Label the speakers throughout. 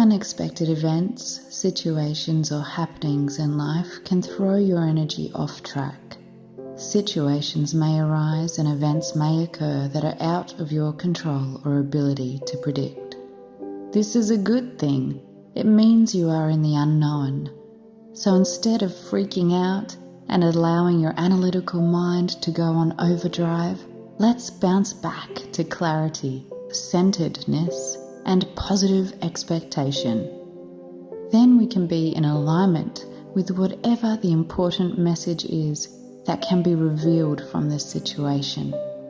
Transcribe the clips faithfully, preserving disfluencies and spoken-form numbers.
Speaker 1: Unexpected events, situations, or happenings in life can throw your energy off track. Situations may arise and events may occur that are out of your control or ability to predict. This is a good thing. It means you are in the unknown. So instead of freaking out and allowing your analytical mind to go on overdrive, let's bounce back to clarity, centeredness, and positive expectation. Then we can be in alignment with whatever the important message is that can be revealed from this situation.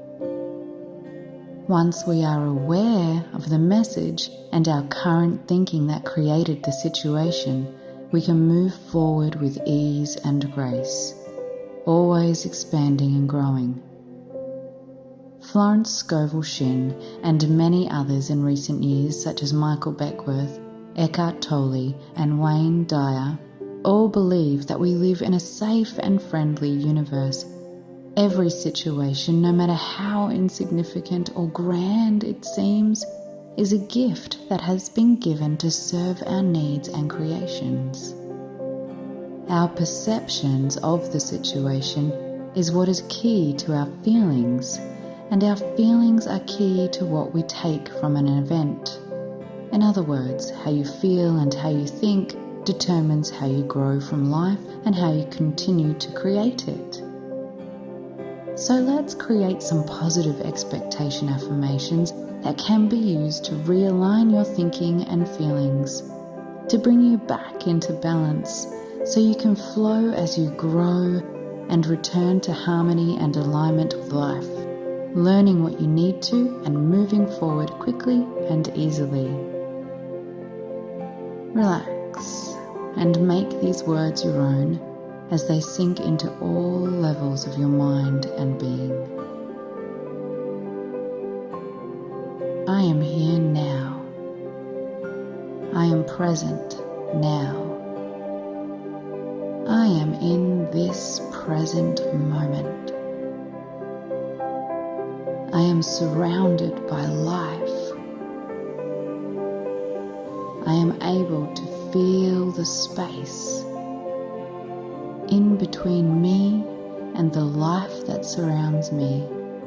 Speaker 1: Once we are aware of the message and our current thinking that created the situation, we can move forward with ease and grace, always expanding and growing. Florence Scovel Shinn and many others in recent years, such as Michael Beckwith, Eckhart Tolle, and Wayne Dyer, all believe that we live in a safe and friendly universe. Every situation, no matter how insignificant or grand it seems, is a gift that has been given to serve our needs and creations. Our perceptions of the situation is what is key to our feelings, and our feelings are key to what we take from an event. In other words, how you feel and how you think determines how you grow from life and how you continue to create it. So let's create some positive expectation affirmations that can be used to realign your thinking and feelings, to bring you back into balance so you can flow as you grow and return to harmony and alignment with life, learning what you need to and moving forward quickly and easily. Relax and make these words your own as they sink into all levels of your mind and being. I am here now. I am present now. I am in this present moment. I am surrounded by life. I am able to feel the space in between me and the life that surrounds me.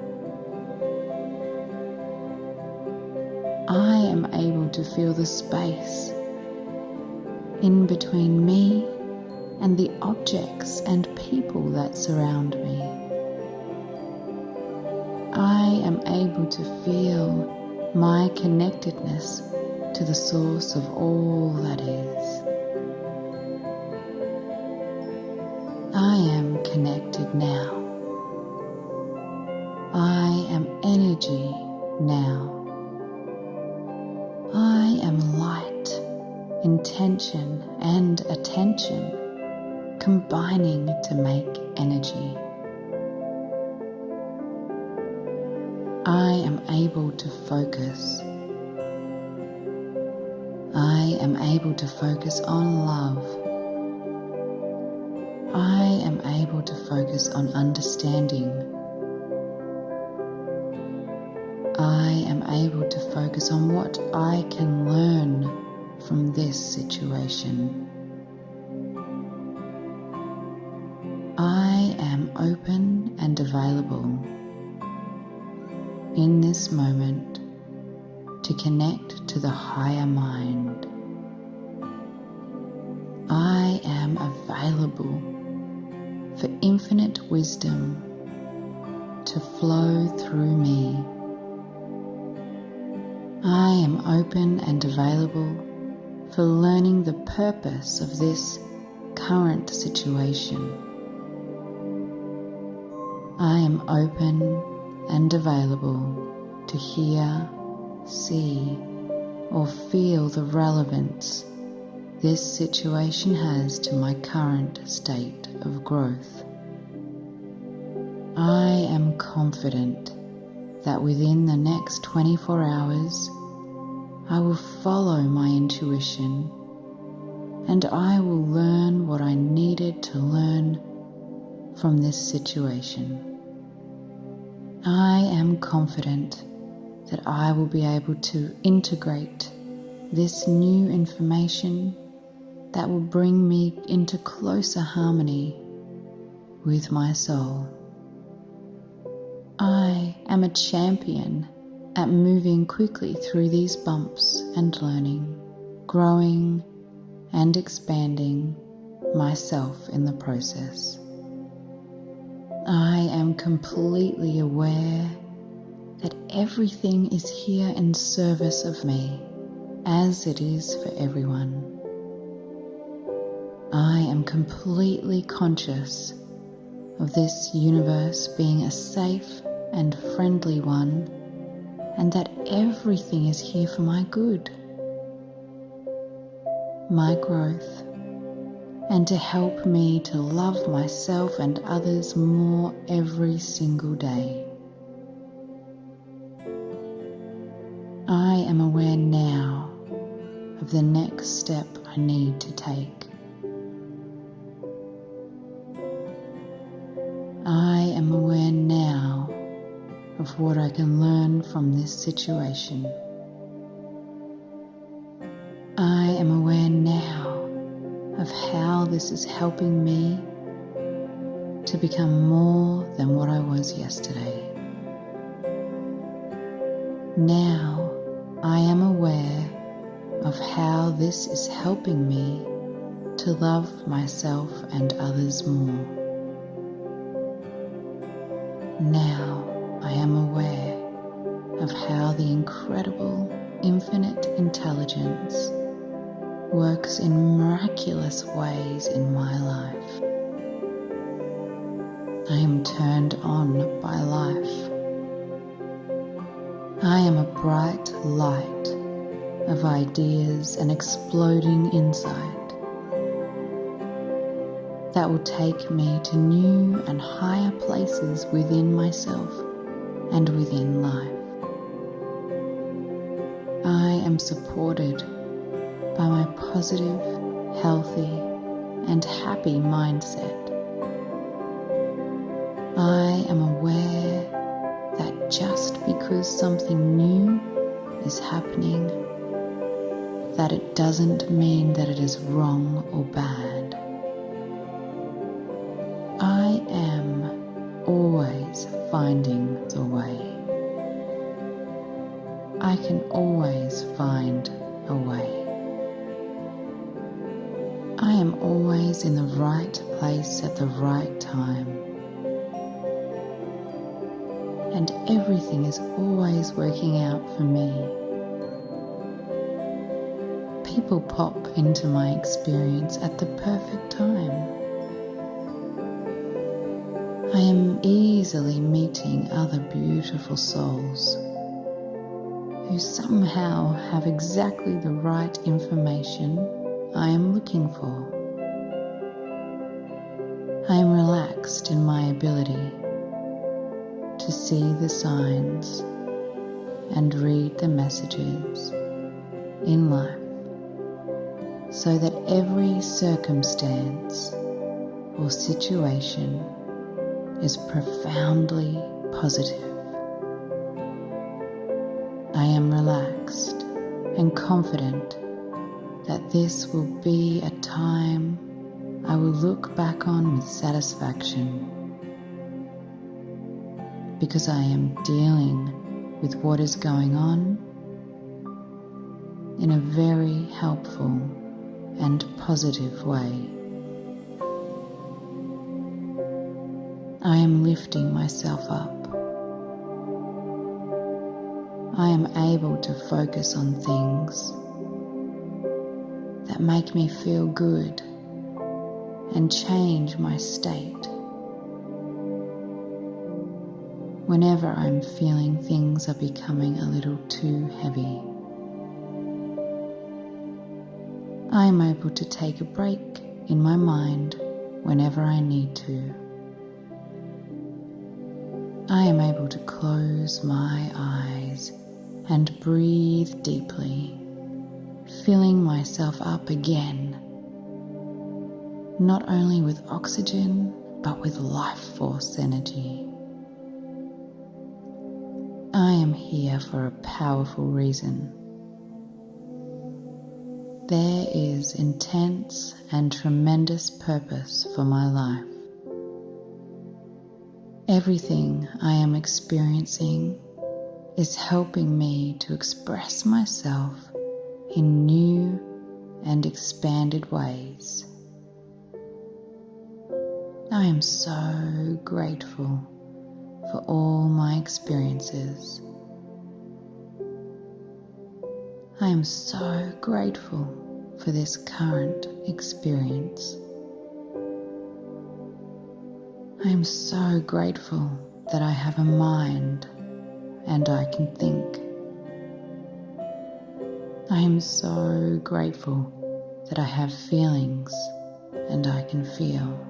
Speaker 1: I am able to feel the space in between me and the objects and people that surround me. I am able to feel my connectedness to the source of all that is. I am connected now. I am energy now. I am light, intention, and attention combining to make energy. I am able to focus. I am able to focus on love. I am able to focus on understanding. I am able to focus on what I can learn from this situation. I am open and available in this moment to connect to the higher mind. I am available for infinite wisdom to flow through me. I am open and available for learning the purpose of this current situation. I am open and available to hear, see, or feel the relevance this situation has to my current state of growth. I am confident that within the next twenty-four hours, I will follow my intuition and I will learn what I needed to learn from this situation. I am confident that I will be able to integrate this new information that will bring me into closer harmony with my soul. I am a champion at moving quickly through these bumps and learning, growing and expanding myself in the process. I am completely aware that everything is here in service of me, as it is for everyone. I am completely conscious of this universe being a safe and friendly one, and that everything is here for my good, my growth, and to help me to love myself and others more every single day. I am aware now of the next step I need to take. I am aware now of what I can learn from this situation. I am aware now of how this is helping me to become more than what I was yesterday. Now I am aware of how this is helping me to love myself and others more. Now I am aware of how the incredible infinite intelligence works in miraculous ways in my life. I am turned on by life. I am a bright light of ideas and exploding insight that will take me to new and higher places within myself and within life. I am supported by my positive, healthy, and happy mindset. I am aware that just because something new is happening, that it doesn't mean that it is wrong or bad. I am always finding the way. I can always find a way. I am always in the right place at the right time. And everything is always working out for me. People pop into my experience at the perfect time. I am easily meeting other beautiful souls who somehow have exactly the right information I am looking for. I am relaxed in my ability to see the signs and read the messages in life, so that every circumstance or situation is profoundly positive. I am relaxed and confident that this will be a time I will look back on with satisfaction, because I am dealing with what is going on in a very helpful and positive way. I am lifting myself up. I am able to focus on things that make me feel good and change my state. Whenever I'm feeling things are becoming a little too heavy, I am able to take a break in my mind whenever I need to. I am able to close my eyes and breathe deeply, filling myself up again, not only with oxygen, but with life force energy. I am here for a powerful reason. there is intense and tremendous purpose for my life. Everything I am experiencing is helping me to express myself in new and expanded ways. I am so grateful for all my experiences. I am so grateful for this current experience. I am so grateful that I have a mind and I can think. I am so grateful that I have feelings and I can feel.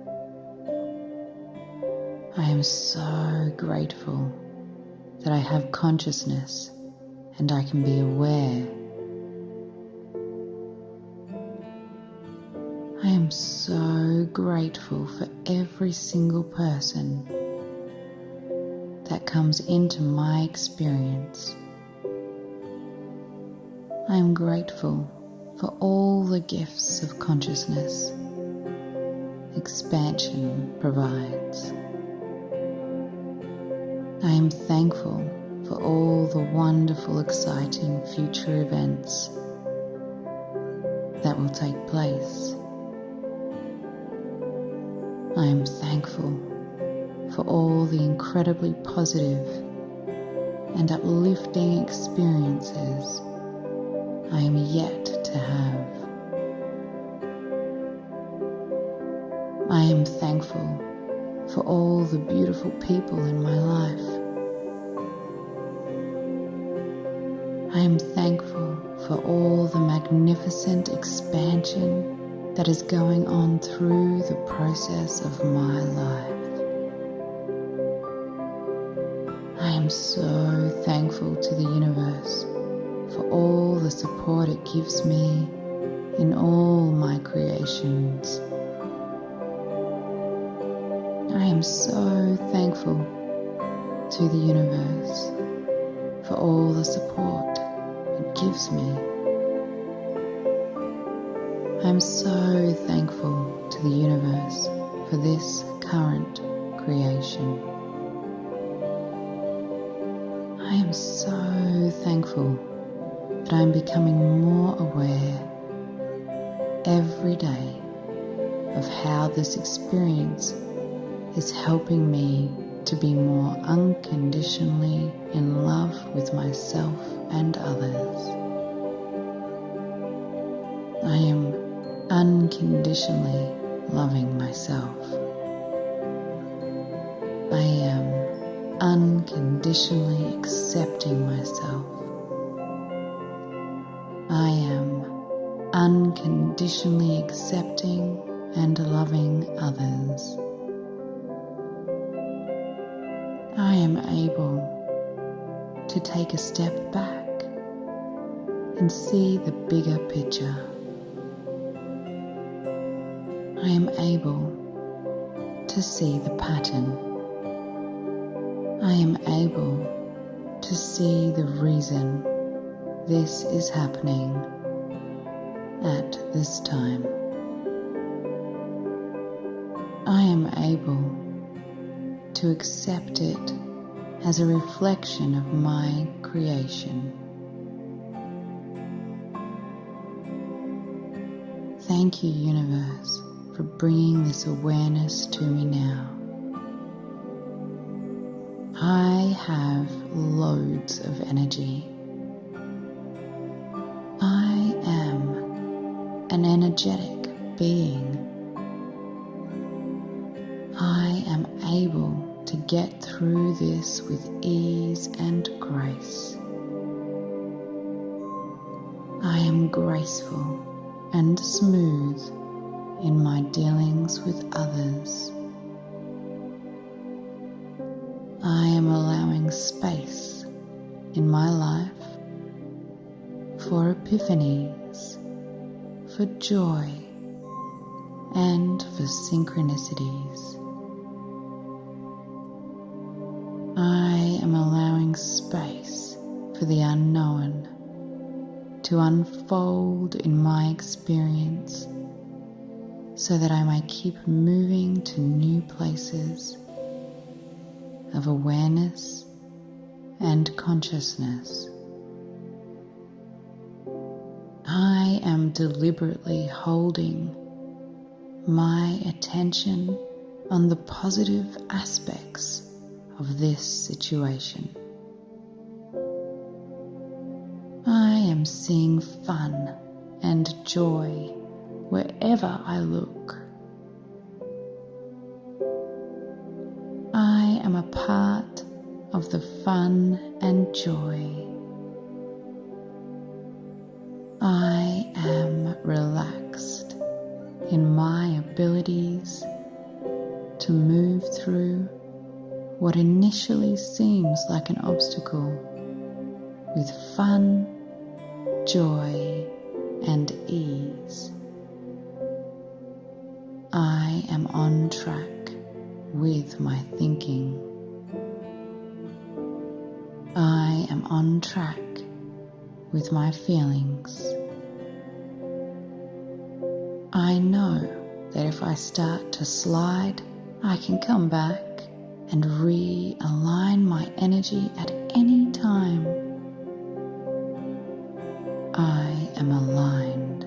Speaker 1: I am so grateful that I have consciousness and I can be aware. I am so grateful for every single person that comes into my experience. I am grateful for all the gifts of consciousness expansion provides. I am thankful for all the wonderful, exciting future events that will take place. I am thankful for all the incredibly positive and uplifting experiences I am yet to have. I am thankful for all the beautiful people in my life. I am thankful for all the magnificent expansion that is going on through the process of my life. I am so thankful to the universe for all the support it gives me in all my creations. I am so thankful to the universe for all the support it gives me. I am so thankful to the universe for this current creation. I am so thankful that I am becoming more aware every day of how this experience is helping me to be more unconditionally in love with myself and others. I am unconditionally loving myself. I am unconditionally accepting myself. I am unconditionally accepting and loving others. I am able to take a step back and see the bigger picture. I am able to see the pattern. I am able to see the reason this is happening at this time. I am able to accept it as a reflection of my creation. Thank you, universe, for bringing this awareness to me now. I have loads of energy. I am an energetic being. I am able to get through this with ease and grace. I am graceful and smooth in my dealings with others. I am allowing space in my life for epiphanies, for joy, and for synchronicities. I am allowing space for the unknown, to unfold in my experience so that I may keep moving to new places of awareness and consciousness. I am deliberately holding my attention on the positive aspects of this situation. I am seeing fun and joy wherever I look. I am a part of the fun and joy. I am relaxed in my abilities to move through what initially seems like an obstacle with fun, joy, and ease. I am on track with my thinking. I am on track with my feelings. I know that if I start to slide, I can come back and realign my energy at any time. I am aligned.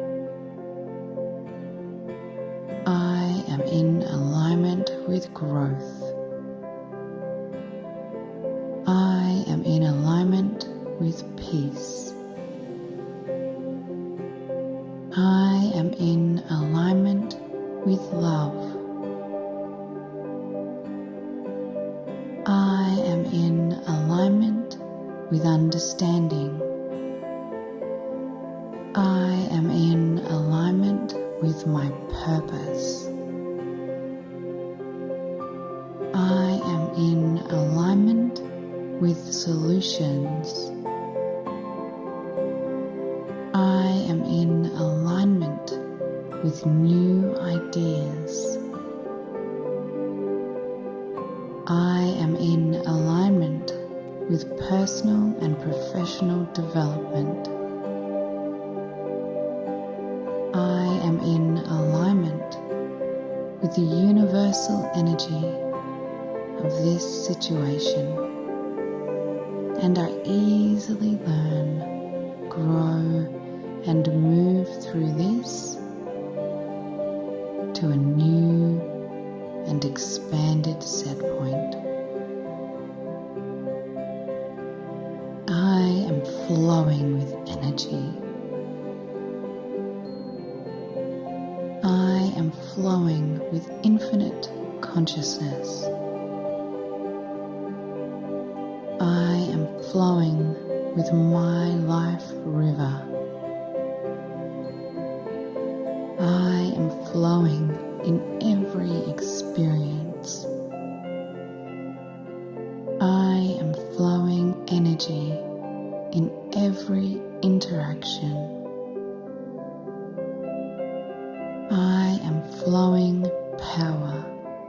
Speaker 1: I am in alignment with growth. I am in alignment with peace. I am in alignment with love. I am in alignment with understanding. I am in alignment with my purpose. I am in alignment with solutions. I am in alignment with new ideas. I am in alignment with personal and professional development. I am in alignment with the universal energy of this situation, and I easily learn, grow, and move through this to a new and expanded set point. I am flowing with energy. I am flowing with infinite consciousness. I am flowing with my life river. I am flowing in every experience. I am flowing energy in every interaction. I am flowing power.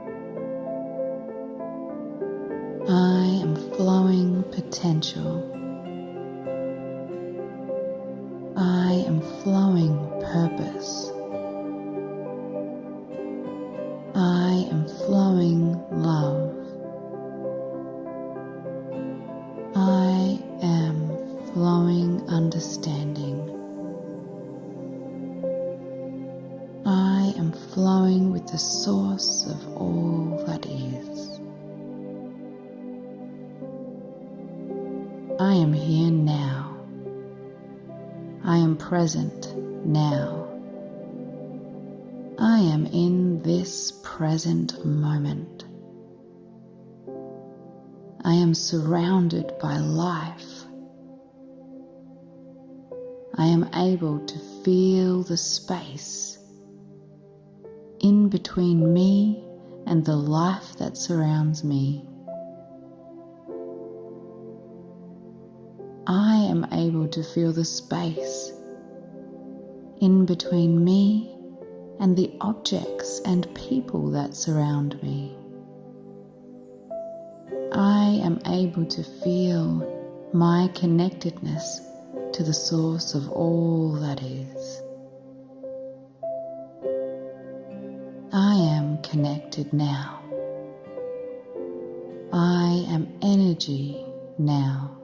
Speaker 1: I am flowing potential. I am flowing purpose. I am flowing love. I am flowing understanding. I am flowing with the source of all that is. I am here now. I am present now. I am in this present moment. I am surrounded by life. I am able to feel the space in between me and the life that surrounds me. I am able to feel the space in between me and the objects and people that surround me. I am able to feel my connectedness to the source of all that is. I am connected now. I am energy now.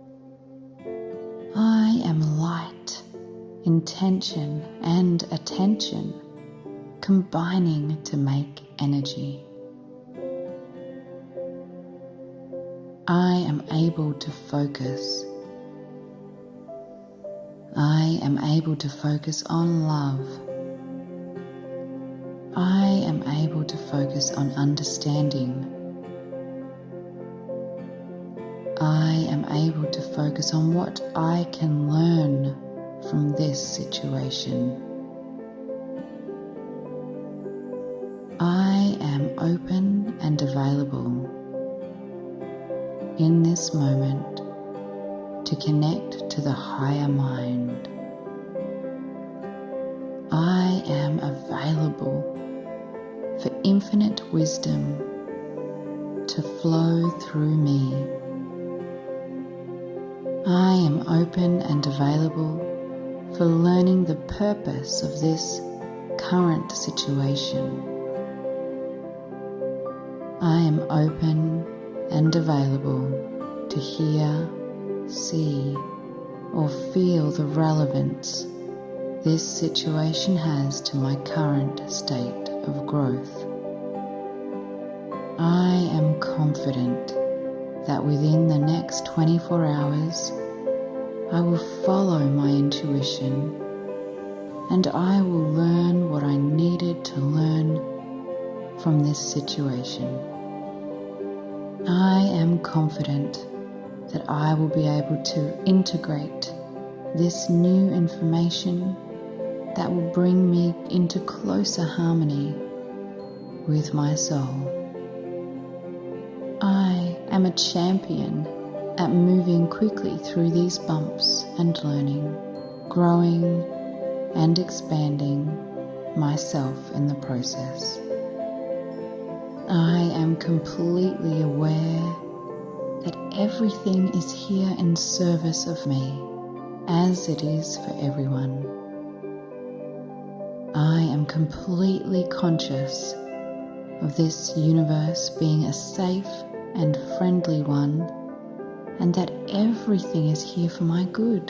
Speaker 1: I am light, intention and attention combining to make energy. I am able to focus. I am able to focus on love. I am able to focus on understanding. I am able to focus on what I can learn from this situation. I am open and available in this moment to connect to the higher mind. I am available for infinite wisdom to flow through me. I am open and available for learning the purpose of this current situation. I am open and available to hear, see, or feel the relevance this situation has to my current state of growth. I am confident that within the next twenty-four hours, I will follow my intuition and I will learn what I needed to learn from this situation. I am confident that I will be able to integrate this new information that will bring me into closer harmony with my soul. I am a champion at moving quickly through these bumps and learning, growing and expanding myself in the process. I am completely aware that everything is here in service of me, as it is for everyone. I am completely conscious of this universe being a safe and friendly one, and that everything is here for my good,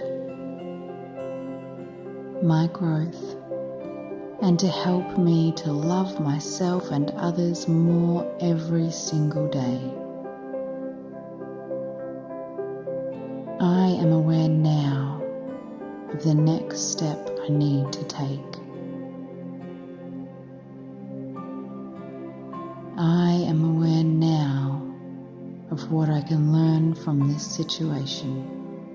Speaker 1: my growth, and to help me to love myself and others more every single day. I am aware now of the next step I need to take. I am aware now of what I can learn from this situation.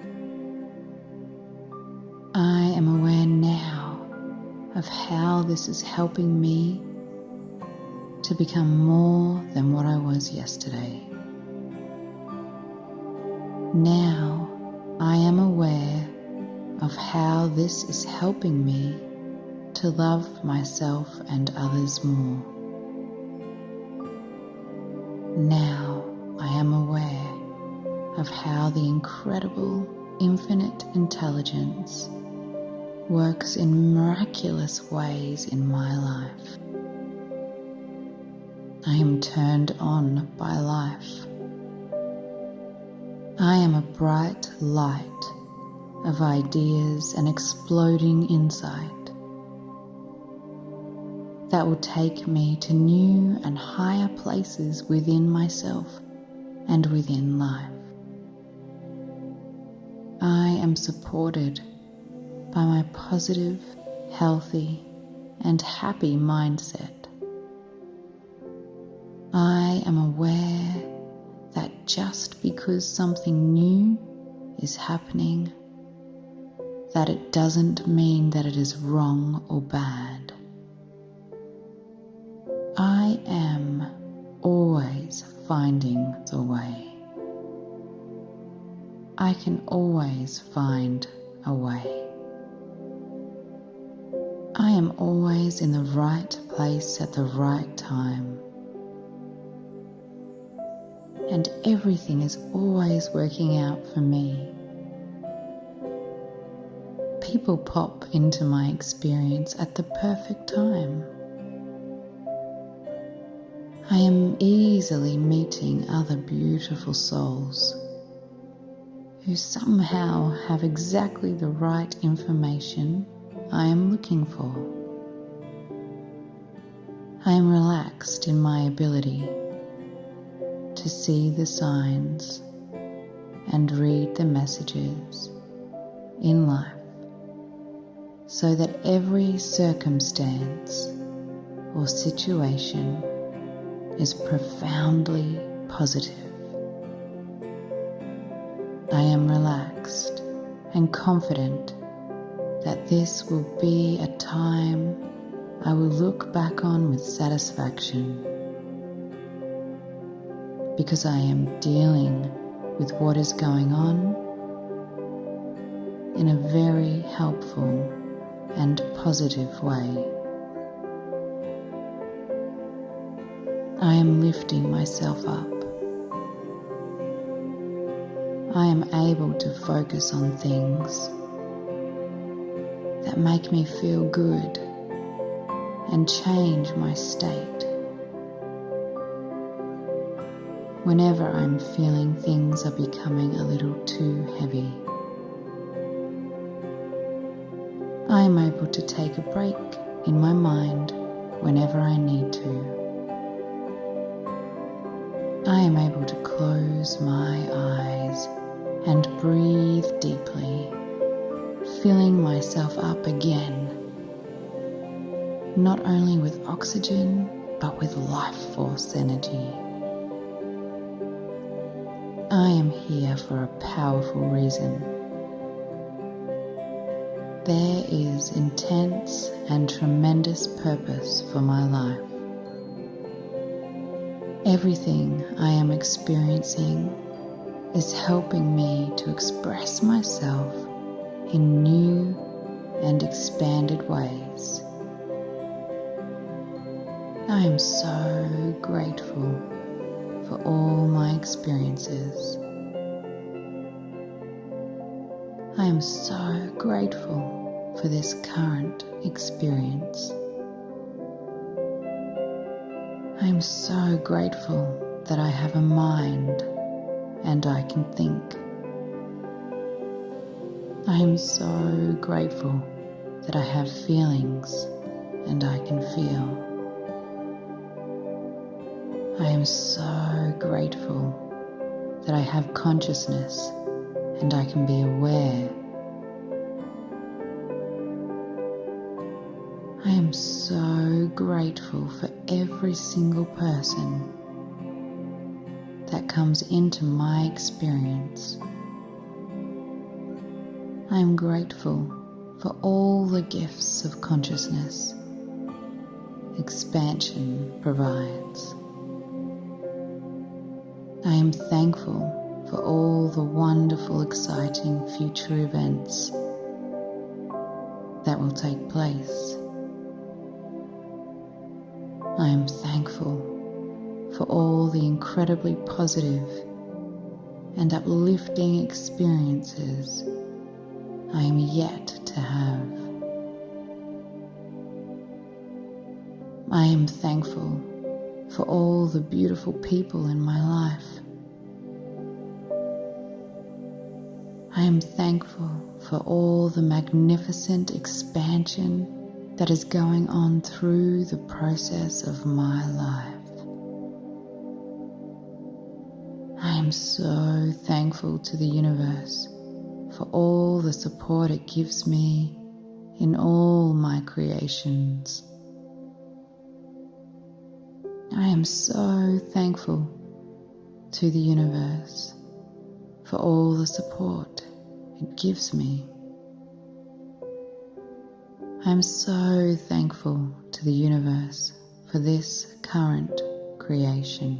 Speaker 1: I am aware now of how this is helping me to become more than what I was yesterday. Now I am aware of how this is helping me to love myself and others more. Now I am aware of how the incredible infinite intelligence works in miraculous ways in my life. I am turned on by life. I am a bright light of ideas and exploding insight that will take me to new and higher places within myself and within life. I am supported by my positive, healthy, and happy mindset. I am aware that just because something new is happening, that it doesn't mean that it is wrong or bad. I am always finding the way. I can always find a way. I am always in the right place at the right time. And everything is always working out for me. people pop into my experience at the perfect time. I am easily meeting other beautiful souls who somehow have exactly the right information I am looking for. I am relaxed in my ability to see the signs and read the messages in life, so that every circumstance or situation is profoundly positive. I am relaxed and confident that this will be a time I will look back on with satisfaction, because I am dealing with what is going on in a very helpful and positive way. I am lifting myself up. I am able to focus on things that make me feel good and change my state. Whenever I'm feeling things are becoming a little too heavy, I am able to take a break in my mind whenever I need to. I am able to close my eyes and breathe deeply, filling myself up again, not only with oxygen, but with life force energy. I am here for a powerful reason. There is intense and tremendous purpose for my life. Everything I am experiencing is helping me to express myself in new and expanded ways. I am so grateful for all my experiences. I am so grateful for this current experience. I am so grateful that I have a mind and I can think. I am so grateful that I have feelings and I can feel. I am so grateful that I have consciousness and I can be aware. I am so grateful for every single person that comes into my experience. I am grateful for all the gifts of consciousness expansion provides. I am thankful for all the wonderful, exciting future events that will take place. I am thankful for all the incredibly positive and uplifting experiences I am yet to have. I am thankful for all the beautiful people in my life. I am thankful for all the magnificent expansion that is going on through the process of my life. I am so thankful to the universe for all the support it gives me in all my creations. I am so thankful to the universe for all the support it gives me. I am so thankful to the universe for this current creation.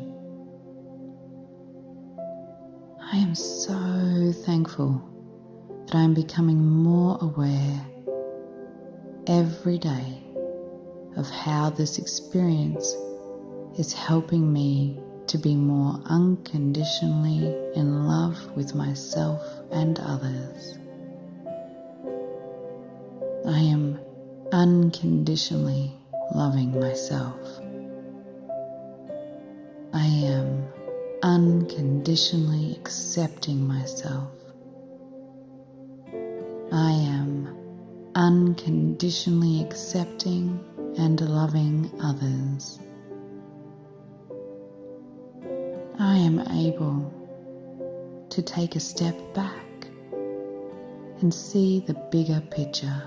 Speaker 1: I am so thankful that I am becoming more aware every day of how this experience is helping me to be more unconditionally in love with myself and others. I am unconditionally loving myself. I am unconditionally accepting myself. I am unconditionally accepting and loving others. I am able to take a step back and see the bigger picture.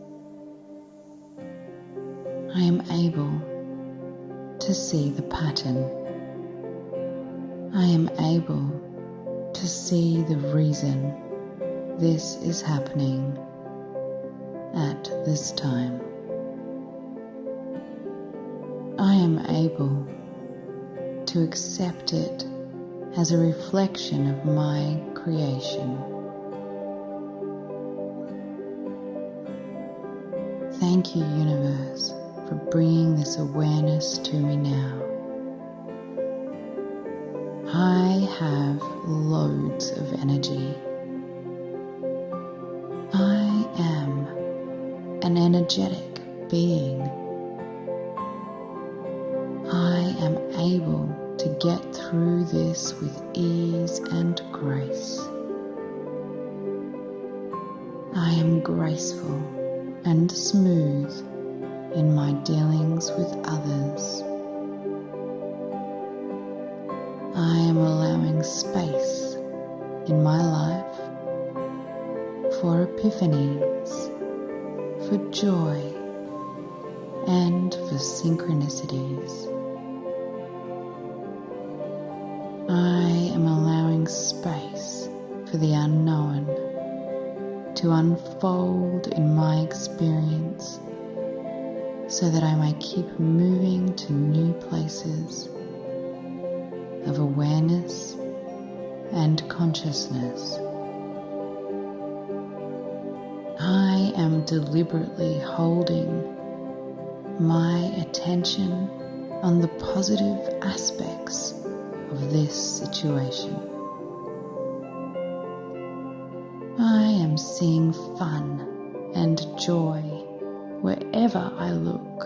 Speaker 1: I am able to see the pattern. I am able to see the reason this is happening at this time. I am able to accept it as a reflection of my creation. Thank you, universe, for bringing this awareness to me now. I have loads of energy. I am an energetic being. I am able to get through this with ease and grace. I am graceful and smooth in my dealings with others. I am allowing space in my life for epiphanies, for joy, and for synchronicities. I am allowing space for the unknown to unfold in my experience so that I may keep moving to new places of awareness and consciousness. I am deliberately holding my attention on the positive aspects of this situation. I am seeing fun and joy wherever I look.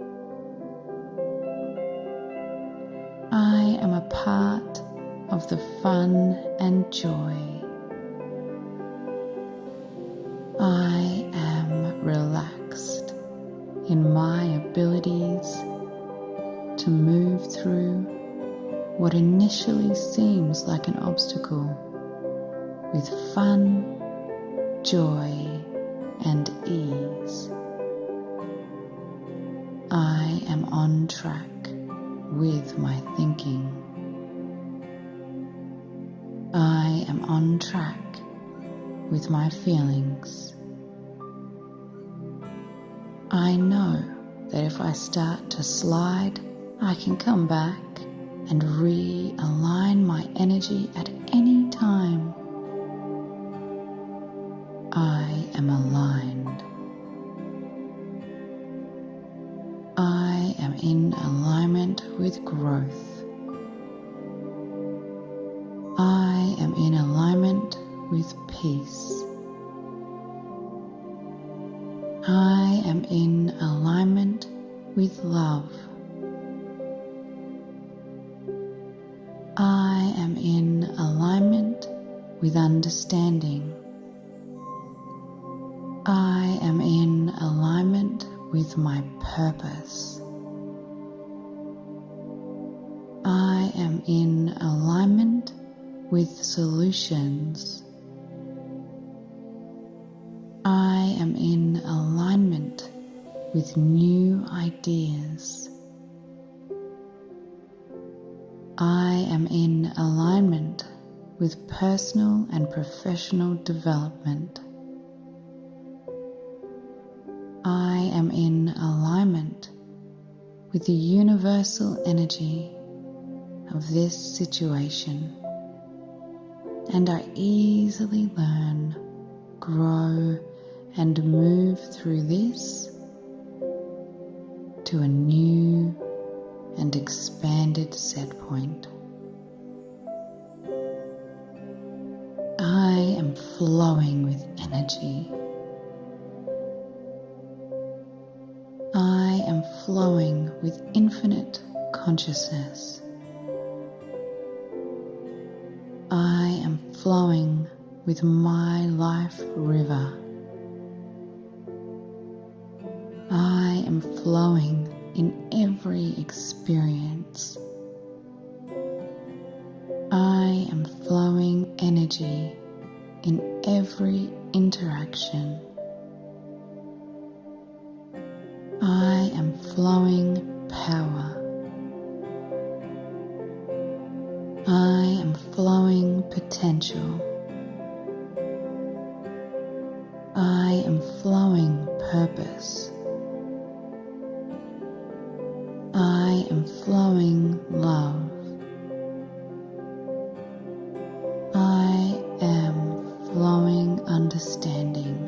Speaker 1: I am a part of the fun and joy. I am relaxed in my abilities to move through what initially seems like an obstacle with fun, joy, and ease. I am on track with my thinking. I am on track with my feelings. I know that if I start to slide, I can come back and realign my energy at any time. I am aligned. I am in alignment with growth. I am in alignment with peace. I am in alignment with love. I am in alignment with understanding. I am in alignment with my purpose. I am in alignment with solutions. I am in alignment with new ideas. I am in alignment with personal and professional development. I am in alignment with the universal energy of this situation, and I easily learn, grow, and move through this to a new and expanded set point. I am flowing with energy. flowing with infinite consciousness. I am flowing with my life river. I am flowing in every experience. I am flowing energy in every interaction. I am flowing power. I am flowing potential. I am flowing purpose. I am flowing love. I am flowing understanding.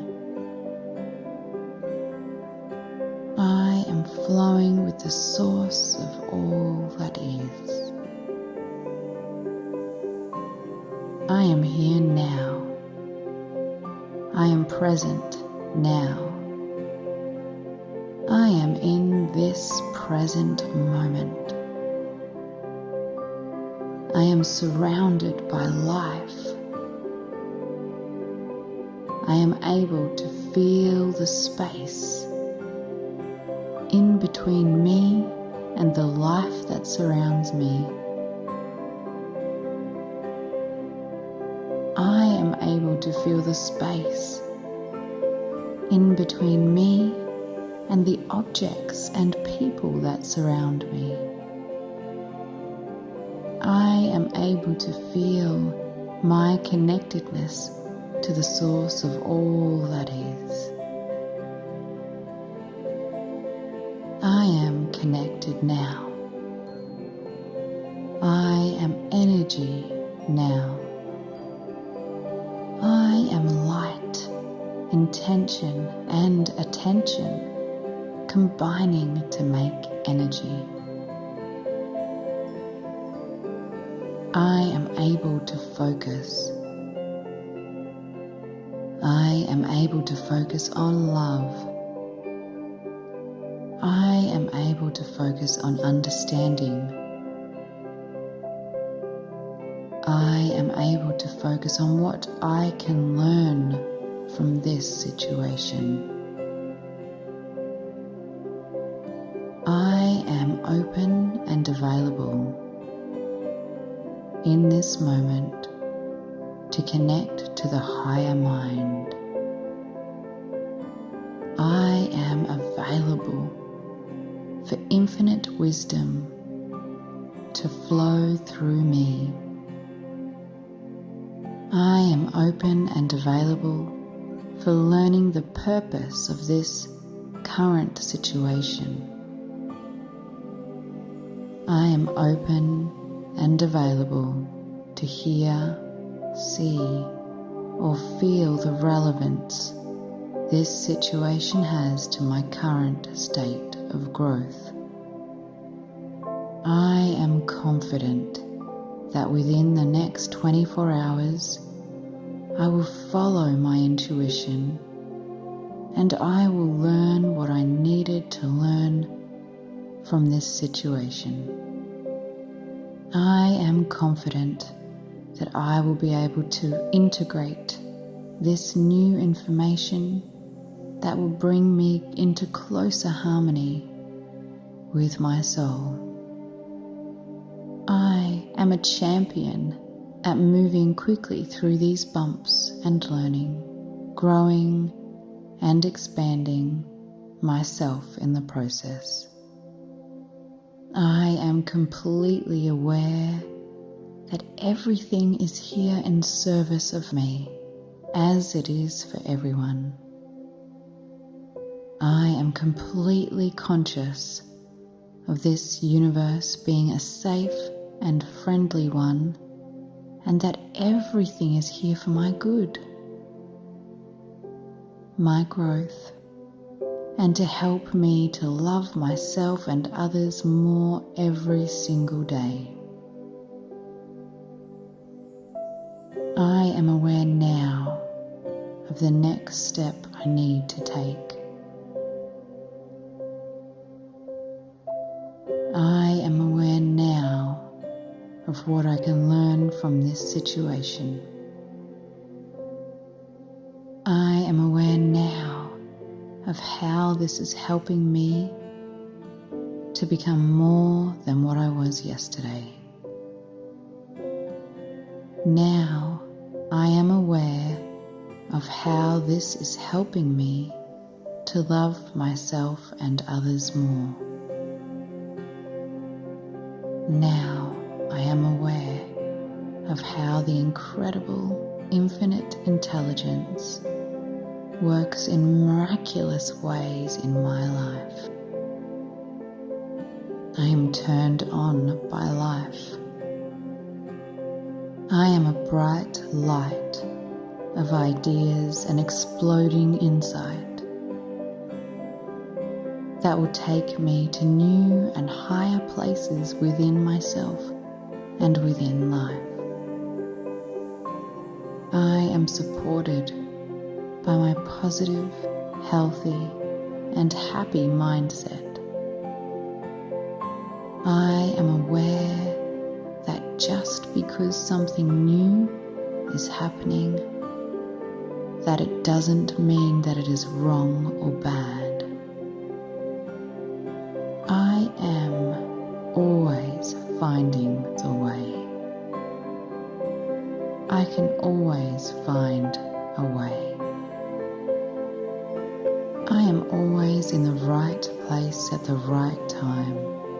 Speaker 1: I am flowing with the source of all that is. I am here now. I am present now. I am in this present moment. I am surrounded by life. I am able to feel the space in between me and the life that surrounds me. I am able to feel the space in between me and the objects and people that surround me. I am able to feel my connectedness to the source of all that is. I am connected now. I am energy now. I am light, intention, and attention combining to make energy. I am able to focus. I am able to focus on love. I am able to focus on understanding. I am able to focus on what I can learn from this situation. I am open and available in this moment to connect to the higher mind. I am available for infinite wisdom to flow through me. I am open and available for learning the purpose of this current situation. I am open and available to hear, see, or feel the relevance this situation has to my current state of growth. I am confident that within the next twenty-four hours, I will follow my intuition and I will learn what I needed to learn from this situation. I am confident that I will be able to integrate this new information that will bring me into closer harmony with my soul. I am a champion at moving quickly through these bumps and learning, growing and expanding myself in the process. I am completely aware that everything is here in service of me, as it is for everyone. I am completely conscious of this universe being a safe and friendly one, and that everything is here for my good, my growth, and to help me to love myself and others more every single day. I am aware now of the next step I need to take. I am aware now of what I can learn from this situation. I am aware now of how this is helping me to become more than what I was yesterday. Now I am aware of how this is helping me to love myself and others more. Now I am aware of how the incredible infinite intelligence works in miraculous ways in my life. I am turned on by life. I am a bright light of ideas and exploding insight that will take me to new and higher places within myself and within life. I am supported by my positive, healthy, and happy mindset. I am aware that just because something new is happening, that it doesn't mean that it is wrong or bad. I am always finding the way. I can always find a way. I am always in the right place at the right time.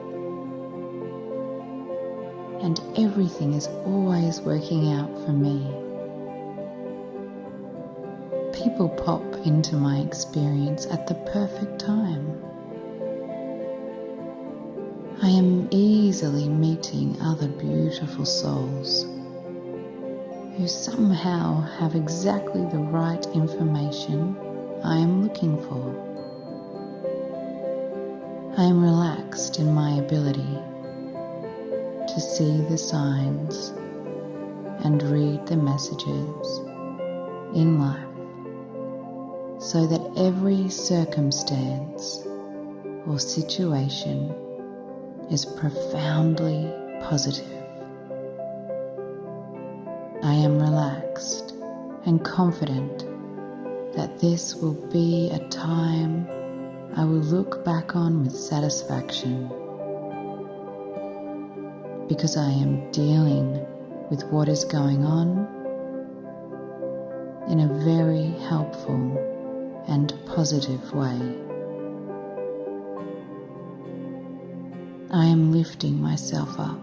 Speaker 1: And everything is always working out for me. People pop into my experience at the perfect time. I am easily meeting other beautiful souls who somehow have exactly the right information I am looking for. I am relaxed in my ability to see the signs and read the messages in life, so that every circumstance or situation is profoundly positive. I am relaxed and confident that this will be a time I will look back on with satisfaction, because I am dealing with what is going on in a very helpful and positive way. I am lifting myself up.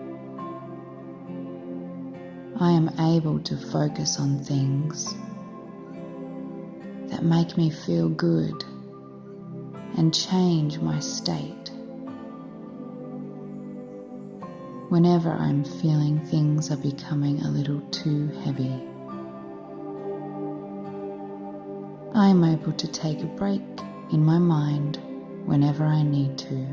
Speaker 1: I am able to focus on things that make me feel good and change my state. Whenever I'm feeling things are becoming a little too heavy, I am able to take a break in my mind whenever I need to.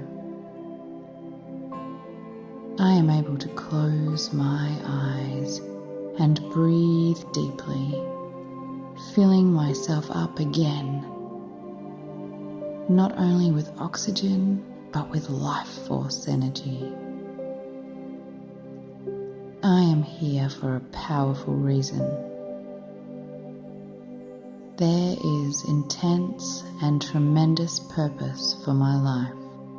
Speaker 1: I am able to close my eyes and breathe deeply, filling myself up again, not only with oxygen, but with life force energy. I am here for a powerful reason. There is intense and tremendous purpose for my life.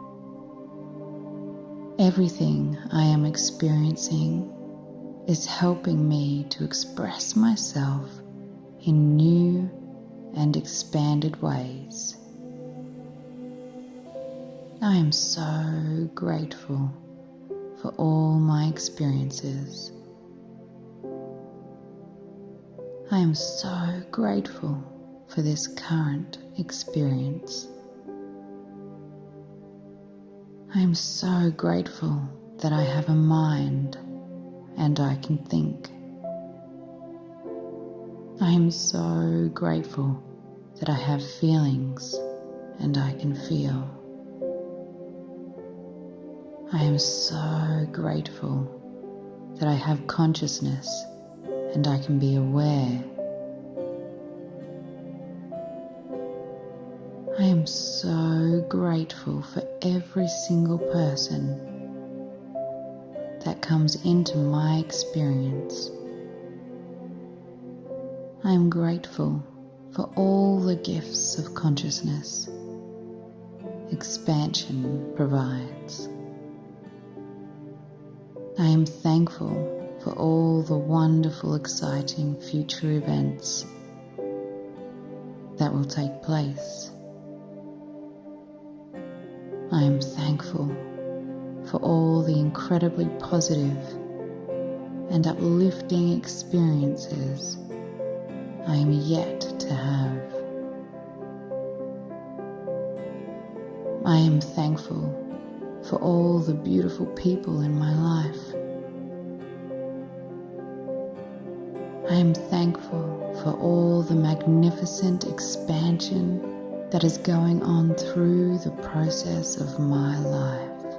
Speaker 1: Everything I am experiencing is helping me to express myself in new and expanded ways. I am so grateful for all my experiences. I am so grateful for this current experience. I am so grateful that I have a mind and I can think. I am so grateful that I have feelings and I can feel. I am so grateful that I have consciousness and I can be aware. I I am so grateful for every single person that comes into my experience. I am grateful for all the gifts of consciousness expansion provides. I am thankful for all the wonderful, exciting future events that will take place. I am thankful for all the incredibly positive and uplifting experiences I am yet to have. I am thankful for all the beautiful people in my life. I am thankful for all the magnificent expansion that is going on through the process of my life.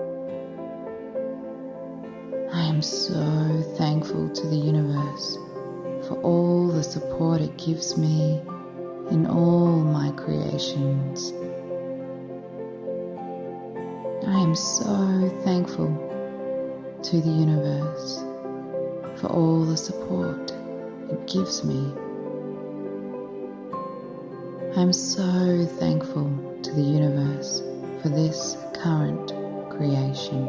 Speaker 1: I am so thankful to the universe for all the support it gives me in all my creations. I am so thankful to the universe for all the support it gives me. I am so thankful to the universe for this current creation.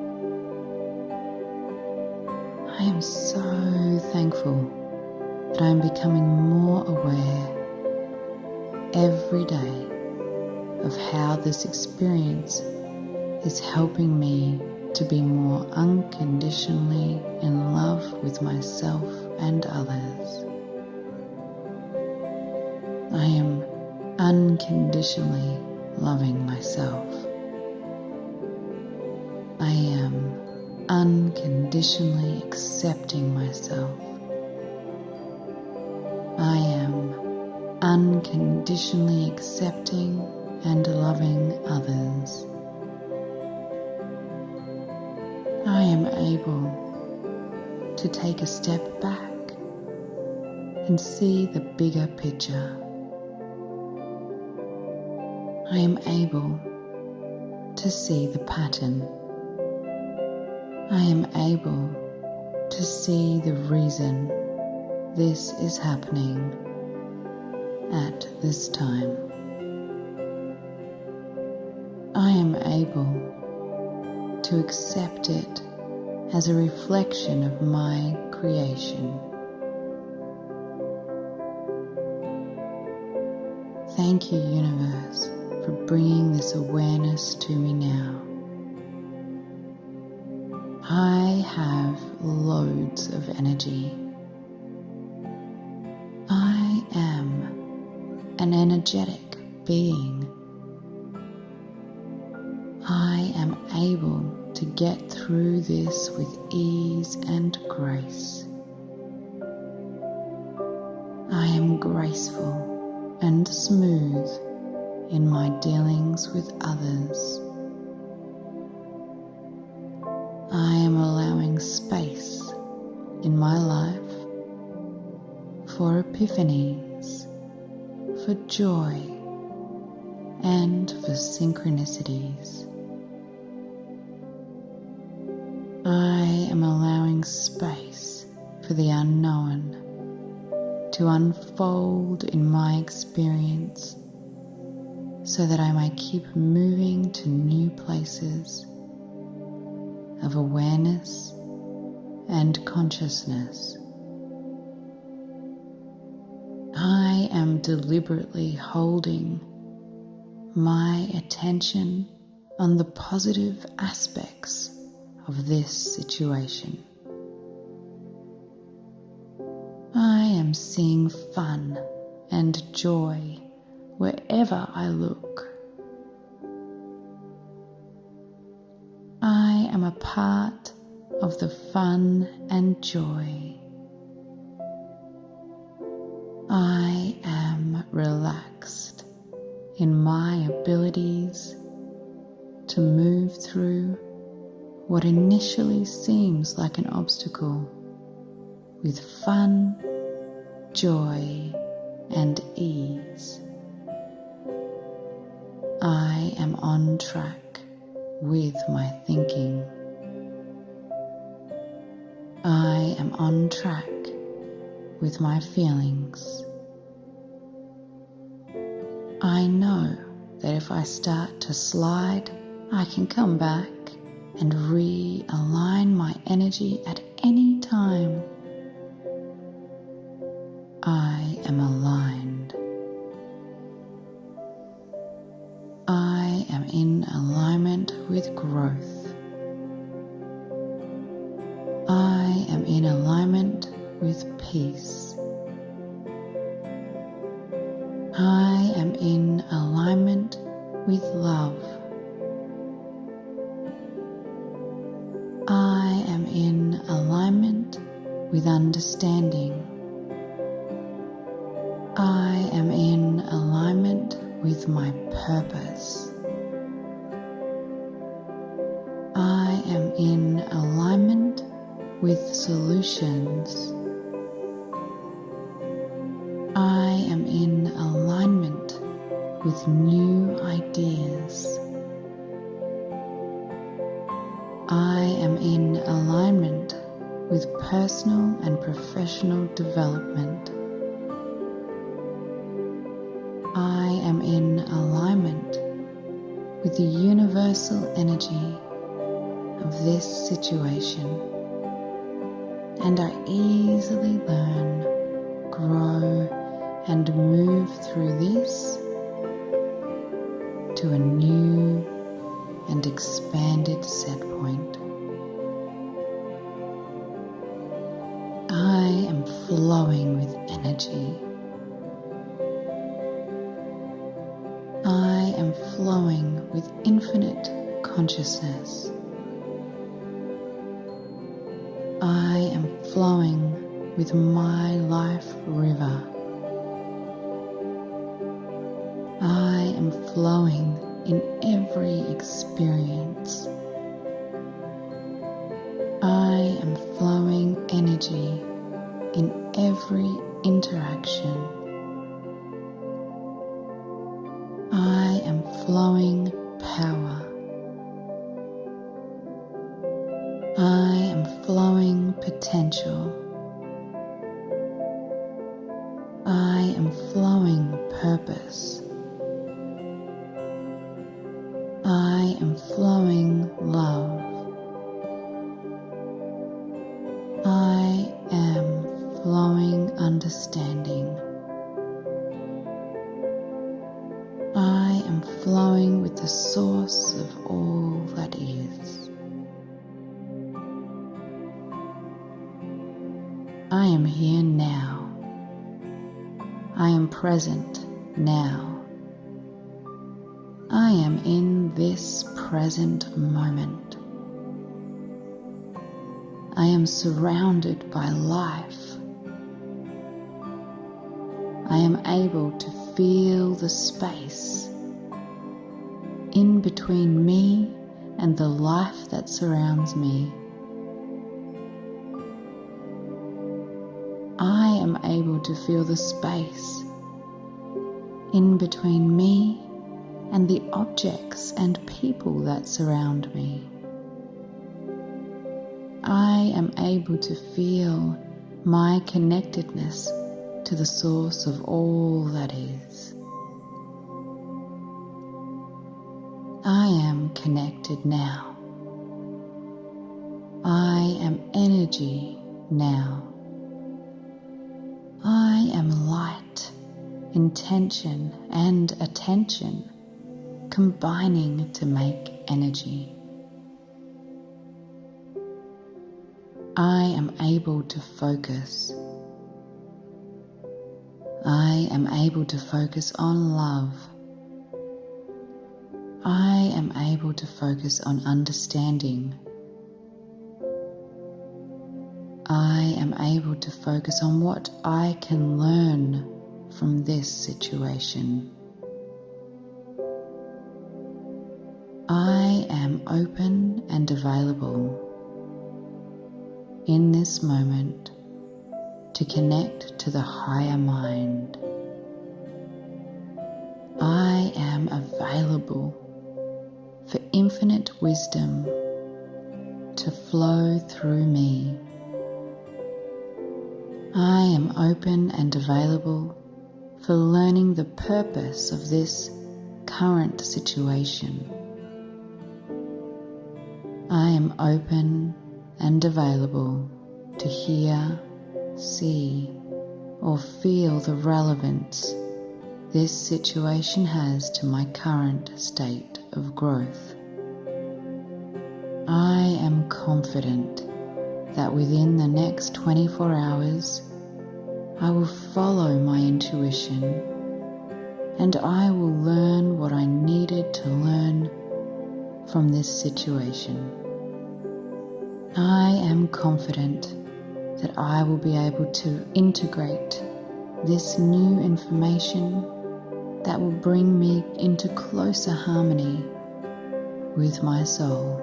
Speaker 1: I am so thankful that I am becoming more aware every day of how this experience is helping me to be more unconditionally in love with myself and others. I am unconditionally loving myself. I am unconditionally accepting myself. I am unconditionally accepting and loving others. I am able to take a step back and see the bigger picture. I am able to see the pattern. I am able to see the reason this is happening at this time. I am able to accept it as a reflection of my creation. Thank you, universe, for bringing this awareness to me now. I have loads of energy. I am an energetic being. I am able to get through this with ease and grace. I am graceful and smooth in my dealings with others. I am allowing space in my life for epiphanies, for joy, and for synchronicities. I am allowing space for the unknown to unfold in my experience so that I may keep moving to new places of awareness and consciousness. I am deliberately holding my attention on the positive aspects of this situation. I am seeing fun and joy wherever I look. I am a part of the fun and joy. I am relaxed in my abilities to move through what initially seems like an obstacle with fun, joy, and ease. I am on track with my thinking. I am on track with my feelings. I know that if I start to slide, I can come back and realign my energy at any time. I am aligned. I am in alignment with growth. I am in alignment with peace. I am in alignment with love. I am in alignment with understanding. I am in alignment with my purpose. I am in alignment with solutions. I am in alignment with new ideas. I am in alignment with personal and professional development. I am in alignment with the universal energy of this situation, and I easily learn, grow, and move through this to a new and expanded set point. I am flowing with energy. I am flowing with infinite consciousness. I am flowing with my life river. I am flowing in every experience. I am flowing energy in every interaction. I am flowing power. I am flowing potential. I am flowing purpose. I am flowing love. I am flowing understanding. I am flowing with the source of all that is. I am here now. I am present now. I am in this present moment. I am surrounded by life. I am able to feel the space in between me and the life that surrounds me. I am able to feel the space in between me and the objects and people that surround me. I am able to feel my connectedness to the source of all that is. I am connected now. I am energy now. I am light, intention, and attention combining to make energy. I am able to focus. I am able to focus on love. I am able to focus on understanding. I am able to focus on what I can learn from this situation. I am open and available in this moment to connect to the higher mind. I am available for infinite wisdom to flow through me. I am open and available for learning the purpose of this current situation. I am open and available to hear, see, or feel the relevance this situation has to my current state of growth. I am confident that within the next twenty-four hours, I will follow my intuition and I will learn what I needed to learn from this situation. I am confident that I will be able to integrate this new information that will bring me into closer harmony with my soul.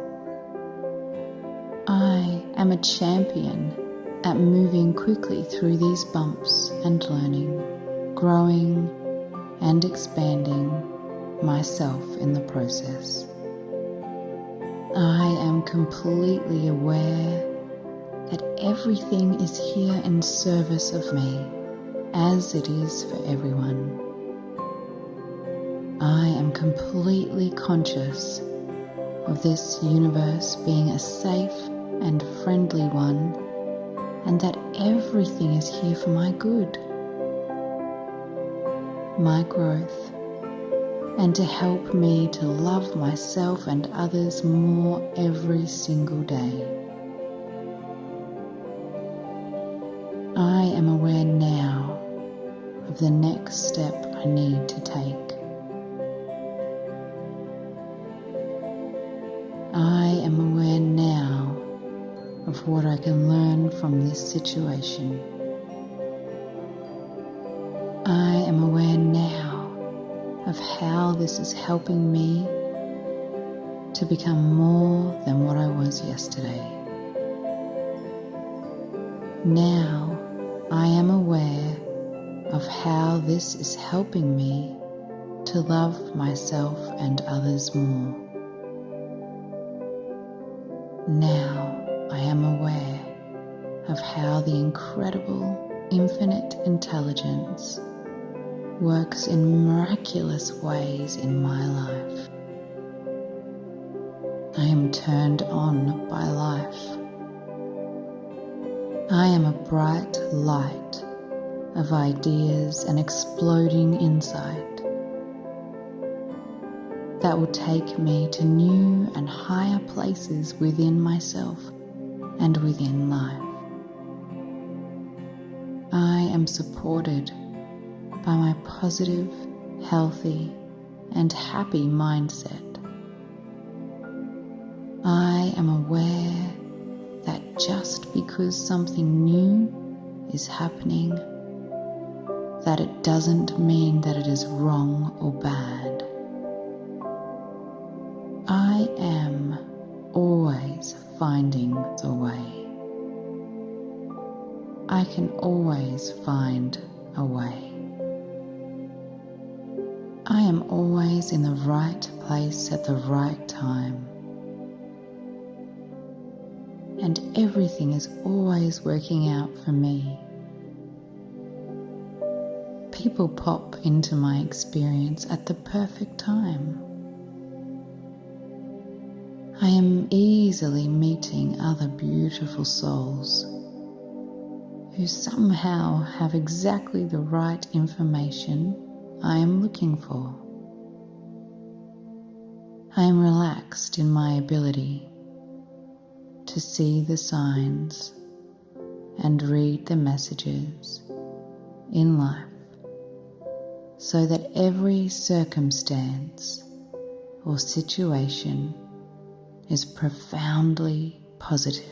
Speaker 1: I am a champion at moving quickly through these bumps and learning, growing and expanding myself in the process. I am completely aware that everything is here in service of me, as it is for everyone. I am completely conscious of this universe being a safe and friendly one, and that everything is here for my good, my growth, and to help me to love myself and others more every single day. I am aware now of the next step I need to take. I am aware now of what I can learn from this situation. I am aware now of how this is helping me to become more than what I was yesterday. Now I am aware of how this is helping me to love myself and others more. Now I am aware of how the incredible infinite intelligence works in miraculous ways in my life. I am turned on by life. I am a bright light of ideas and exploding insight that will take me to new and higher places within myself and within life. I am supported by my positive, healthy, and happy mindset. I am aware that just because something new is happening, that it doesn't mean that it is wrong or bad. I am always finding the way. I can always find a way. I am always in the right place at the right time. And everything is always working out for me. People pop into my experience at the perfect time. I am easily meeting other beautiful souls who somehow have exactly the right information I am looking for. I am relaxed in my ability to see the signs and read the messages in life, so that every circumstance or situation is profoundly positive.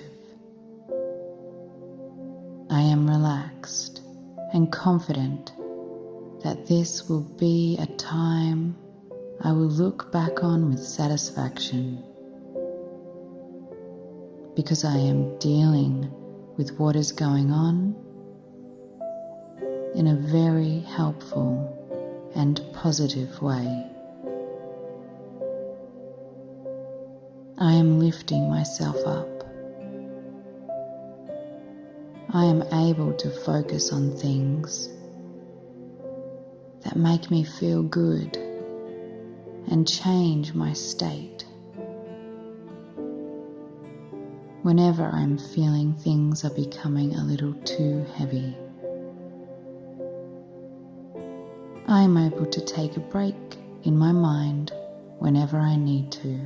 Speaker 1: I am relaxed and confident that this will be a time I will look back on with satisfaction, because I am dealing with what is going on in a very helpful and positive way. I am lifting myself up. I am able to focus on things that make me feel good and change my state. Whenever I'm feeling things are becoming a little too heavy, I am able to take a break in my mind whenever I need to.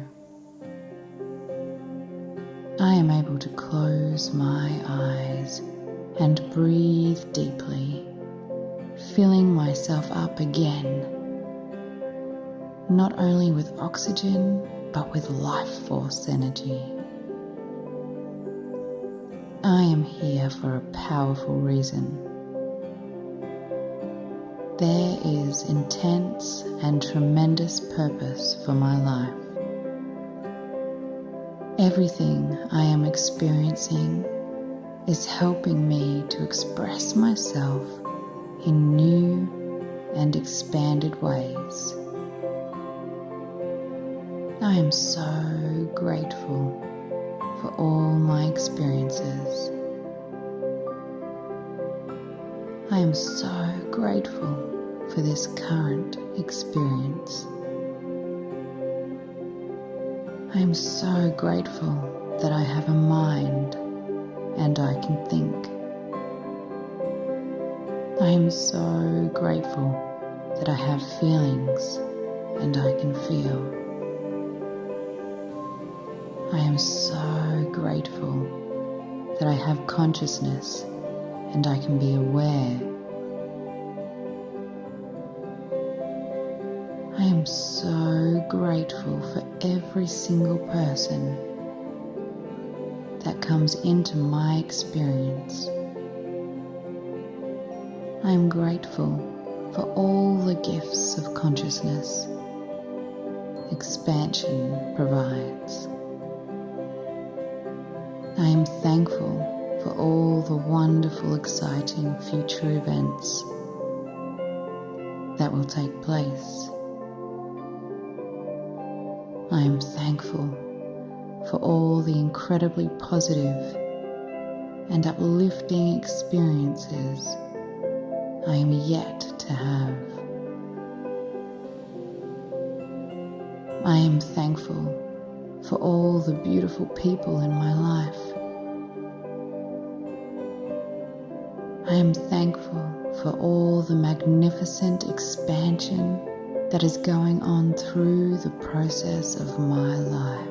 Speaker 1: I am able to close my eyes and breathe deeply, filling myself up again, not only with oxygen, but with life force energy. I am here for a powerful reason. There is intense and tremendous purpose for my life. Everything I am experiencing is helping me to express myself in new and expanded ways. I am so grateful for all my experiences. I am so grateful for this current experience. I am so grateful that I have a mind and I can think. I am so grateful that I have feelings and I can feel. I am so grateful that I have consciousness and I can be aware. I am so grateful for every single person that comes into my experience. I am grateful for all the gifts of consciousness expansion provides. I am thankful for all the wonderful, exciting future events that will take place. I am thankful for all the incredibly positive and uplifting experiences I am yet to have. I am thankful for all the beautiful people in my life. I am thankful for all the magnificent expansion that is going on through the process of my life.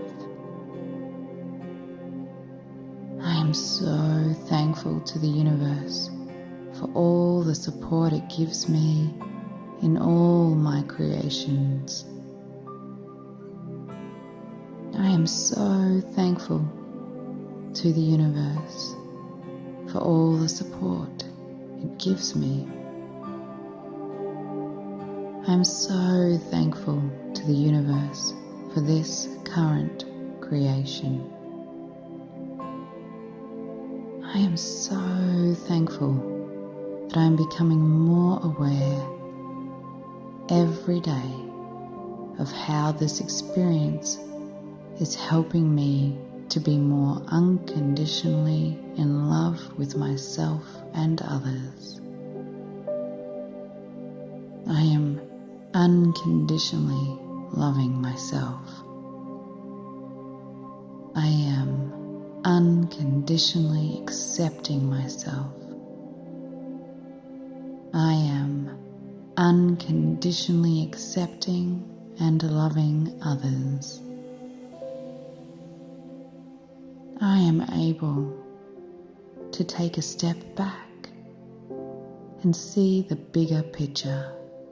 Speaker 1: I am so thankful to the universe for all the support it gives me in all my creations. I am so thankful to the universe for all the support it gives me. I am so thankful to the universe for this current creation. I am so thankful that I am becoming more aware every day of how this experience is helping me to be more unconditionally in love with myself and others. I am unconditionally loving myself. I am unconditionally accepting myself. I am unconditionally accepting and loving others. I am able to take a step back and see the bigger picture.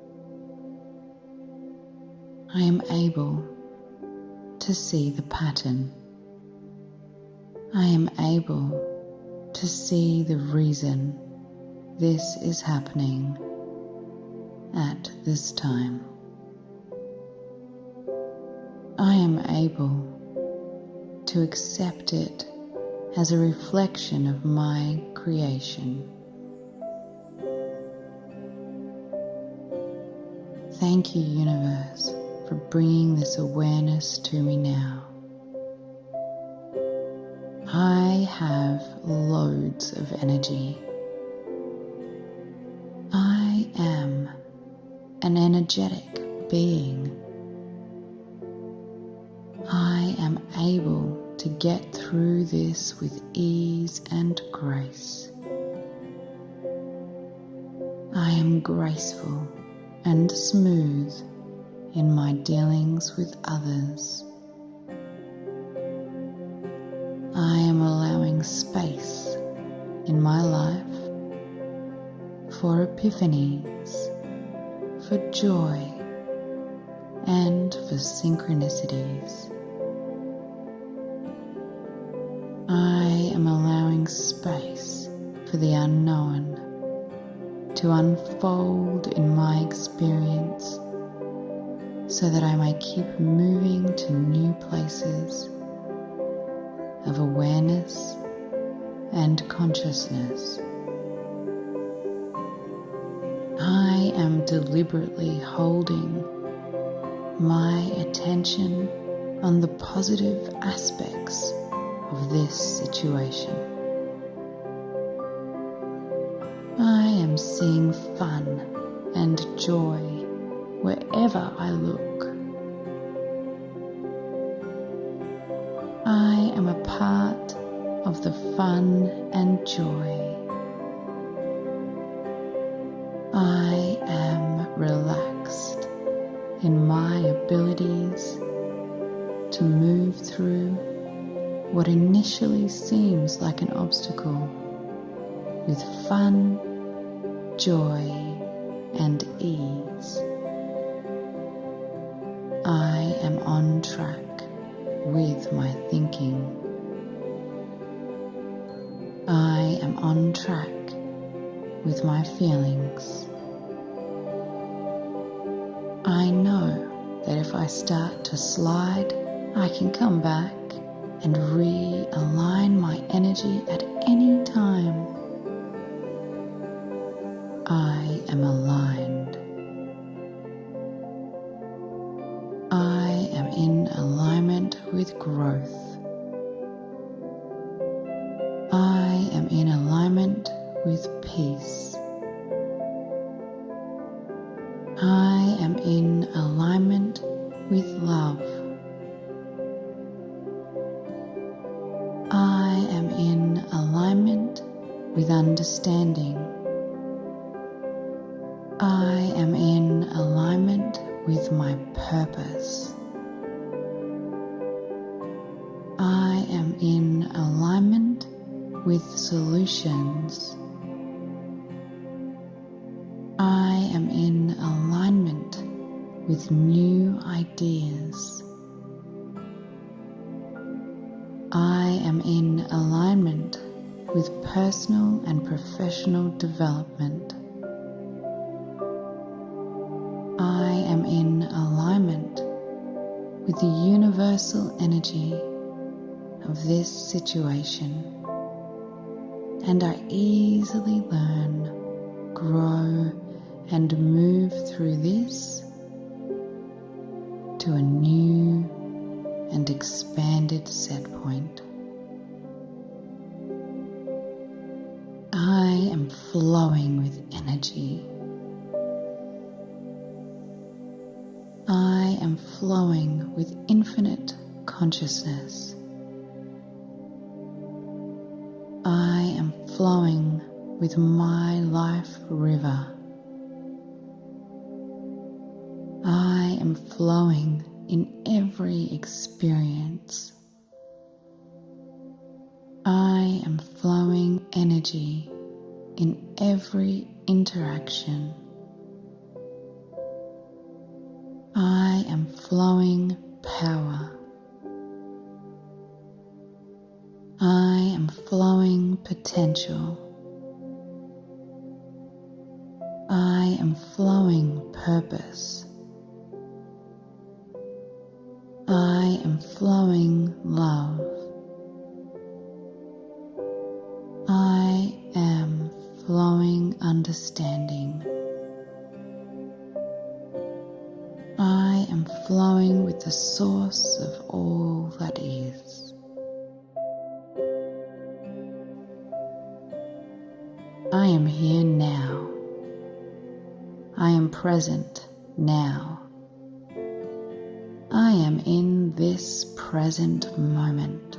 Speaker 1: I am able to see the pattern. I am able to see the reason this is happening at this time. I am able to accept it as a reflection of my creation. Thank you, universe, for bringing this awareness to me now. I have loads of energy. I am an energetic being. I am able to get through this with ease and grace. I am graceful and smooth in my dealings with others. I am allowing space in my life for epiphanies, for joy, and for synchronicities. I am allowing space for the unknown to unfold in my experience so that I may keep moving to new places of awareness and consciousness. I am deliberately holding my attention on the positive aspects of this situation. I am seeing fun and joy wherever I look. I am a part of the fun and joy. I am relaxed in my abilities to move through what initially seems like an obstacle with fun, joy, and ease. I am on track with my thinking. I am on track with my feelings. I know that if I start to slide, I can come back and realign my energy at any time. I am aligned. I am in alignment with growth. I am in alignment with peace. I am in alignment with love. I am in alignment with understanding. I am in alignment with my purpose. I am in alignment with solutions. I am in alignment with new ideas. I am in alignment with personal and professional development. I am in alignment with the universal energy of this situation, and I easily learn, grow, and move through this to a new and expanded set point. I am flowing with energy. I am flowing with infinite consciousness. I am flowing with my life river. I am flowing in every experience. I am flowing energy in every interaction. I am flowing power. I am flowing potential. I am flowing purpose. I am flowing love. I am flowing understanding. I am flowing with the source of all that is. am here now. I am present now. I am in this present moment.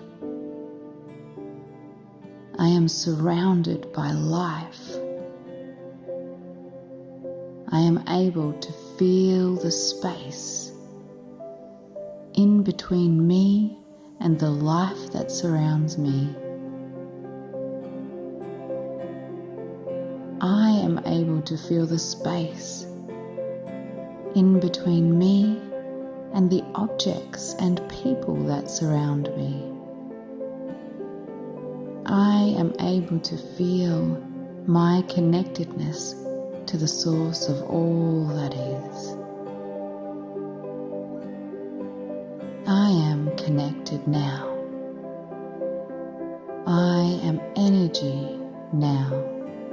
Speaker 1: I am surrounded by life. I am able to feel the space in between me and the life that surrounds me. I am able to feel the space in between me and the objects and people that surround me. I am able to feel my connectedness to the source of all that is. I am connected now. I am energy now.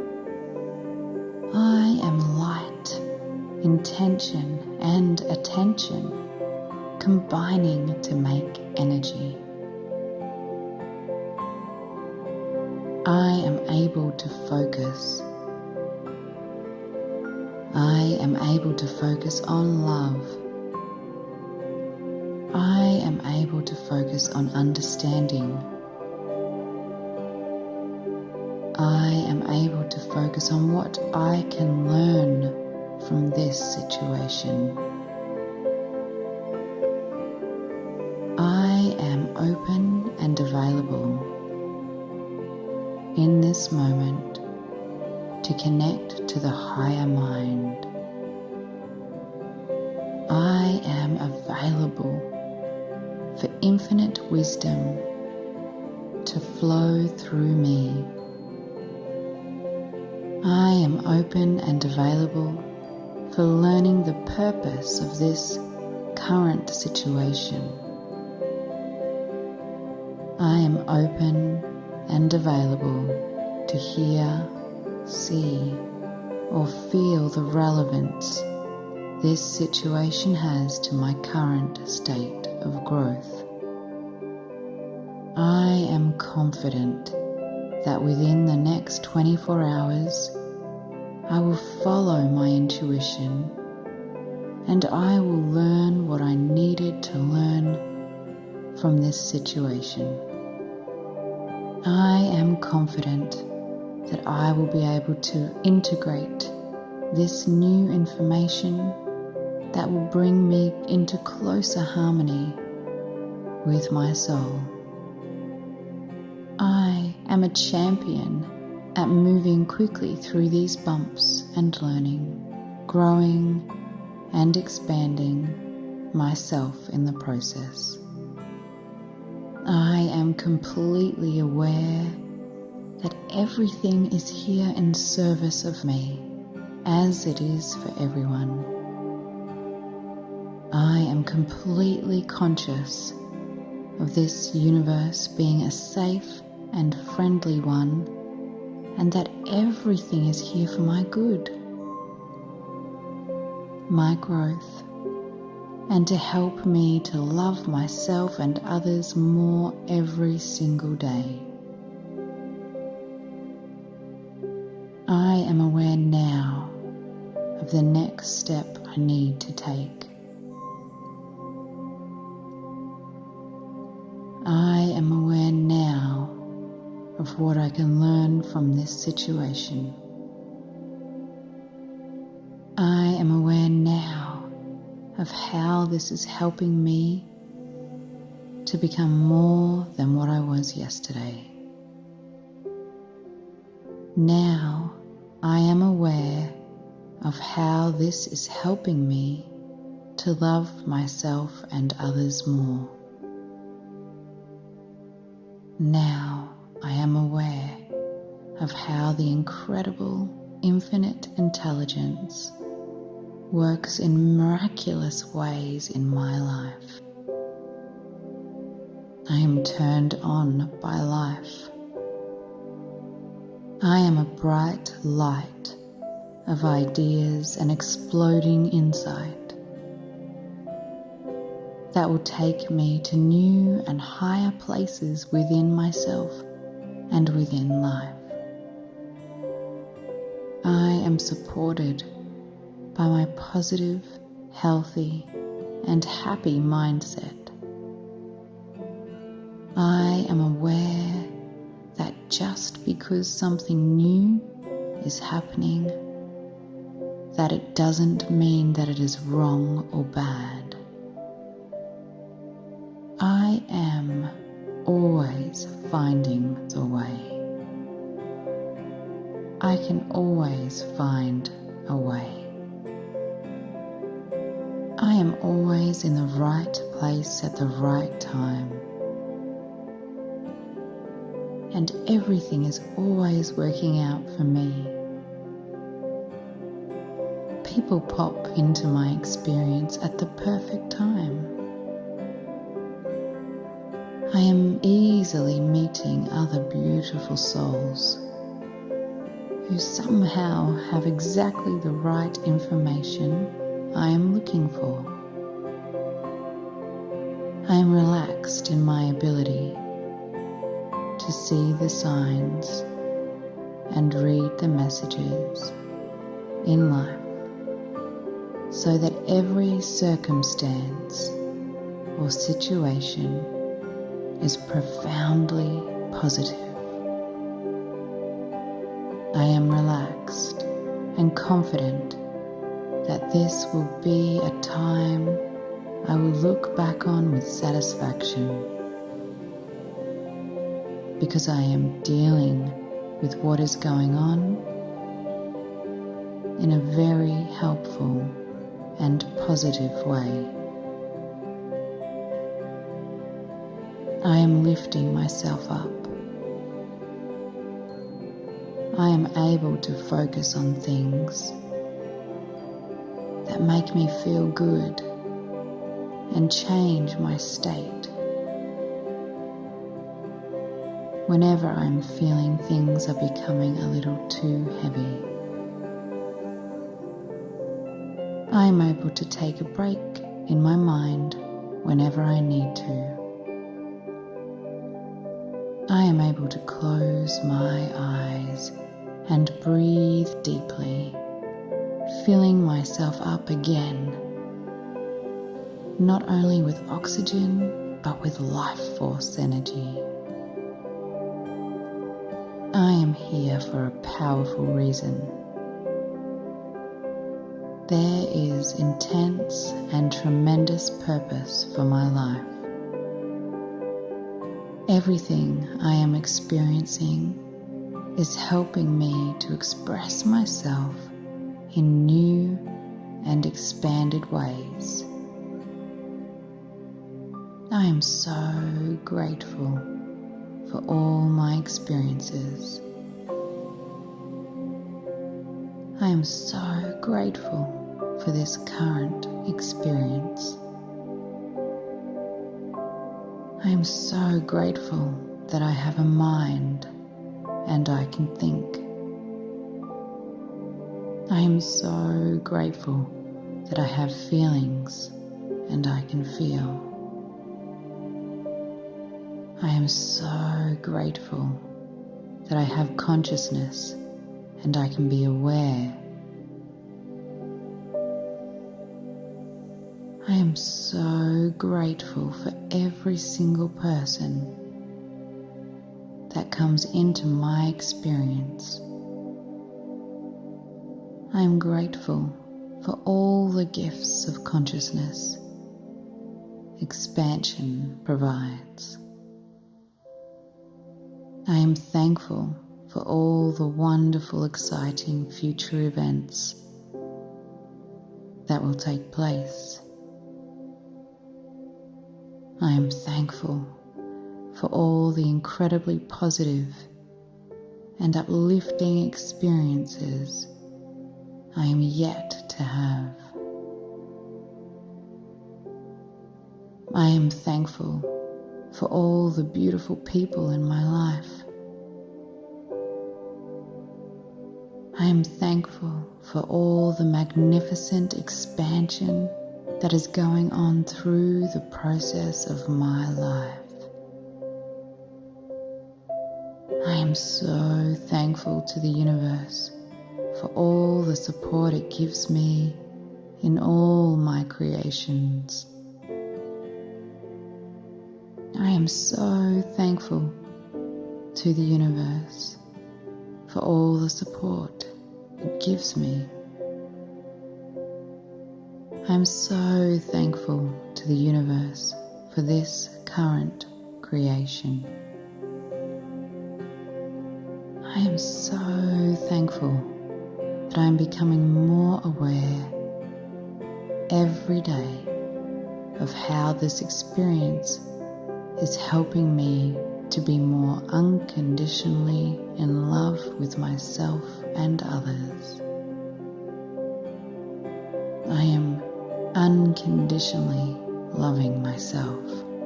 Speaker 1: I am light, intention, and attention combining to make energy. I am able to focus. I am able to focus on love. I am able to focus on understanding. I am able to focus on what I can learn from this situation. I am open and available in this moment to connect to the higher mind. I am available for infinite wisdom to flow through me. I am open and available for learning the purpose of this current situation. I am open and available to hear, see, or feel the relevance this situation has to my current state of growth. I am confident that within the next twenty-four hours, I will follow my intuition and I will learn what I needed to learn from this situation. I am confident that I will be able to integrate this new information that will bring me into closer harmony with my soul. I am a champion at moving quickly through these bumps and learning, growing and expanding myself in the process. I am completely aware that everything is here in service of me, as it is for everyone. I am completely conscious of this universe being a safe and friendly one, and that everything is here for my good, my growth, and to help me to love myself and others more every single day. I am aware now of the next step I need to take. I am aware now of what I can learn from this situation. I am aware now of how this is helping me to become more than what I was yesterday. Now I am aware of how this is helping me to love myself and others more. Now I am aware of how the incredible infinite intelligence works in miraculous ways in my life. I am turned on by life. I am a bright light of ideas and exploding insight that will take me to new and higher places within myself and within life. I am supported by my positive, healthy, and happy mindset. I am aware that just because something new is happening, that it doesn't mean that it is wrong or bad. I am always finding the way. I can always find a way. I am always in the right place at the right time. And everything is always working out for me. People pop into my experience at the perfect time. I am easily meeting other beautiful souls who somehow have exactly the right information I am looking for. I am relaxed in my ability to see the signs and read the messages in life so that every circumstance or situation is profoundly positive. I am relaxed and confident that this will be a time I will look back on with satisfaction, because I am dealing with what is going on in a very helpful and positive way. I am lifting myself up. I am able to focus on things that make me feel good and change my state. Whenever I'm feeling things are becoming a little too heavy, I am able to take a break in my mind whenever I need to. I am able to close my eyes and breathe deeply, filling myself up again, not only with oxygen, but with life force energy. I am here for a powerful reason. There is intense and tremendous purpose for my life. Everything I am experiencing is helping me to express myself in new and expanded ways. I am so grateful for all my experiences. I am so grateful for this current experience. I am so grateful that I have a mind and I can think. I am so grateful that I have feelings and I can feel. I am so grateful that I have consciousness and I can be aware. I am so grateful for every single person that comes into my experience. I am grateful for all the gifts of consciousness expansion provides. I am thankful for all the wonderful, exciting future events that will take place. I am thankful for all the incredibly positive and uplifting experiences I am yet to have. I am thankful for all the beautiful people in my life. I am thankful for all the magnificent expansion that is going on through the process of my life. I am so thankful to the universe for all the support it gives me in all my creations. I am so thankful to the universe for all the support it gives me. I am so thankful to the universe for this current creation. I am so thankful that I am becoming more aware every day of how this experience is helping me to be more unconditionally in love with myself and others. I am unconditionally loving myself.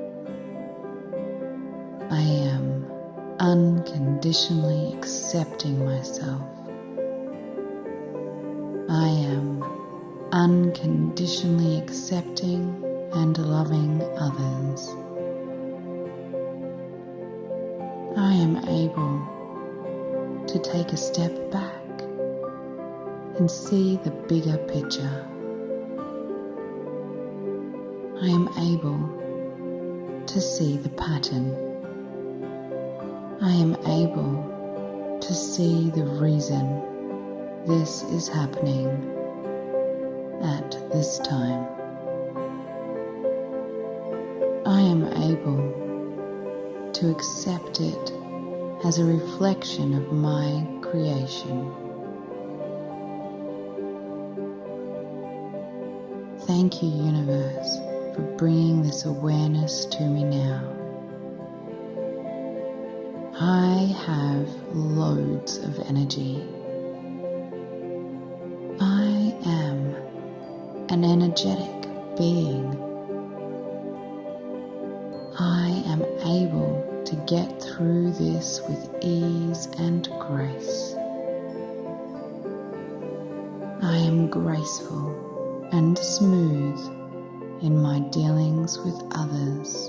Speaker 1: I am unconditionally accepting myself. I am unconditionally accepting and loving others. I am able to take a step back and see the bigger picture. I am able to see the pattern. I am able to see the reason this is happening at this time. I am able to accept it as a reflection of my creation. Thank you, universe, for bringing this awareness to me now. I have loads of energy. I am an energetic being. I am able to get through this with ease and grace. I am graceful and smooth in my dealings with others.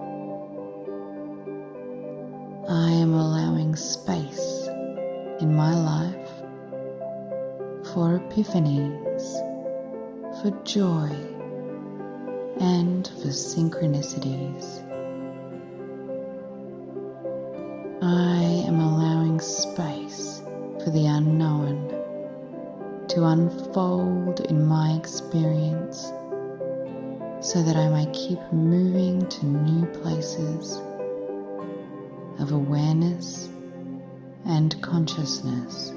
Speaker 1: I am allowing space in my life for epiphanies, for joy, and for synchronicities. I am allowing space for the unknown to unfold in my experience so that I may keep moving to new places of awareness and consciousness.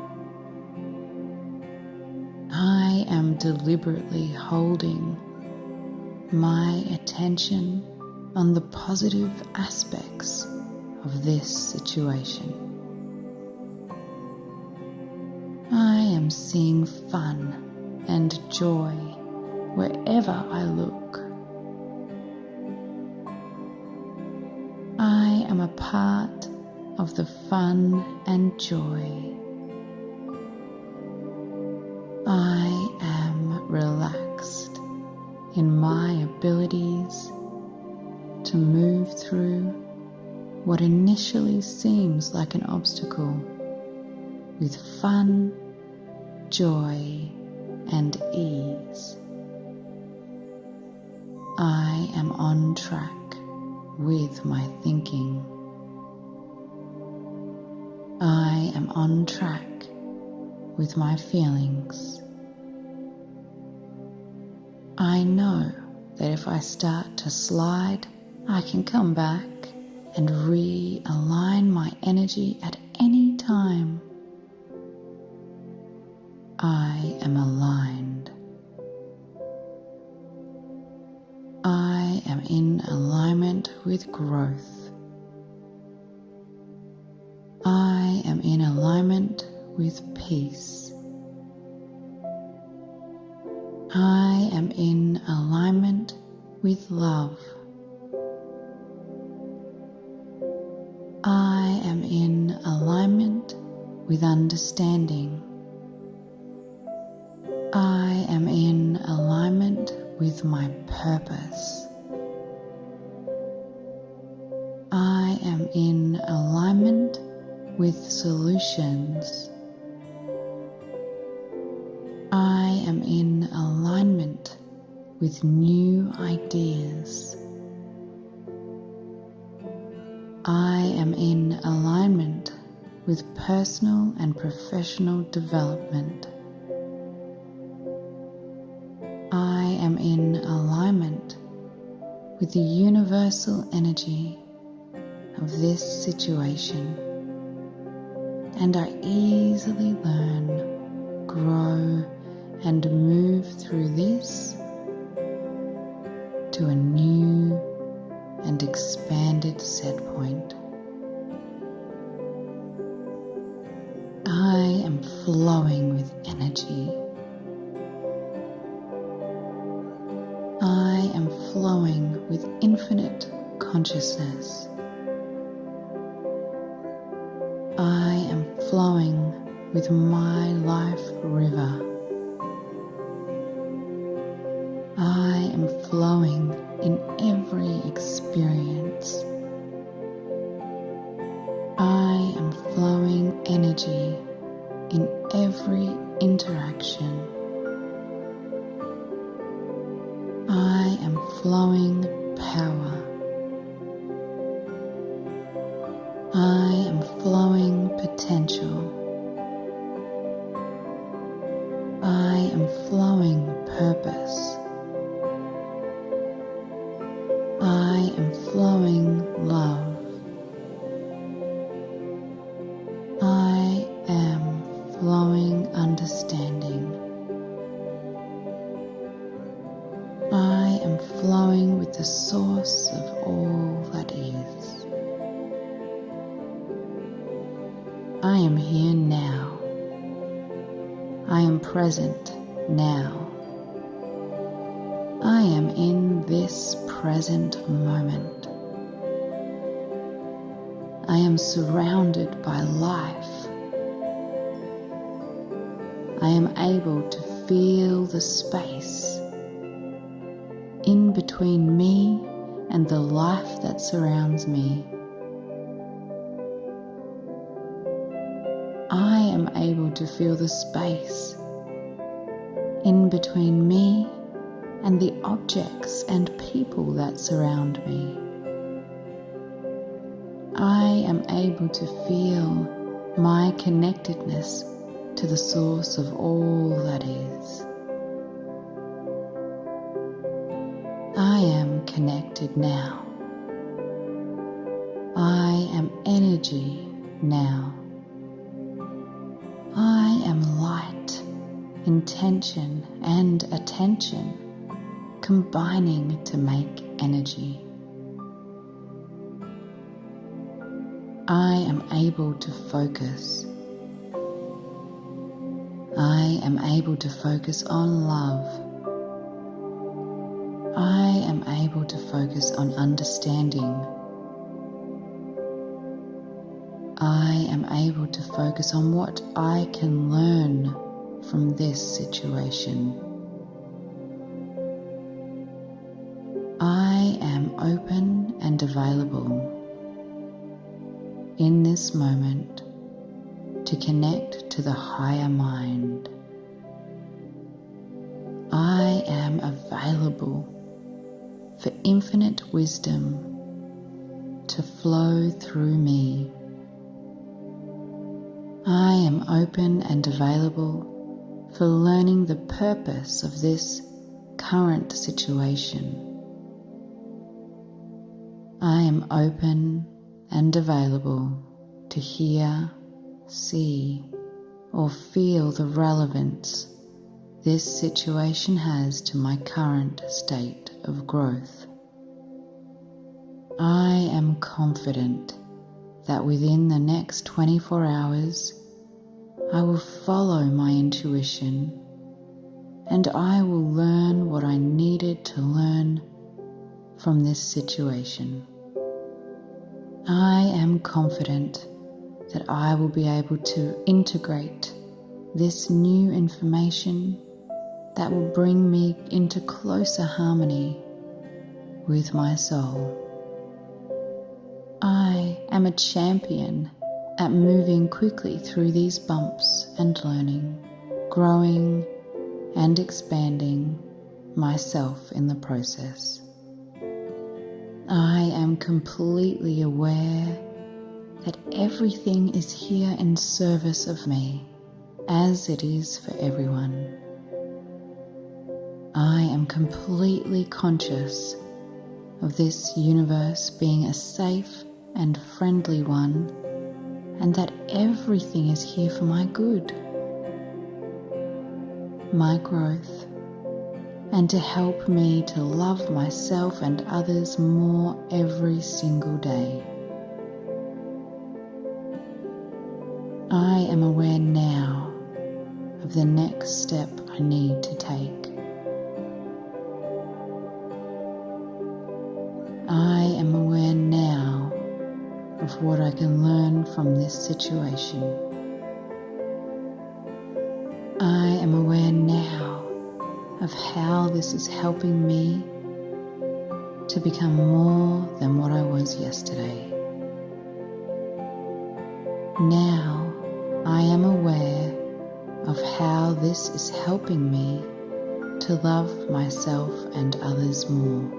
Speaker 1: I am deliberately holding my attention on the positive aspects of this situation. I am seeing fun and joy wherever I look. I am a part of the fun and joy. I am relaxed in my abilities to move through what initially seems like an obstacle with fun, joy, and ease. I am on track with my thinking. I am on track with my feelings. I know that if I start to slide, I can come back and realign my energy at any time. I am aligned. I am in alignment with growth. I am in alignment with peace. I am in alignment with love. I am in alignment with understanding. I am in alignment with my purpose. I am in alignment with solutions. I am in alignment with new ideas. I am in alignment with personal and professional development. I am in alignment with the universal energy of this situation, and I easily learn, grow, and move through this to a new and expanded set point. I am flowing with energy. I am flowing with infinite consciousness. I am flowing with my life river. I am flowing in every experience. I am flowing energy in every interaction. I am flowing power. I am flowing potential. I am flowing purpose. I am flowing love. I am flowing understanding. I am flowing with the source of all that is. I am here now. I am present now. I am in this present moment. I am surrounded by life. I am able to feel the space in between me and the life that surrounds me. I am able to feel the space in between me and the objects and people that surround me. I am able to feel my connectedness to the source of all that is. I am connected now. I am energy now. I am light, intention, and attention combining to make energy. I am able to focus. I am able to focus on love. I am able to focus on understanding. I am able to focus on what I can learn from this situation. I am open and available in this moment to connect to the higher mind. I am available for infinite wisdom to flow through me. I am open and available for learning the purpose of this current situation. I am open and available to hear, see, or feel the relevance this situation has to my current state of growth. I am confident that within the next twenty-four hours, I will follow my intuition and I will learn what I needed to learn from this situation. I am confident that I will be able to integrate this new information that will bring me into closer harmony with my soul. I am a champion at moving quickly through these bumps and learning, growing, and expanding myself in the process. I am completely aware that everything is here in service of me, as it is for everyone. I am completely conscious of this universe being a safe and friendly one, and that everything is here for my good, my growth, and to help me to love myself and others more every single day. I am aware now of the next step I need to take. I am aware now of what I can learn from this situation. I am aware now of how this is helping me to become more than what I was yesterday. Now I am aware of how this is helping me to love myself and others more.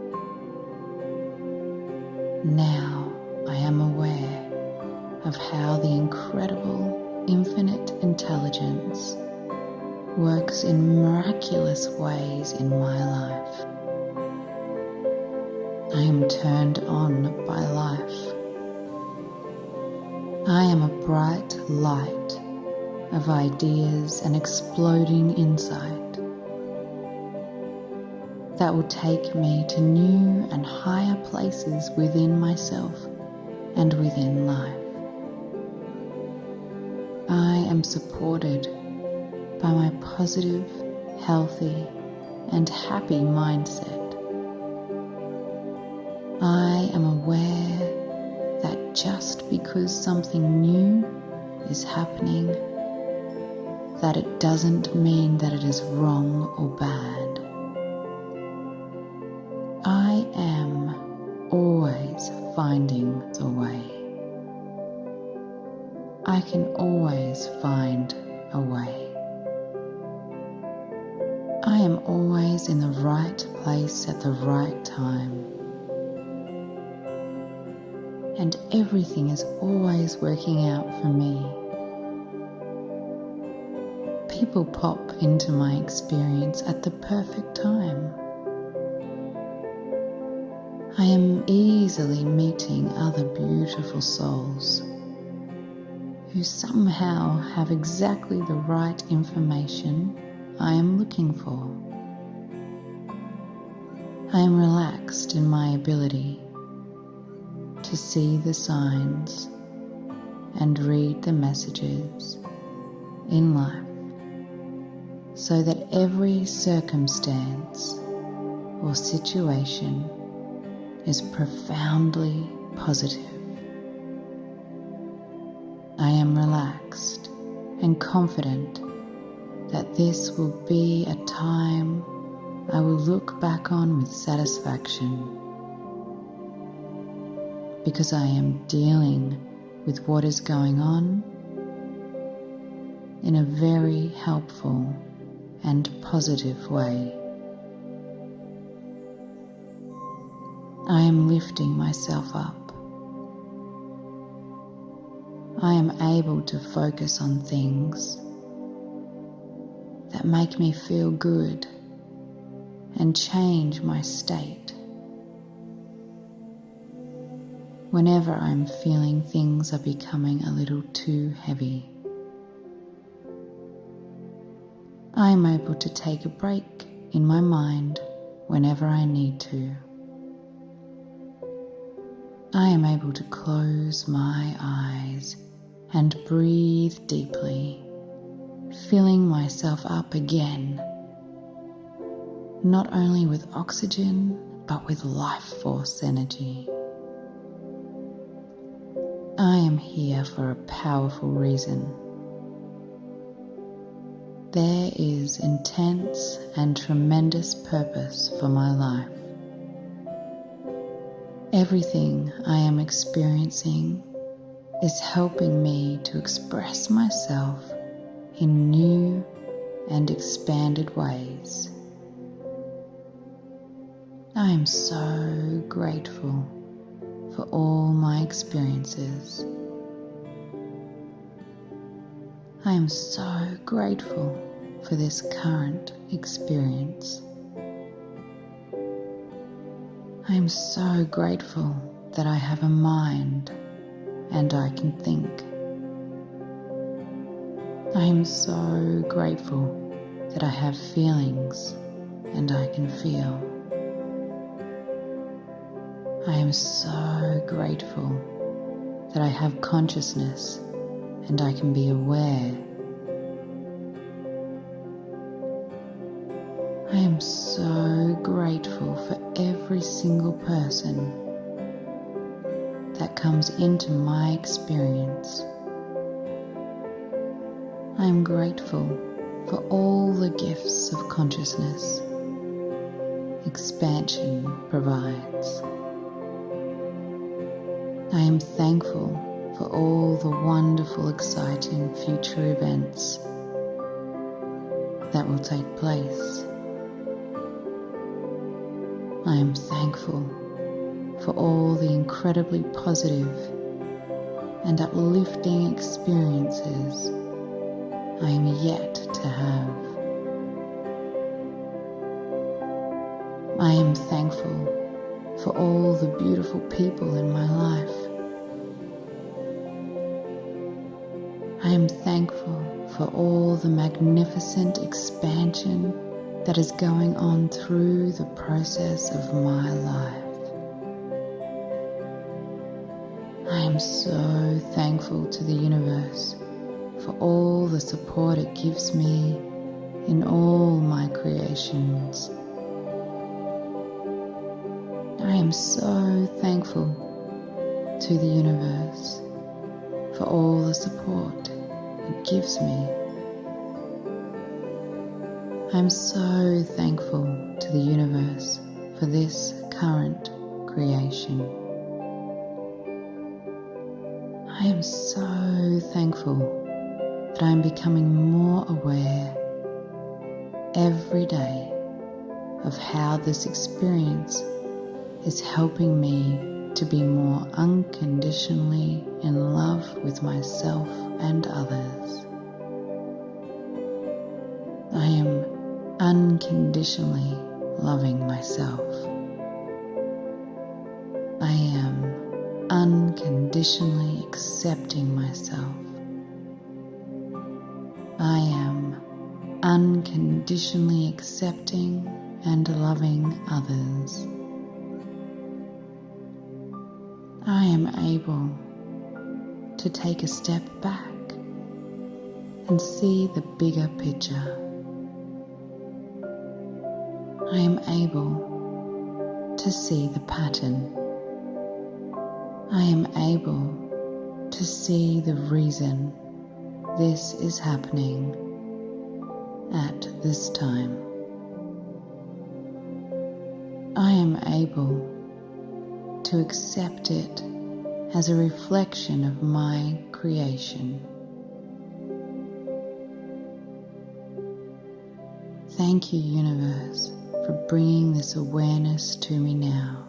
Speaker 1: Now I am aware of how the incredible infinite intelligence works in miraculous ways in my life. I am turned on by life. I am a bright light of ideas and exploding insight that will take me to new and higher places within myself and within life. I am supported by my positive, healthy, and happy mindset. I am aware that just because something new is happening, that it doesn't mean that it is wrong or bad. I am always finding the way. I can always find a way. I am always in the right place at the right time. And everything is always working out for me. People pop into my experience at the perfect time. I am easily meeting other beautiful souls who somehow have exactly the right information I am looking for. I am relaxed in my ability to see the signs and read the messages in life, so that every circumstance or situation is profoundly positive. I am relaxed and confident that this will be a time I will look back on with satisfaction, because I am dealing with what is going on in a very helpful and positive way. I am lifting myself up. I am able to focus on things that make me feel good and change my state. Whenever I'm feeling things are becoming a little too heavy, I am able to take a break in my mind whenever I need to. I am able to close my eyes and breathe deeply, filling myself up again, not only with oxygen, but with life force energy. I am here for a powerful reason. There is intense and tremendous purpose for my life. Everything I am experiencing is helping me to express myself in new and expanded ways. I am so grateful for all my experiences. I am so grateful for this current experience. I am so grateful that I have a mind and I can think. I am so grateful that I have feelings and I can feel. I am so grateful that I have consciousness and I can be aware. I am so grateful for every single person that comes into my experience. I am grateful for all the gifts of consciousness expansion provides. I am thankful for all the wonderful, exciting future events that will take place. I am thankful for all the incredibly positive and uplifting experiences I am yet to have. I am thankful for all the beautiful people in my life. I am thankful for all the magnificent expansion that is going on through the process of my life. I am so thankful to the universe for all the support it gives me in all my creations. I am so thankful to the universe for all the support it gives me. I am so thankful to the universe for this current creation. I am so thankful that I am becoming more aware every day of how this experience is helping me to be more unconditionally in love with myself and others. I am unconditionally loving myself. I am unconditionally accepting myself. I am unconditionally accepting and loving others. I am able to take a step back and see the bigger picture. I am able to see the pattern. I am able to see the reason this is happening at this time. I am able to accept it as a reflection of my creation. Thank you, universe, for bringing this awareness to me now.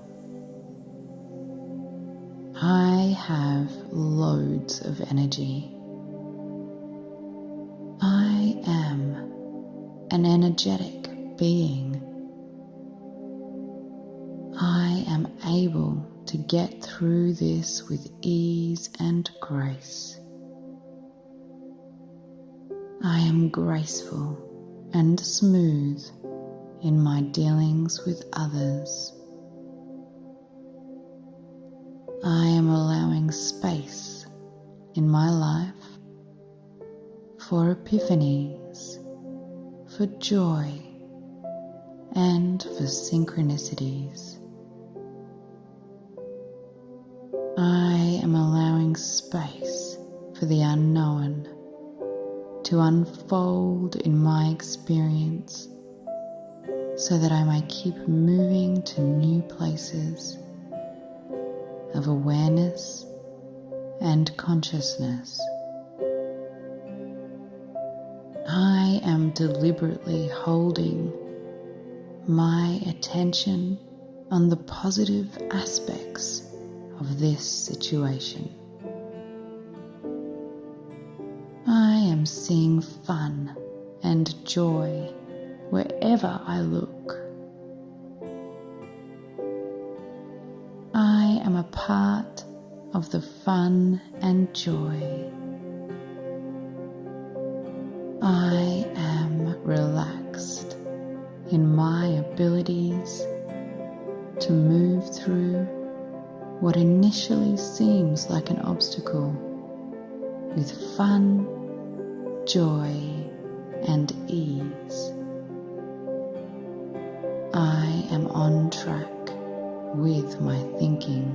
Speaker 1: I have loads of energy. I am an energetic being. I am able to get through this with ease and grace. I am graceful and smooth in my dealings with others. I am allowing space in my life for epiphanies, for joy, and for synchronicities. I am allowing space for the unknown to unfold in my experience so that I may keep moving to new places of awareness and consciousness. I am deliberately holding my attention on the positive aspects of this situation. I am seeing fun and joy wherever I look. I am a part of the fun and joy. I am relaxed in my abilities to move through what initially seems like an obstacle with fun, joy, and ease. I am on track with my thinking.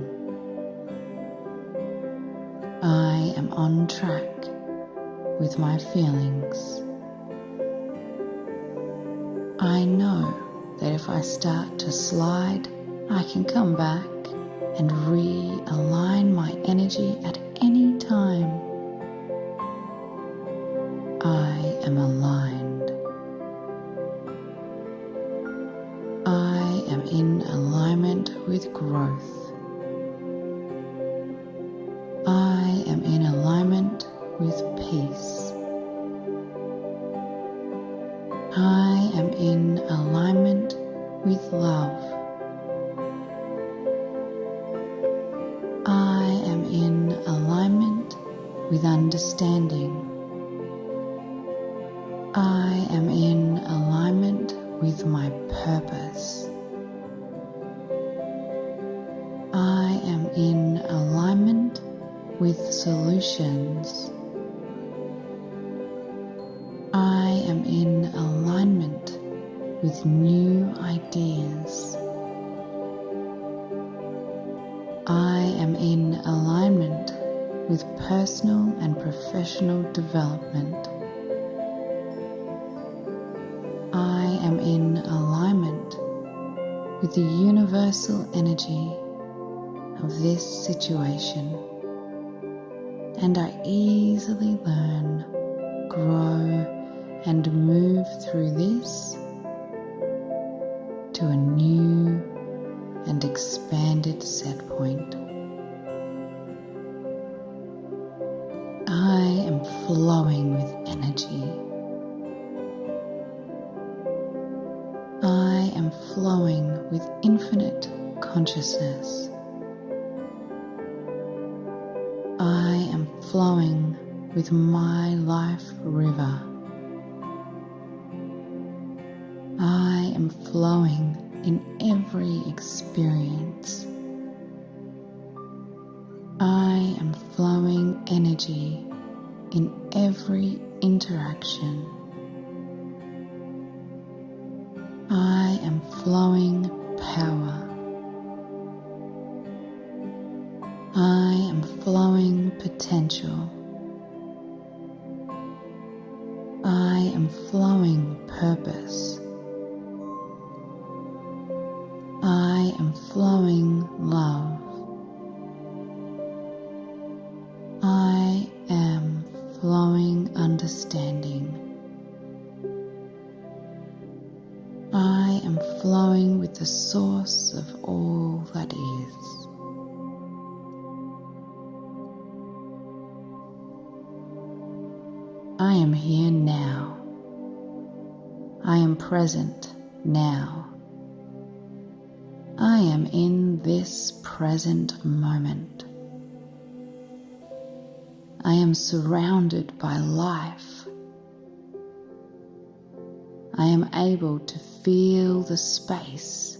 Speaker 1: I am on track with my feelings. I know that if I start to slide, I can come back and realign my energy at any time. I am aligned. I am in alignment with growth. I am in alignment with peace. I am in alignment with love. I am in alignment with understanding. I am in alignment with my purpose. I am in alignment with solutions. I am in alignment with new ideas. I am in alignment with personal and professional development. I am in alignment with the universal energy of this situation, and I easily learn, grow, and move through this to a new and expanded set point. I am flowing with energy. I am flowing with infinite consciousness. I am flowing with my life river. I am flowing in every experience. I am flowing energy in every interaction. I am flowing power. I am flowing potential. I am flowing purpose. I am flowing love. I am flowing understanding. I am flowing with the source of all that is. I am here now. I am present now. I am in this present moment. I am surrounded by life. I am able to feel the space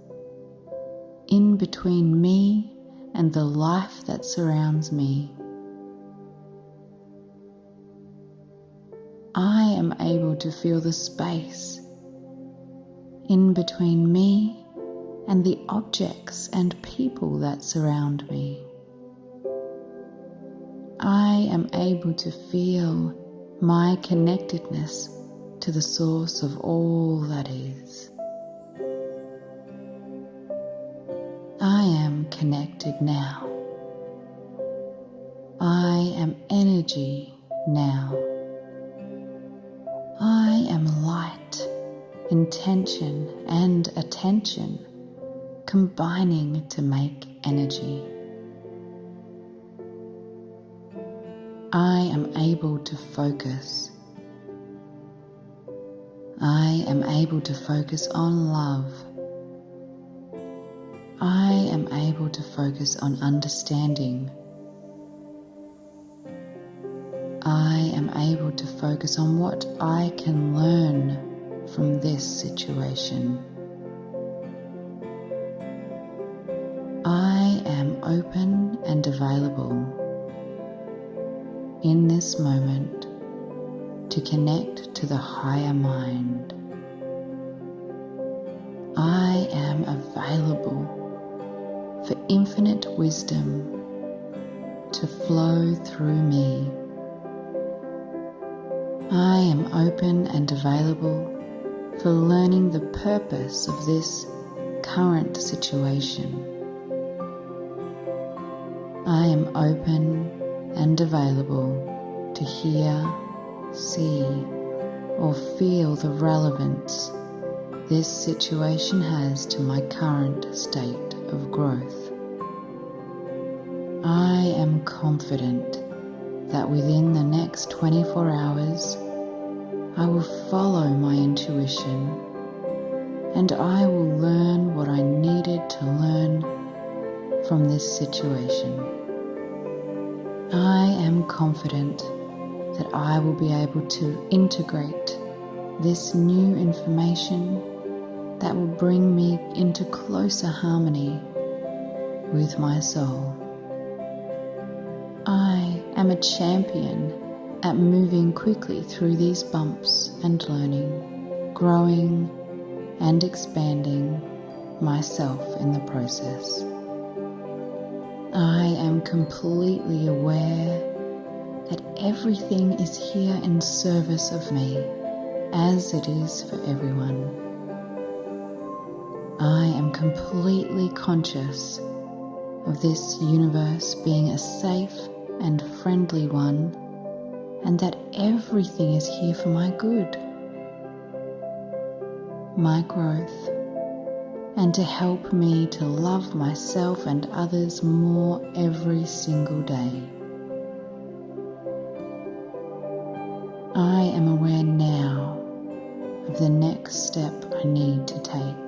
Speaker 1: in between me and the life that surrounds me. I am able to feel the space in between me and the objects and people that surround me. I am able to feel my connectedness to the source of all that is. I am connected now. I am energy now. intention and attention combining to make energy. I am able to focus. I am able to focus on love. I am able to focus on understanding. I am able to focus on what I can learn from this situation. I am open and available in this moment to connect to the higher mind. I am available for infinite wisdom to flow through me. I am open and available for learning the purpose of this current situation. I am open and available to hear, see, or feel the relevance this situation has to my current state of growth. I am confident that within the next twenty-four hours I will follow my intuition and I will learn what I needed to learn from this situation. I am confident that I will be able to integrate this new information that will bring me into closer harmony with my soul. I am a champion at moving quickly through these bumps and learning, growing and expanding myself in the process. I am completely aware that everything is here in service of me, as it is for everyone. I am completely conscious of this universe being a safe and friendly one, and that everything is here for my good, my growth, and to help me to love myself and others more every single day. I am aware now of the next step I need to take.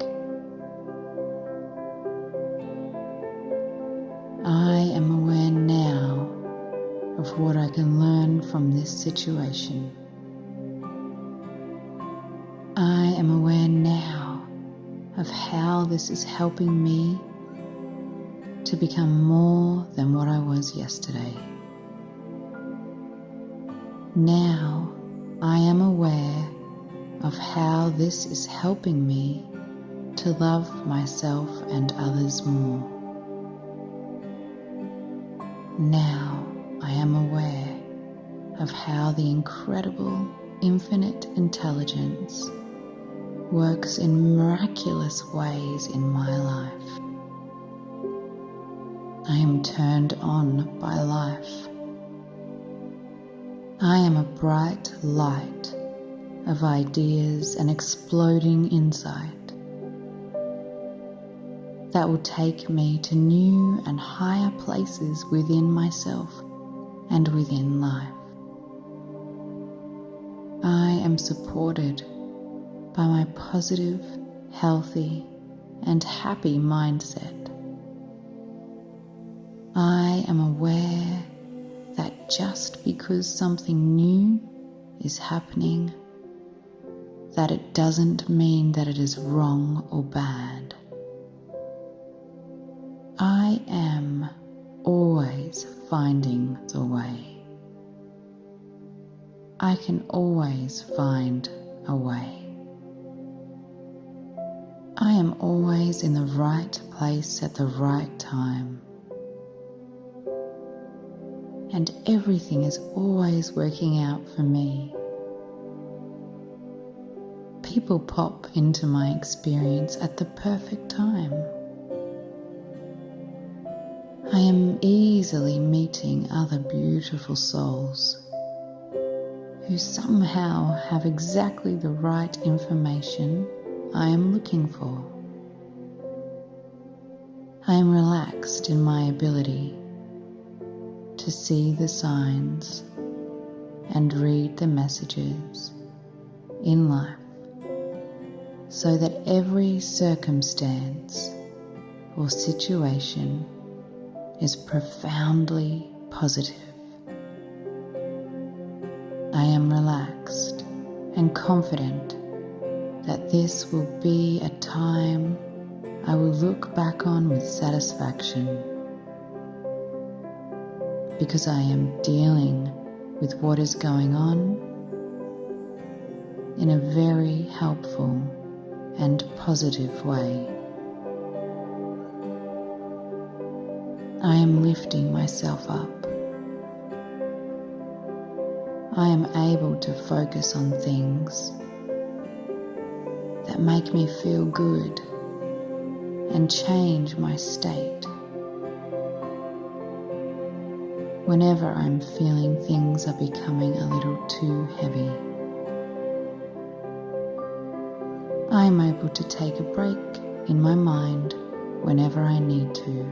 Speaker 1: I am aware now of what I can learn from this situation. I am aware now of how this is helping me to become more than what I was yesterday. Now I am aware of how this is helping me to love myself and others more. Now I am aware of how the incredible infinite intelligence works in miraculous ways in my life. I am turned on by life. I am a bright light of ideas and exploding insight that will take me to new and higher places within myself and within life. I am supported by my positive, healthy, and happy mindset. I am aware that just because something new is happening, that it doesn't mean that it is wrong or bad. I am always finding the way. I can always find a way. I am always in the right place at the right time. And everything is always working out for me. People pop into my experience at the perfect time. I am easily meeting other beautiful souls who somehow have exactly the right information I am looking for. I am relaxed in my ability to see the signs and read the messages in life, so that every circumstance or situation is profoundly positive. I am relaxed and confident that this will be a time I will look back on with satisfaction, because I am dealing with what is going on in a very helpful and positive way. I am lifting myself up. I am able to focus on things that make me feel good and change my state. Whenever I'm feeling things are becoming a little too heavy, I am able to take a break in my mind whenever I need to.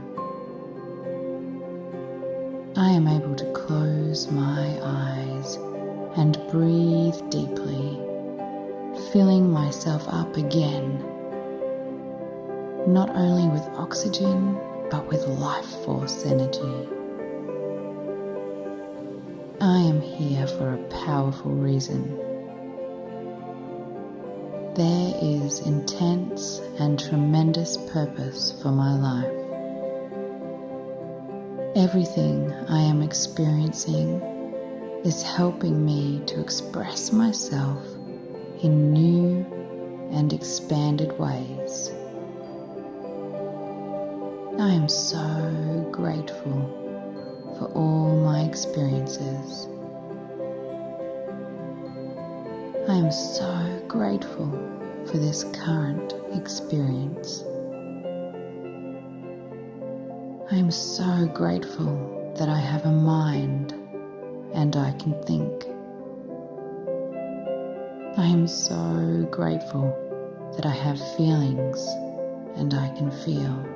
Speaker 1: I am able to close my eyes and breathe deeply, filling myself up again, not only with oxygen, but with life force energy. I am here for a powerful reason. There is intense and tremendous purpose for my life. Everything I am experiencing is helping me to express myself in new and expanded ways. I am so grateful for all my experiences. I am so grateful for this current experience. I am so grateful that I have a mind and I can think. I am so grateful that I have feelings and I can feel.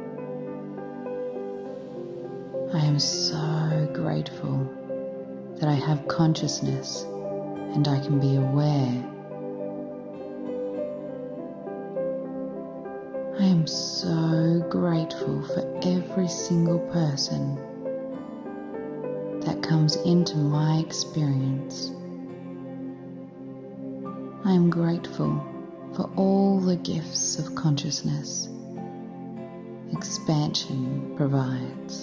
Speaker 1: I am so grateful that I have consciousness and I can be aware. I am so grateful for every single person that comes into my experience. I am grateful for all the gifts of consciousness expansion provides.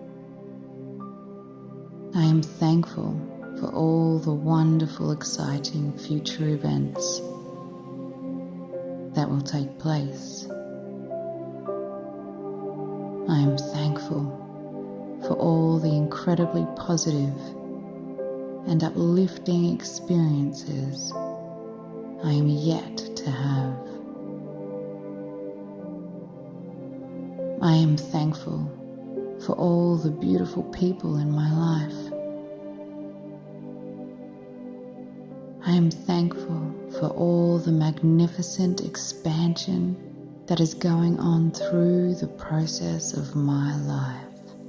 Speaker 1: I am thankful for all the wonderful, exciting future events that will take place. I am thankful for all the incredibly positive and uplifting experiences I am yet to have. I am thankful for all the beautiful people in my life. I am thankful for all the magnificent expansion that is going on through the process of my life.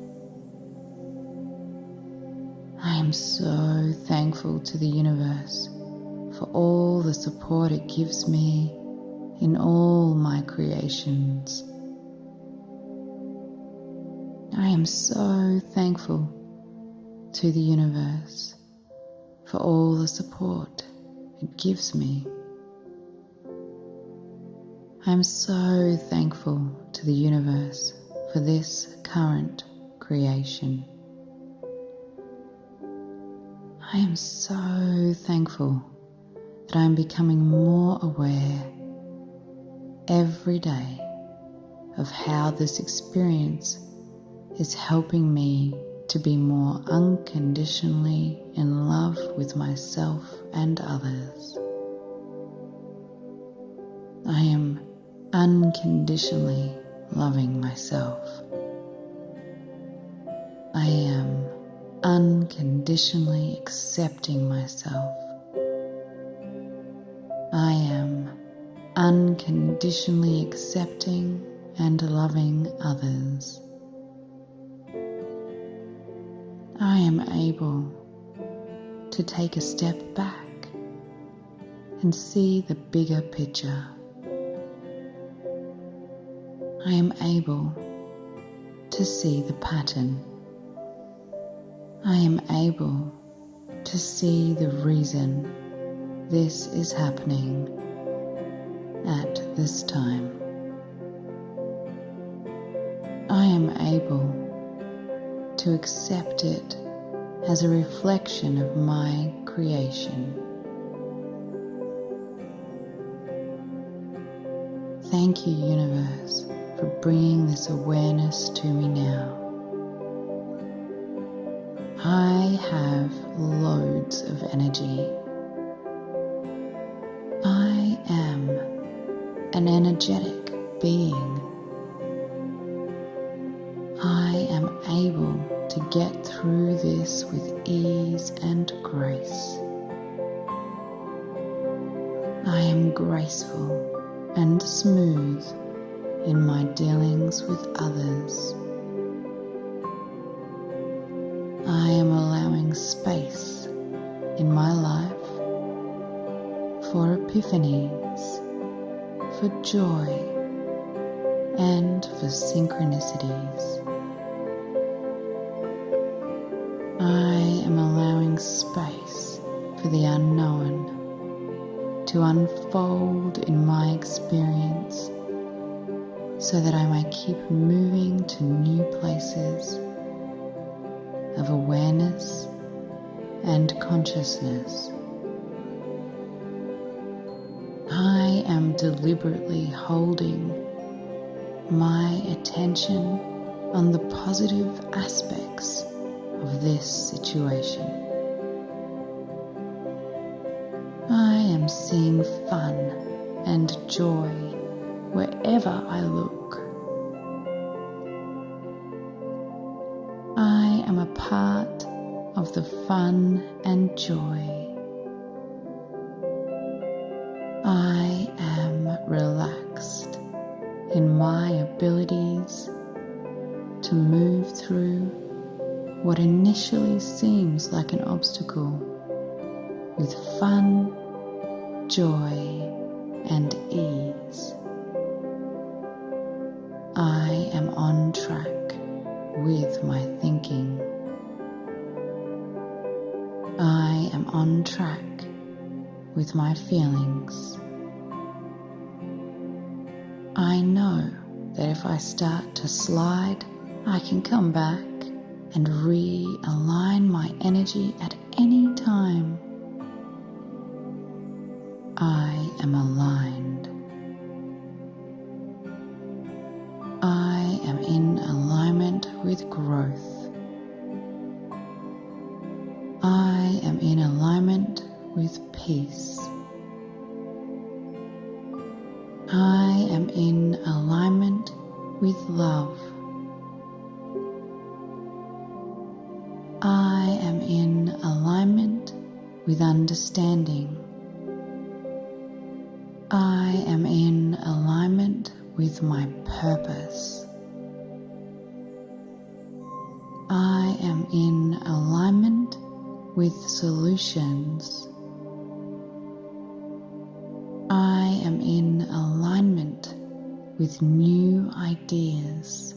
Speaker 1: I am so thankful to the universe for all the support it gives me in all my creations. I am so thankful to the universe for all the support it gives me. I am so thankful to the universe for this current creation. I am so thankful that I am becoming more aware every day of how this experience is helping me to be more unconditionally in love with myself and others. I am unconditionally loving myself. I am unconditionally accepting myself. I am unconditionally accepting and loving others. I am able to take a step back and see the bigger picture. I am able to see the pattern. I am able to see the reason this is happening at this time. I am able to accept it as a reflection of my creation. Thank you, universe, for bringing this awareness to me now. I have loads of energy. I am an energetic being. I am able to get through this with ease and grace. I am graceful and smooth in my dealings with others. I am allowing space in my life for epiphanies, for joy, and for synchronicities. I am allowing space for the unknown to unfold in my experience so that I may keep moving to new places of awareness and consciousness. I am deliberately holding my attention on the positive aspects of this situation. I am seeing fun and joy wherever I look. I am a part of the fun and joy. I am relaxed in my abilities to move through what initially seems like an obstacle with fun, joy, and ease. I am on track with my thinking. I am on track with my feelings. I know that if I start to slide, I can come back and realign my energy at any time. I am aligned. I am in alignment with growth. I am in alignment with peace. I am in alignment with love. I am in alignment with understanding. I am in alignment with my purpose. I am in alignment with solutions. I am in alignment with new ideas.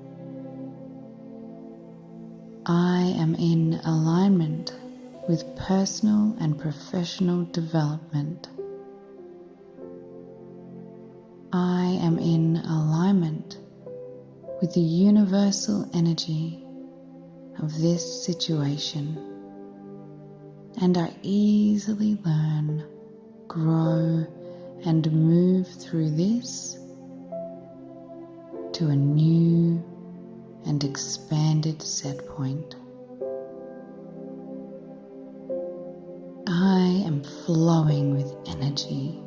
Speaker 1: I am in alignment with personal and professional development. I am in alignment with the universal energy of this situation, and I easily learn, grow, and move through this to a new and expanded set point. I am flowing with energy.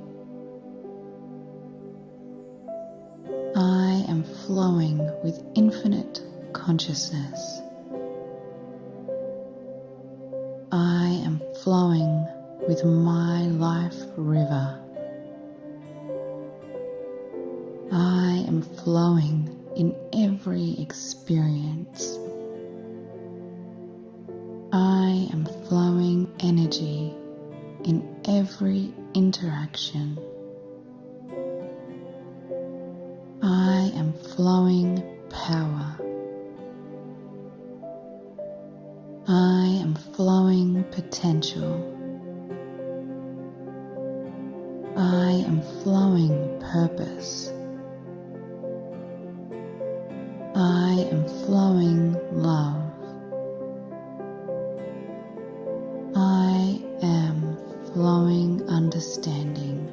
Speaker 1: I am flowing with infinite consciousness. I am flowing with my life river. am flowing in every experience. I am flowing energy in every interaction. I am flowing power. I am flowing potential. I am flowing purpose. I am flowing love. I am flowing understanding.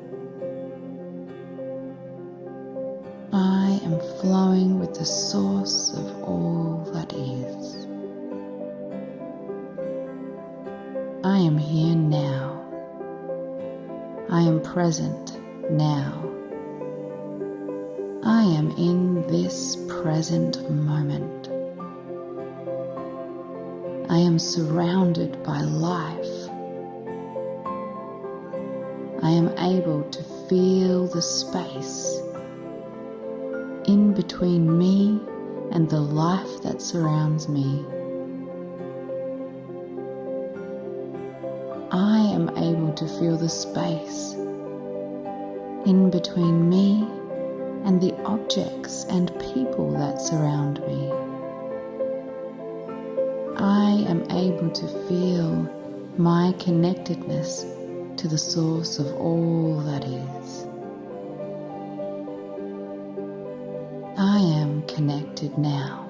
Speaker 1: I am flowing with the source of all that is. I am here now. I am present now. I am in this present moment. I am surrounded by life. I am able to feel the space in between me and the life that surrounds me. I am able to feel the space in between me and the objects and people that surround me. I am able to feel my connectedness to the source of all that is. I am connected now.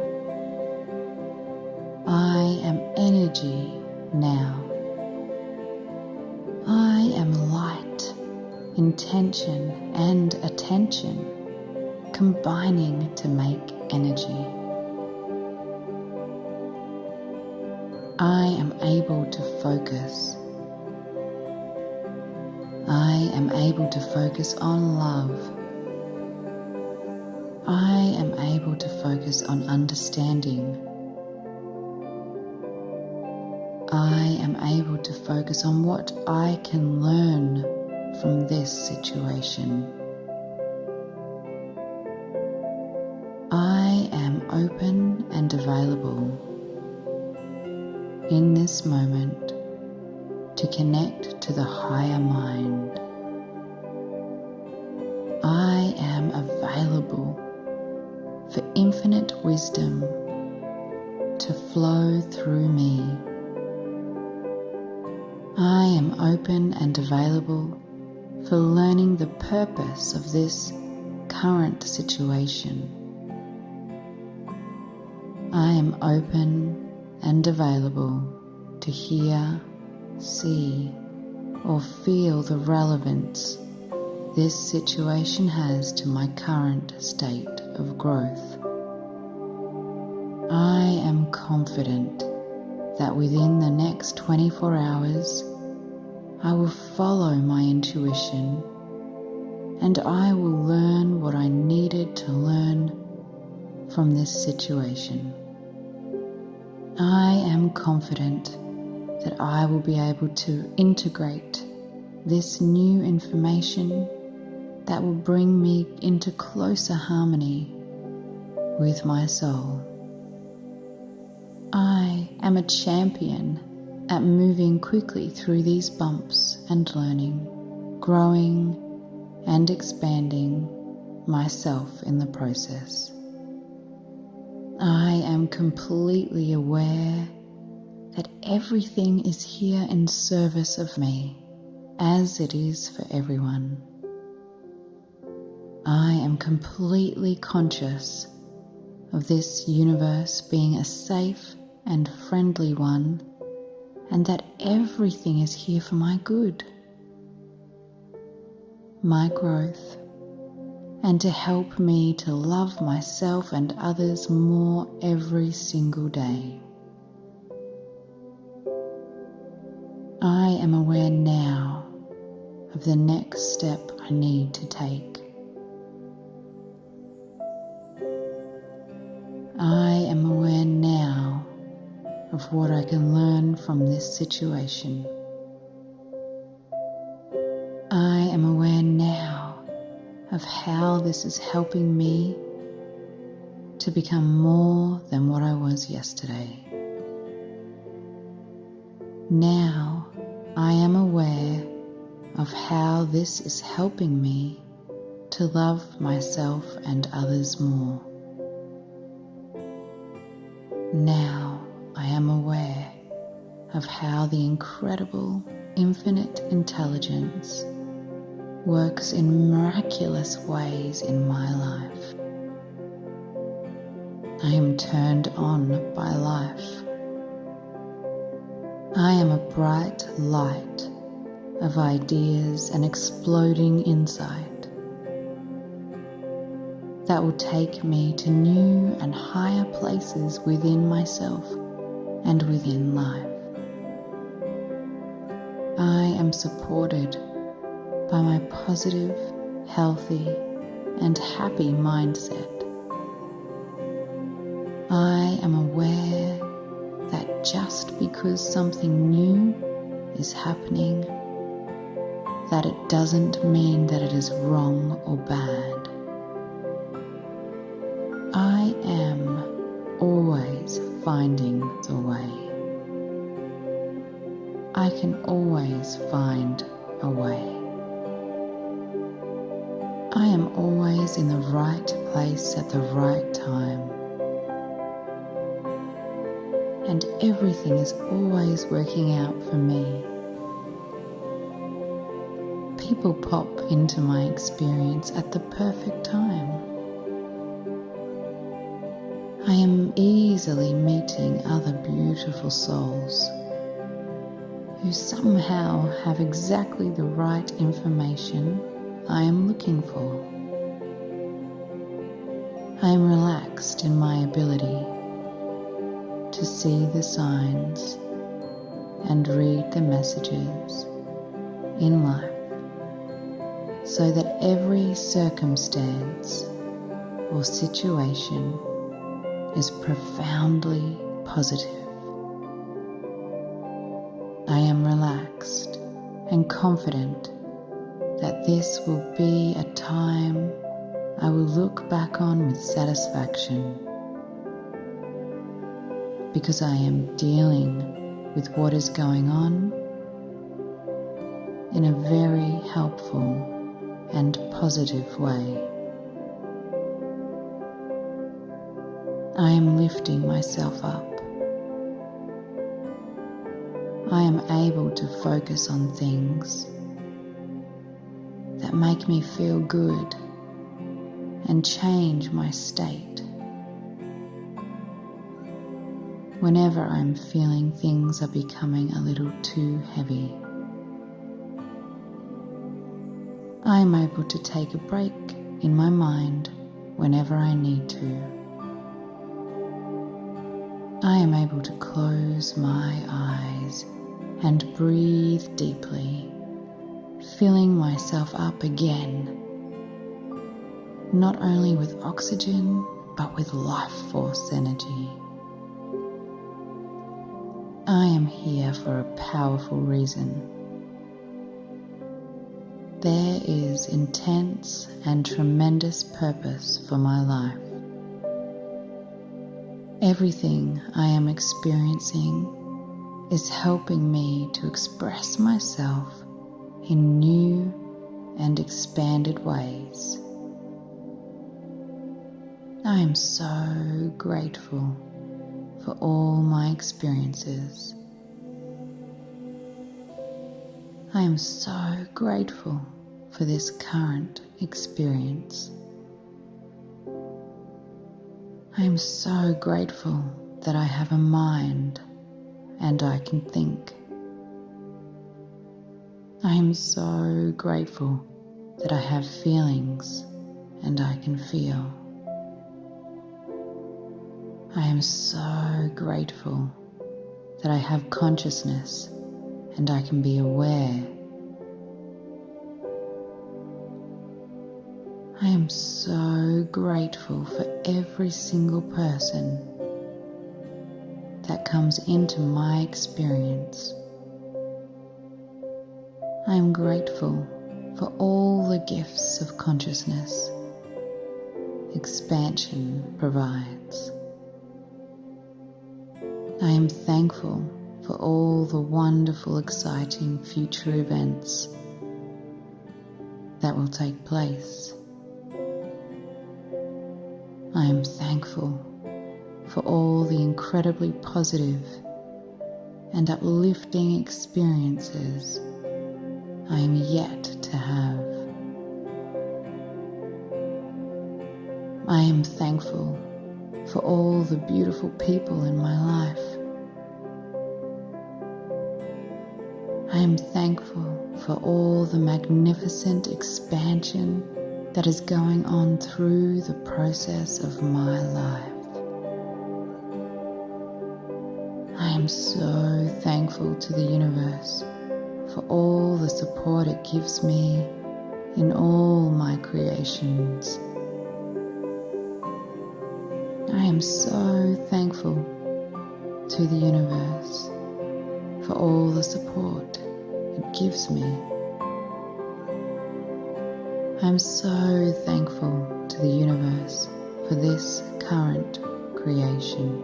Speaker 1: I am energy now. I am light, intention and attention combining to make energy. I am able to focus. I am able to focus on love. I am able to focus on understanding. I am able to focus on what I can learn from this situation. I am open and available in this moment to connect to the higher mind. I am available for infinite wisdom to flow through me. I am open and available for learning the purpose of this current situation. I am open and available to hear, see, or feel the relevance this situation has to my current state of growth. I am confident that within the next twenty-four hours, I will follow my intuition and I will learn what I needed to learn from this situation. I am confident that I will be able to integrate this new information that will bring me into closer harmony with my soul. I am a champion at moving quickly through these bumps and learning, growing and expanding myself in the process. I am completely aware that everything is here in service of me, as it is for everyone. I am completely conscious of this universe being a safe and friendly one, and that everything is here for my good, my growth, and to help me to love myself and others more every single day. I am aware now of the next step I need to take. I am aware now of what I can learn from this situation. I am aware now of how this is helping me to become more than what I was yesterday. Now I am aware of how this is helping me to love myself and others more. Now I am aware of how the incredible infinite intelligence works in miraculous ways in my life. I am turned on by life. I am a bright light of ideas and exploding insight that will take me to new and higher places within myself and within life. I am supported by my positive, healthy, and happy mindset. I am aware that just because something new is happening, that it doesn't mean that it is wrong or bad. I am always finding the way. I can always find a way. I am always in the right place at the right time. And everything is always working out for me. People pop into my experience at the perfect time. I am easily meeting other beautiful souls who somehow have exactly the right information I am looking for. I am relaxed in my ability to see the signs and read the messages in life, so that every circumstance or situation is profoundly positive. I am relaxed and confident that this will be a time I will look back on with satisfaction, because I am dealing with what is going on in a very helpful and positive way. I am lifting myself up. I am able to focus on things that make me feel good and change my state. Whenever I'm feeling things are becoming a little too heavy, I am able to take a break in my mind whenever I need to. I am able to close my eyes and breathe deeply, filling myself up again, not only with oxygen, but with life force energy. I am here for a powerful reason. There is intense and tremendous purpose for my life. Everything I am experiencing is helping me to express myself in new and expanded ways. I am so grateful for all my experiences. I am so grateful for this current experience. I am so grateful that I have a mind and I can think. I am so grateful that I have feelings and I can feel. I am so grateful that I have consciousness and I can be aware. I am so grateful for every single person that comes into my experience. I am grateful for all the gifts of consciousness expansion provides. I am thankful for all the wonderful, exciting future events that will take place. I am thankful for all the incredibly positive and uplifting experiences I am yet to have. I am thankful for all the beautiful people in my life. I am thankful for all the magnificent expansion that is going on through the process of my life. I am so thankful to the universe for all the support it gives me in all my creations. I am so thankful to the universe for all the support it gives me. I am so thankful to the universe for this current creation.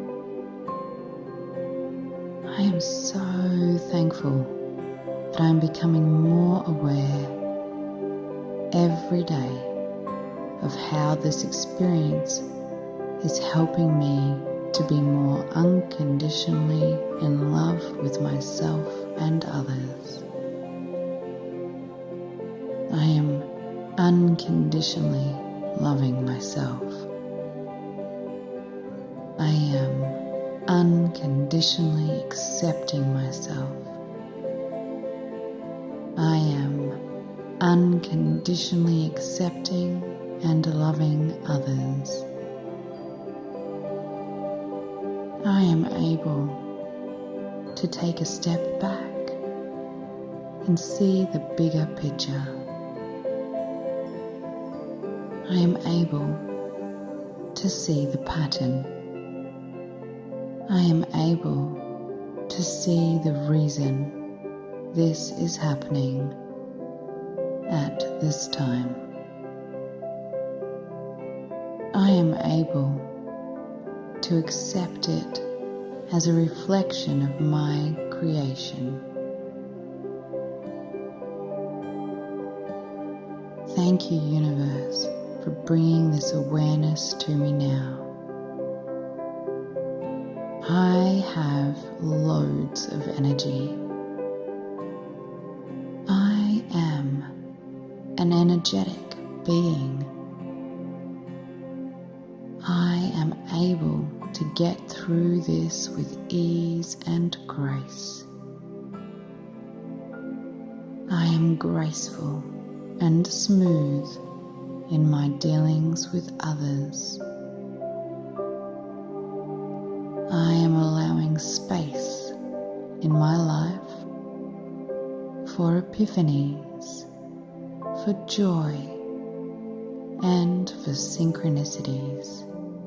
Speaker 1: I am so thankful that I am becoming more aware every day of how this experience is helping me to be more unconditionally in love with myself and others. I am unconditionally loving myself. I am unconditionally accepting myself. I am unconditionally accepting and loving others. I am able to take a step back and see the bigger picture. I am able to see the pattern. I am able to see the reason this is happening at this time. I am able to accept it as a reflection of my creation. Thank you, universe, for bringing this awareness to me now. I have loads of energy. I am an energetic being. I am able to get through this with ease and grace. I am graceful and smooth in my dealings with others. I am allowing space in my life for epiphanies, for joy, and for synchronicities.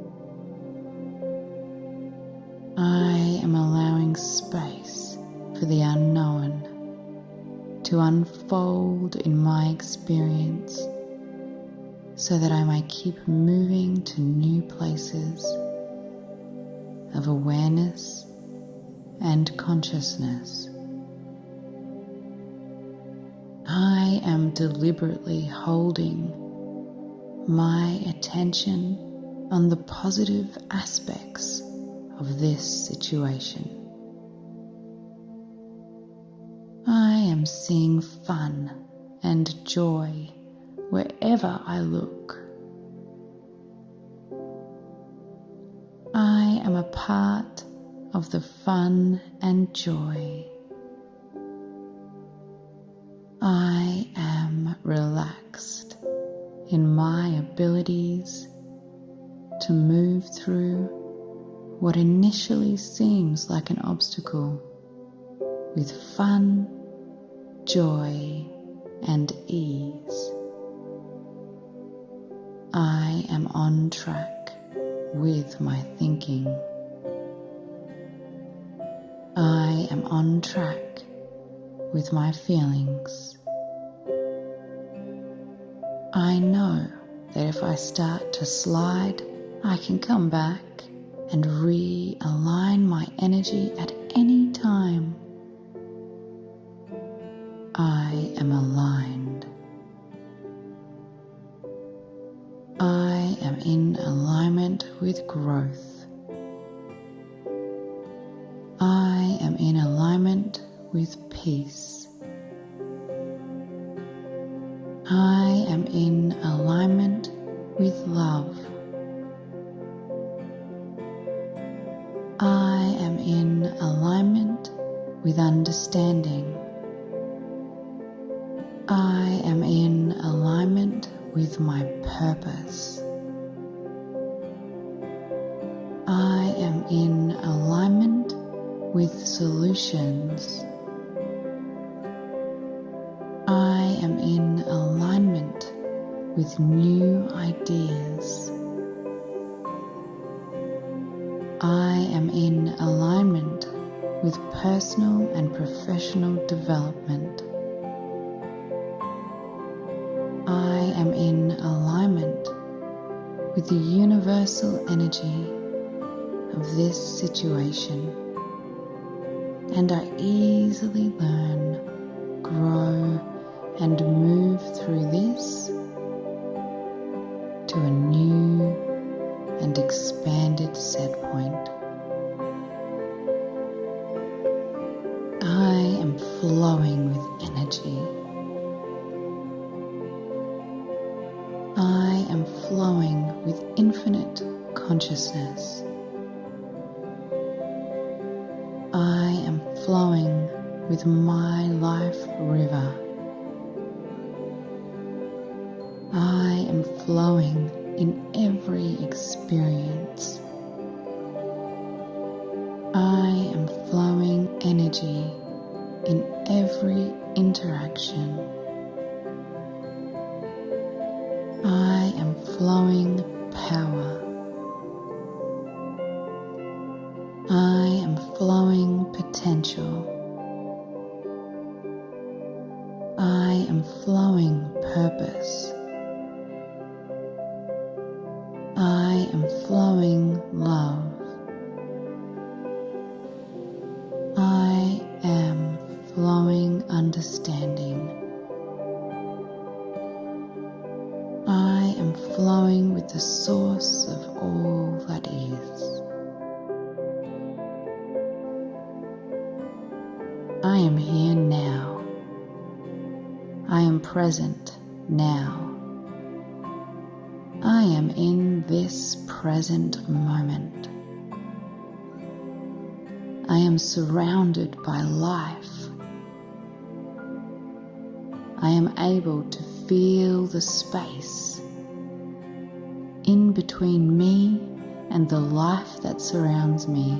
Speaker 1: I am allowing space for the unknown to unfold in my experience so that I may keep moving to new places of awareness and consciousness. I am deliberately holding my attention on the positive aspects of this situation. I am seeing fun and joy wherever I look. I am a part of the fun and joy. I am relaxed in my abilities to move through what initially seems like an obstacle with fun, joy, and ease. I am on track with my thinking. I am on track with my feelings. I know that if I start to slide, I can come back and realign my energy at any time. I am aligned. I am in alignment with growth. I am in alignment with peace. I am in alignment with love. I am in alignment with understanding. I am in alignment with my purpose. I am in alignment with solutions. I am in alignment with new ideas. I am in alignment with personal and professional development. I am in alignment with the universal energy of this situation, and I easily learn, grow, and move through this to a new and expanded set point. I am flowing with energy. I am flowing with infinite consciousness. I am flowing with my life river. I am flowing in every experience. I am flowing energy in every interaction. I am flowing power. I am flowing potential. I am flowing purpose. I am flowing love. I am flowing understanding. I am flowing with the source of all that is. I am here now. I am present now. I am in this present moment. I am surrounded by life. I am able to feel the space in between me and the life that surrounds me.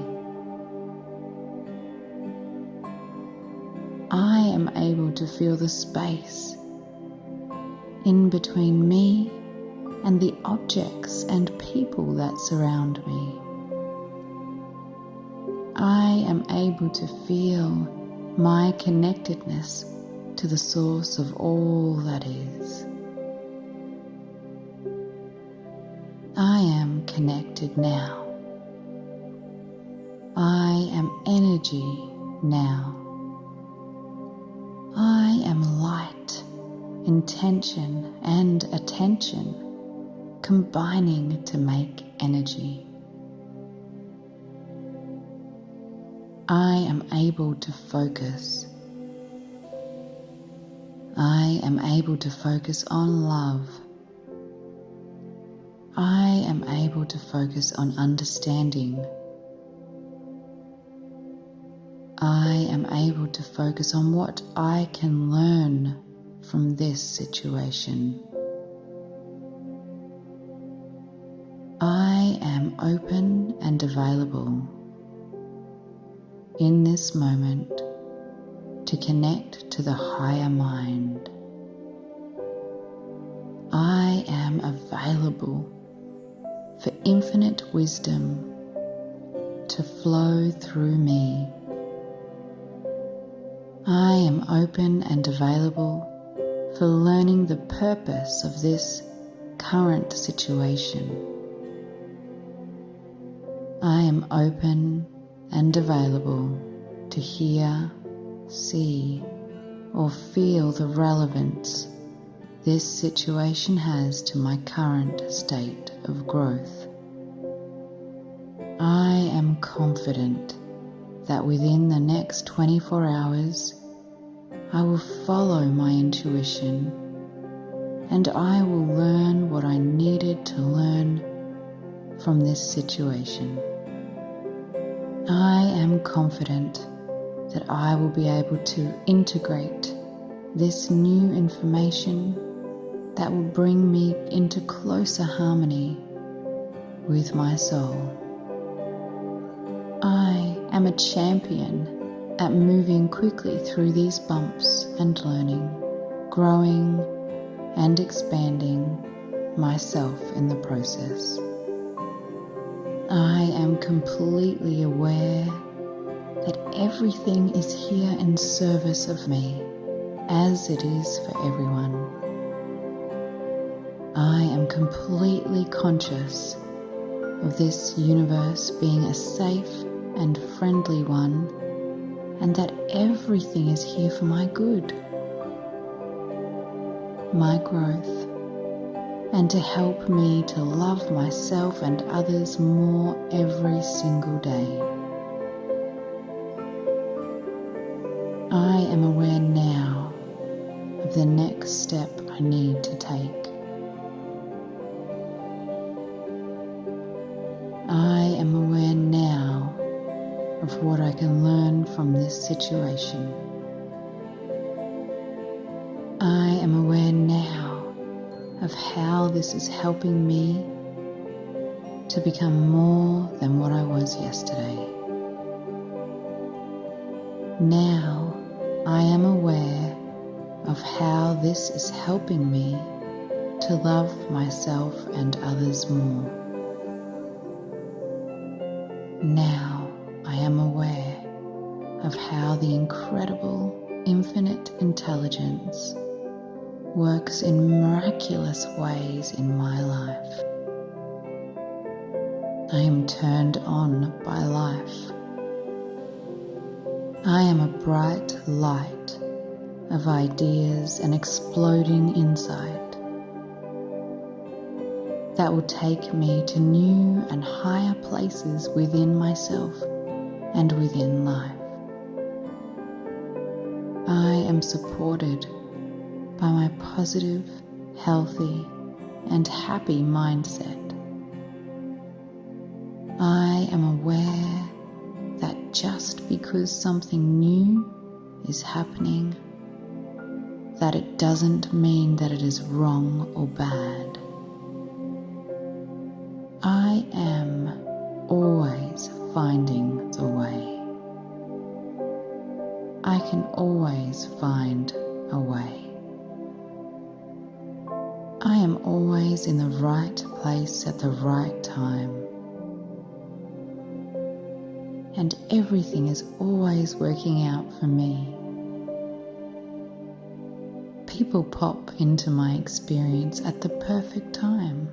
Speaker 1: I am able to feel the space in between me and the objects and people that surround me. I am able to feel my connectedness to the source of all that is. I am connected now. I am energy now. I am light, intention, and attention combining to make energy. I am able to focus. I am able to focus on love. I am able to focus on understanding. I am able to focus on what I can learn from this situation. I am open and available in this moment to connect to the higher mind. I am available for infinite wisdom to flow through me. I am open and available for learning the purpose of this current situation. I am open and available to hear, see, or feel the relevance this situation has to my current state of growth. I am confident that within the next twenty-four hours, I will follow my intuition and I will learn what I needed to learn from this situation. I am confident that I will be able to integrate this new information that will bring me into closer harmony with my soul. I am a champion at moving quickly through these bumps and learning, growing and expanding myself in the process. I am completely aware that everything is here in service of me, as it is for everyone. I am completely conscious of this universe being a safe and friendly one, and that everything is here for my good, my growth, and to help me to love myself and others more every single day. I am aware now of the next step I need to take. I am aware now of what I can learn from this situation. I am aware now of how this is helping me to become more than what I was yesterday. Now I am aware of how this is helping me to love myself and others more. Now I am aware of how the incredible infinite intelligence works in miraculous ways in my life. I am turned on by life. I am a bright light of ideas and exploding insight that will take me to new and higher places within myself and within life. I am supported by my positive, healthy, and happy mindset. I am aware that just because something new is happening, that it doesn't mean that it is wrong or bad. I am always finding the way. I can always find a way. I am always in the right place at the right time. And everything is always working out for me. People pop into my experience at the perfect time.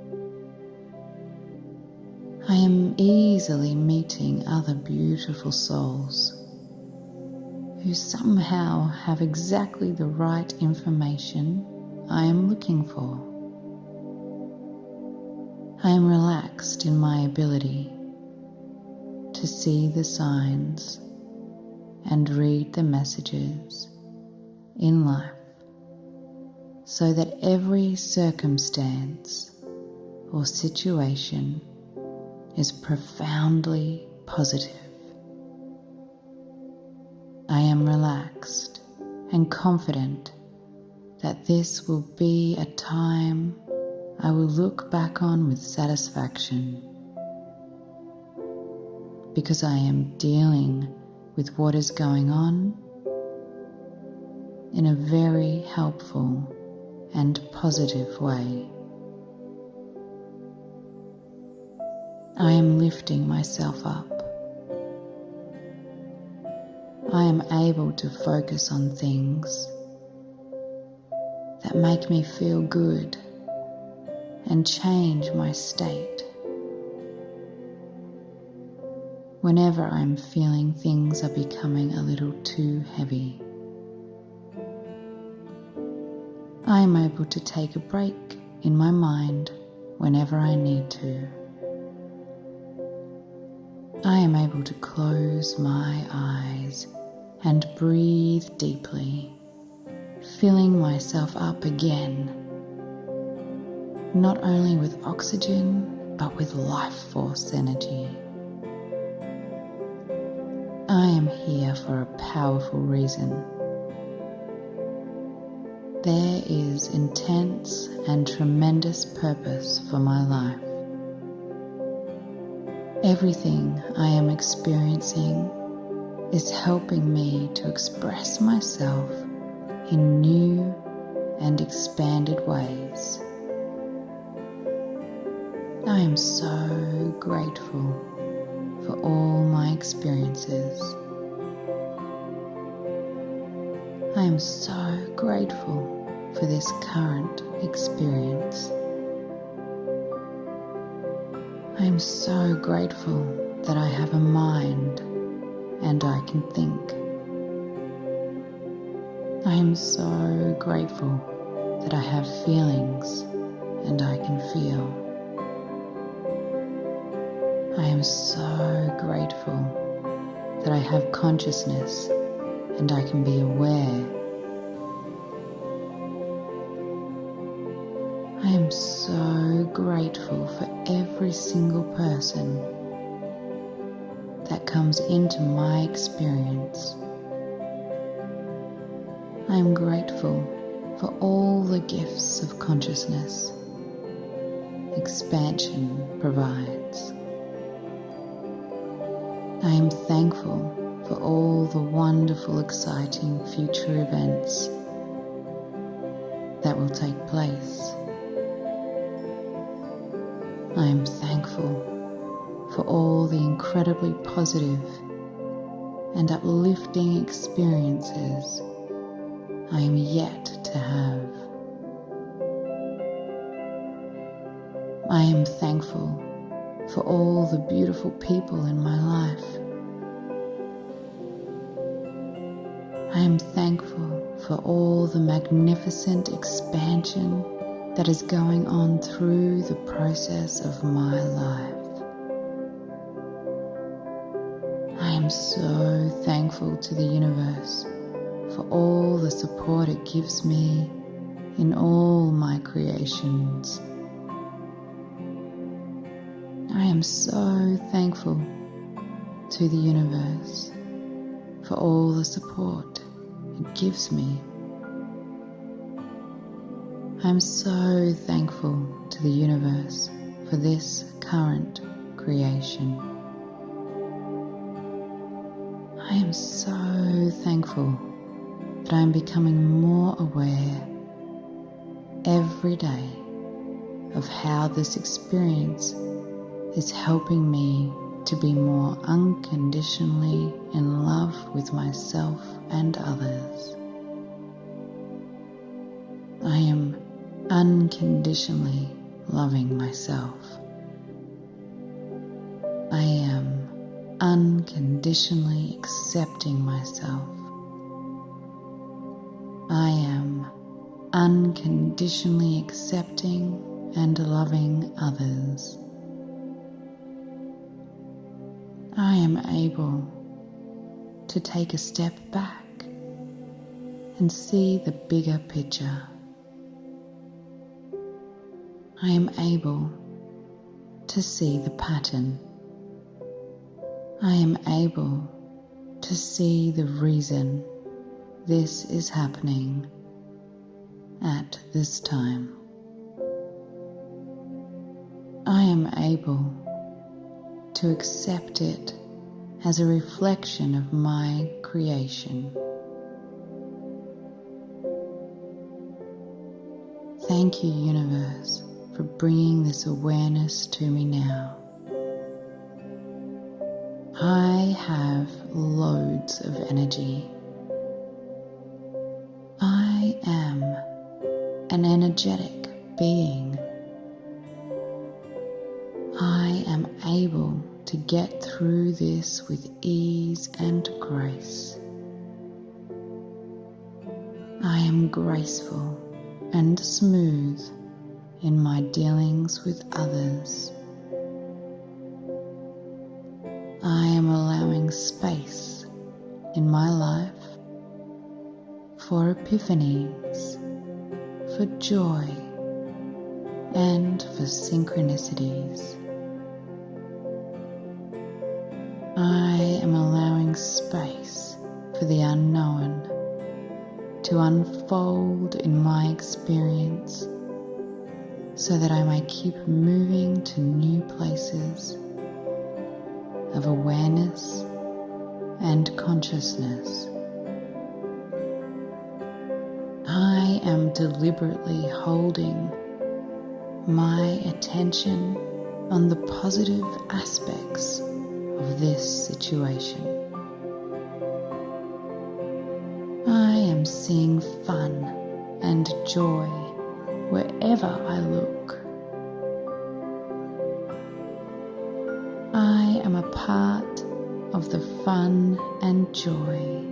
Speaker 1: I am easily meeting other beautiful souls who somehow have exactly the right information I am looking for. I am relaxed in my ability to see the signs and read the messages in life, so that every circumstance or situation is profoundly positive. I am relaxed and confident that this will be a time I will look back on with satisfaction, because I am dealing with what is going on in a very helpful and positive way. I am lifting myself up. I am able to focus on things that make me feel good and change my state. Whenever I'm feeling things are becoming a little too heavy, I am able to take a break in my mind whenever I need to. I am able to close my eyes and breathe deeply, filling myself up again, not only with oxygen, but with life force energy. I am here for a powerful reason. There is intense and tremendous purpose for my life. Everything I am experiencing is helping me to express myself in new and expanded ways. I am so grateful for all my experiences. I am so grateful for this current experience. I am so grateful that I have a mind and I can think. I am so grateful that I have feelings and I can feel. I am so grateful that I have consciousness and I can be aware. I am so grateful for every single person that comes into my experience. I am grateful for all the gifts of consciousness expansion provides. I am thankful for all the wonderful, exciting future events that will take place. I am thankful for all the incredibly positive and uplifting experiences I am yet to have. I am thankful for all the beautiful people in my life. I am thankful for all the magnificent expansion that is going on through the process of my life. I am so thankful to the universe for all the support it gives me in all my creations. I am so thankful to the universe for all the support it gives me. I am so thankful to the universe for this current creation. I am so thankful that I am becoming more aware every day of how this experience is helping me to be more unconditionally in love with myself and others. I am unconditionally loving myself. I am unconditionally accepting myself. I am unconditionally accepting and loving others. I am able to take a step back and see the bigger picture. I am able to see the pattern. I am able to see the reason this is happening at this time. I am able to accept it as a reflection of my creation. Thank you, universe, for bringing this awareness to me now. I have loads of energy. I am an energetic being. I am able to get through this with ease and grace. I am graceful and smooth in my dealings with others. I am allowing space in my life for epiphanies, for joy, and for synchronicities. I am allowing space for the unknown to unfold in my experience so that I may keep moving to new places of awareness and consciousness. I am deliberately holding my attention on the positive aspects of this situation. I am seeing fun and joy wherever I look. I am a part of the fun and joy.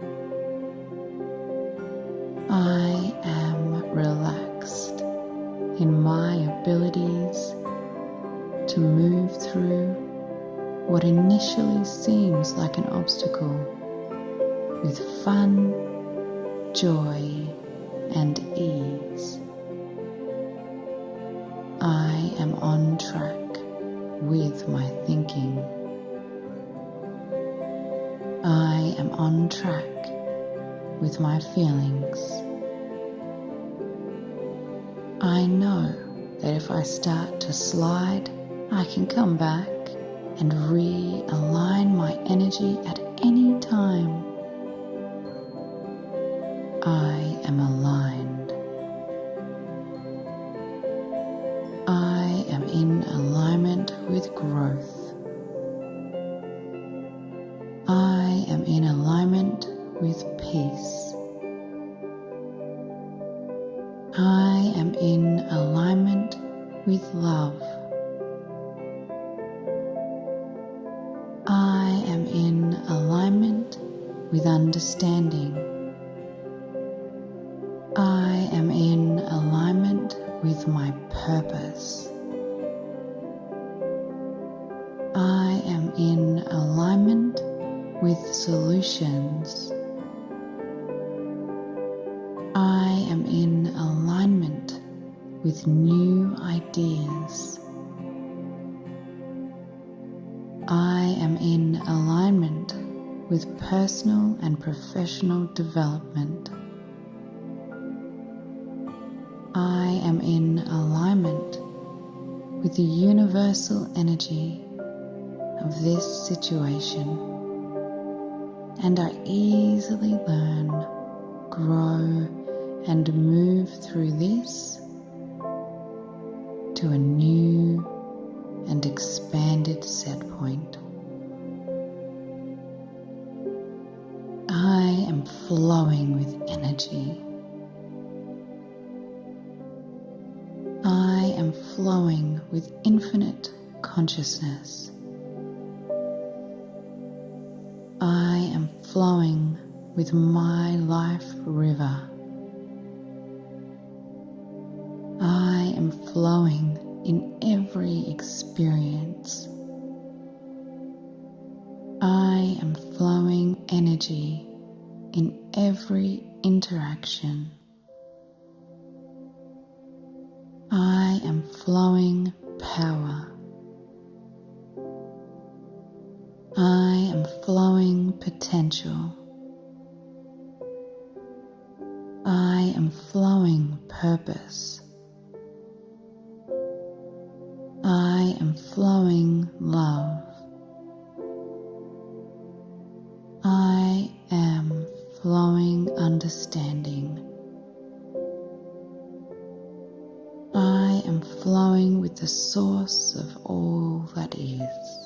Speaker 1: I am relaxed in my abilities to move through what initially seems like an obstacle with fun, joy, and ease. I am on track with my thinking. I am on track with my feelings. I know that if I start to slide, I can come back and realign my energy at any time. I am aligned. I am in alignment with growth. I am in alignment with peace. I am in alignment with love. I am in alignment with understanding. I am in alignment with my purpose. I am in alignment with solutions. I am in alignment with new ideas. I am in alignment with personal and professional development. I am in alignment with the universal energy of this situation, and I easily learn, grow, and move through this to a new and expanded set point. I am flowing with energy. I am flowing with infinite consciousness. I am flowing with my life river. I am flowing in every experience. I am flowing energy in every interaction. I am flowing power. I am flowing potential. I am flowing purpose. I am flowing love. I am flowing understanding. I am flowing with the source of all that is.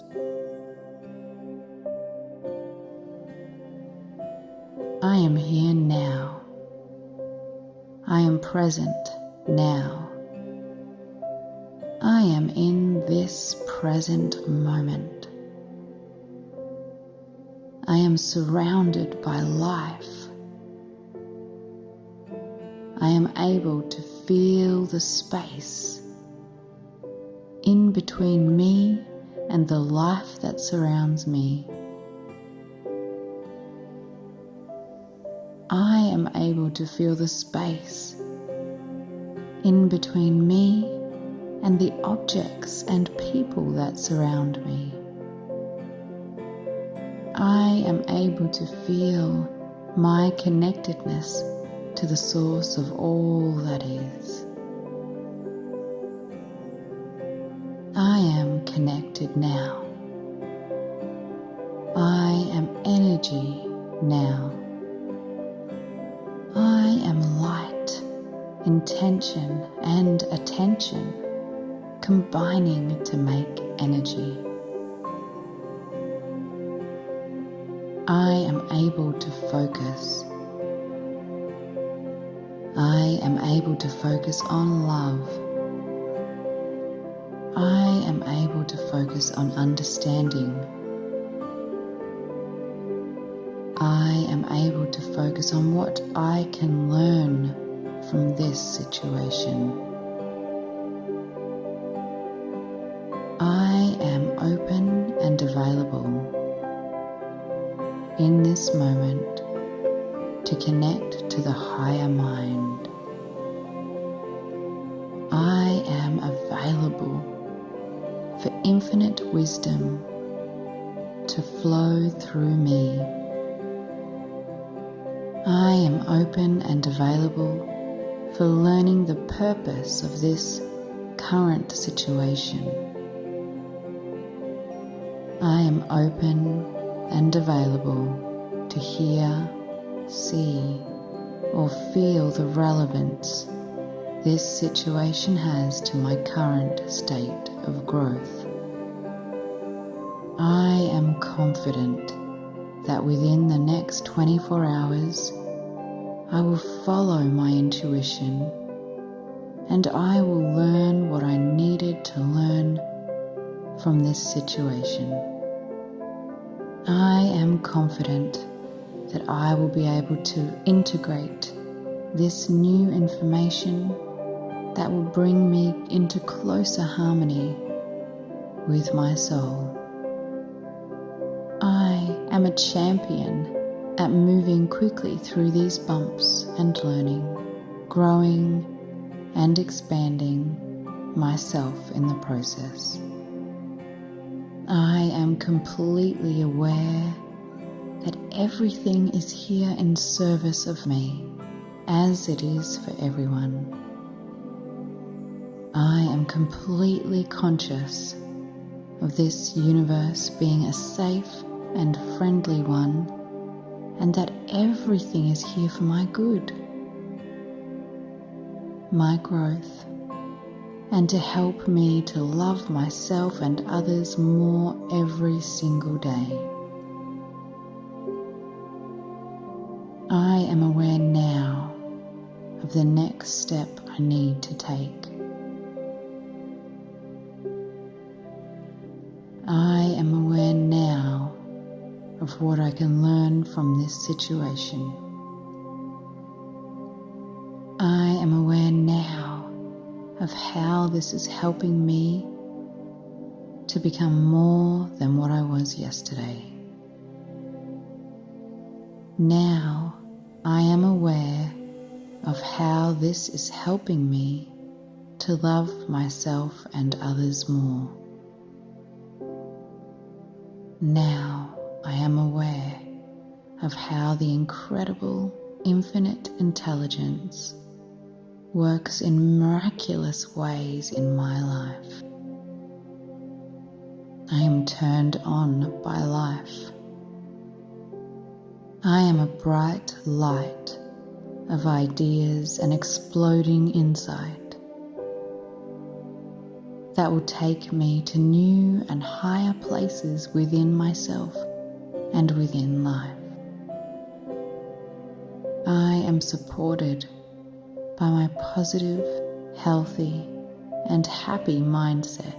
Speaker 1: I am here now. I am present now. I am in this present moment. I am surrounded by life. I am able to feel the space in between me and the life that surrounds me. I am able to feel the space in between me and the objects and people that surround me. I am able to feel my connectedness to the source of all that is. I am connected now. I am energy now. I am light, intention and attention combining to make energy. I am able to focus. I am able to focus on love. I am able to focus on understanding. I am able to focus on what I can learn from this situation. I am open and available in this moment to connect to the higher mind. I am available for infinite wisdom to flow through me. I am open and available for learning the purpose of this current situation. I am open and available to hear, see, or feel the relevance this situation has to my current state of growth. I am confident that within the next twenty-four hours, I will follow my intuition and I will learn what I needed to learn from this situation. I am confident that I will be able to integrate this new information that will bring me into closer harmony with my soul. I am a champion at moving quickly through these bumps and learning, growing and expanding myself in the process. I am completely aware that everything is here in service of me, as it is for everyone. I am completely conscious of this universe being a safe and friendly one, and that everything is here for my good, my growth, and to help me to love myself and others more every single day. I am aware now of the next step I need to take. I am aware now of what I can learn from this situation. I am aware now of how this is helping me to become more than what I was yesterday. Now I am aware of how this is helping me to love myself and others more. Now I am aware of how the incredible infinite intelligence works in miraculous ways in my life. I am turned on by life. I am a bright light of ideas and exploding insight that will take me to new and higher places within myself and within life. I am supported by my positive healthy, and happy mindset.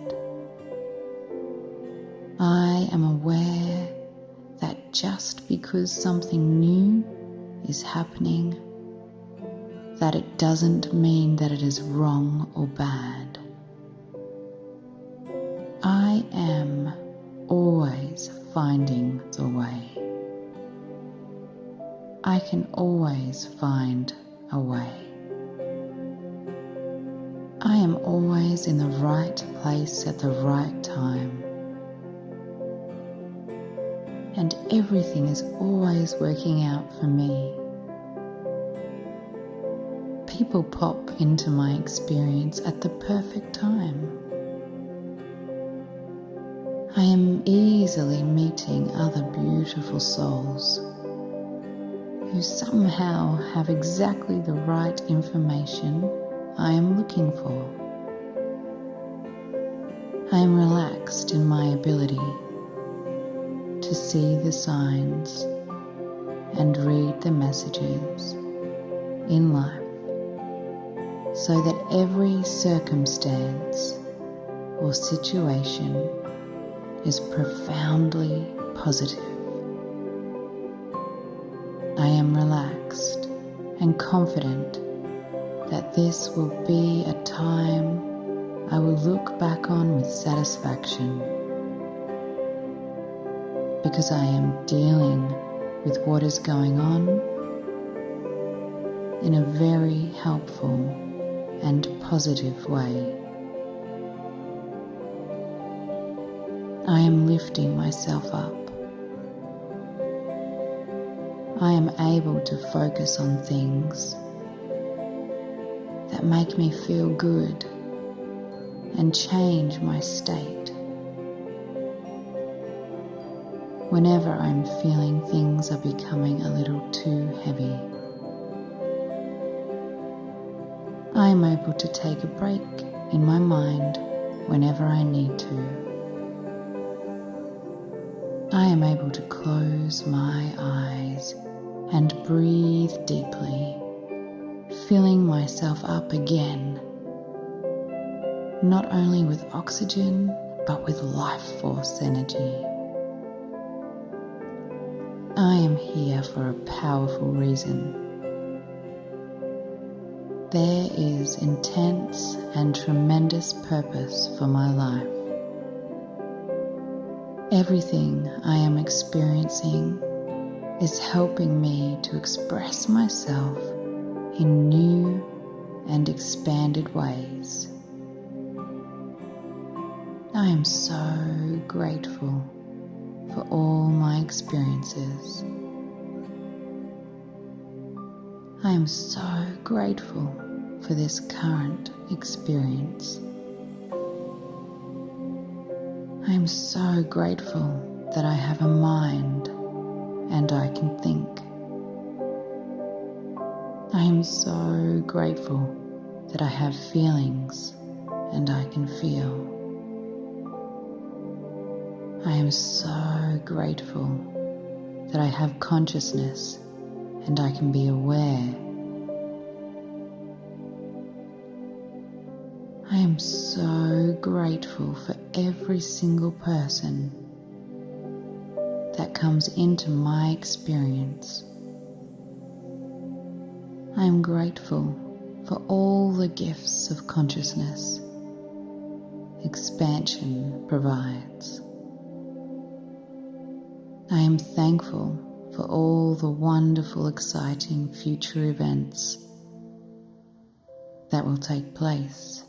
Speaker 1: I am aware that just because something new is happening, that it doesn't mean that it is wrong or bad. I am always finding the way. I can always find a way. I am always in the right place at the right time. And everything is always working out for me. People pop into my experience at the perfect time. I am easily meeting other beautiful souls who somehow have exactly the right information I am looking for. I am relaxed in my ability to see the signs and read the messages in life, so that every circumstance or situation is profoundly positive. I am relaxed and confident that this will be a time I will look back on with satisfaction, because I am dealing with what is going on in a very helpful and positive way. I am lifting myself up. I am able to focus on things that make me feel good and change my state. Whenever I'm feeling things are becoming a little too heavy, I am able to take a break in my mind whenever I need to. I am able to close my eyes and breathe deeply, filling myself up again, not only with oxygen, but with life force energy. I am here for a powerful reason. There is intense and tremendous purpose for my life. Everything I am experiencing is helping me to express myself in new and expanded ways. I am so grateful for all my experiences. I am so grateful for this current experience. I am so grateful that I have a mind and I can think. I am so grateful that I have feelings and I can feel. I am so grateful that I have consciousness and I can be aware. I am so grateful for every single person that comes into my experience. I am grateful for all the gifts of consciousness expansion provides. I am thankful for all the wonderful, exciting future events that will take place.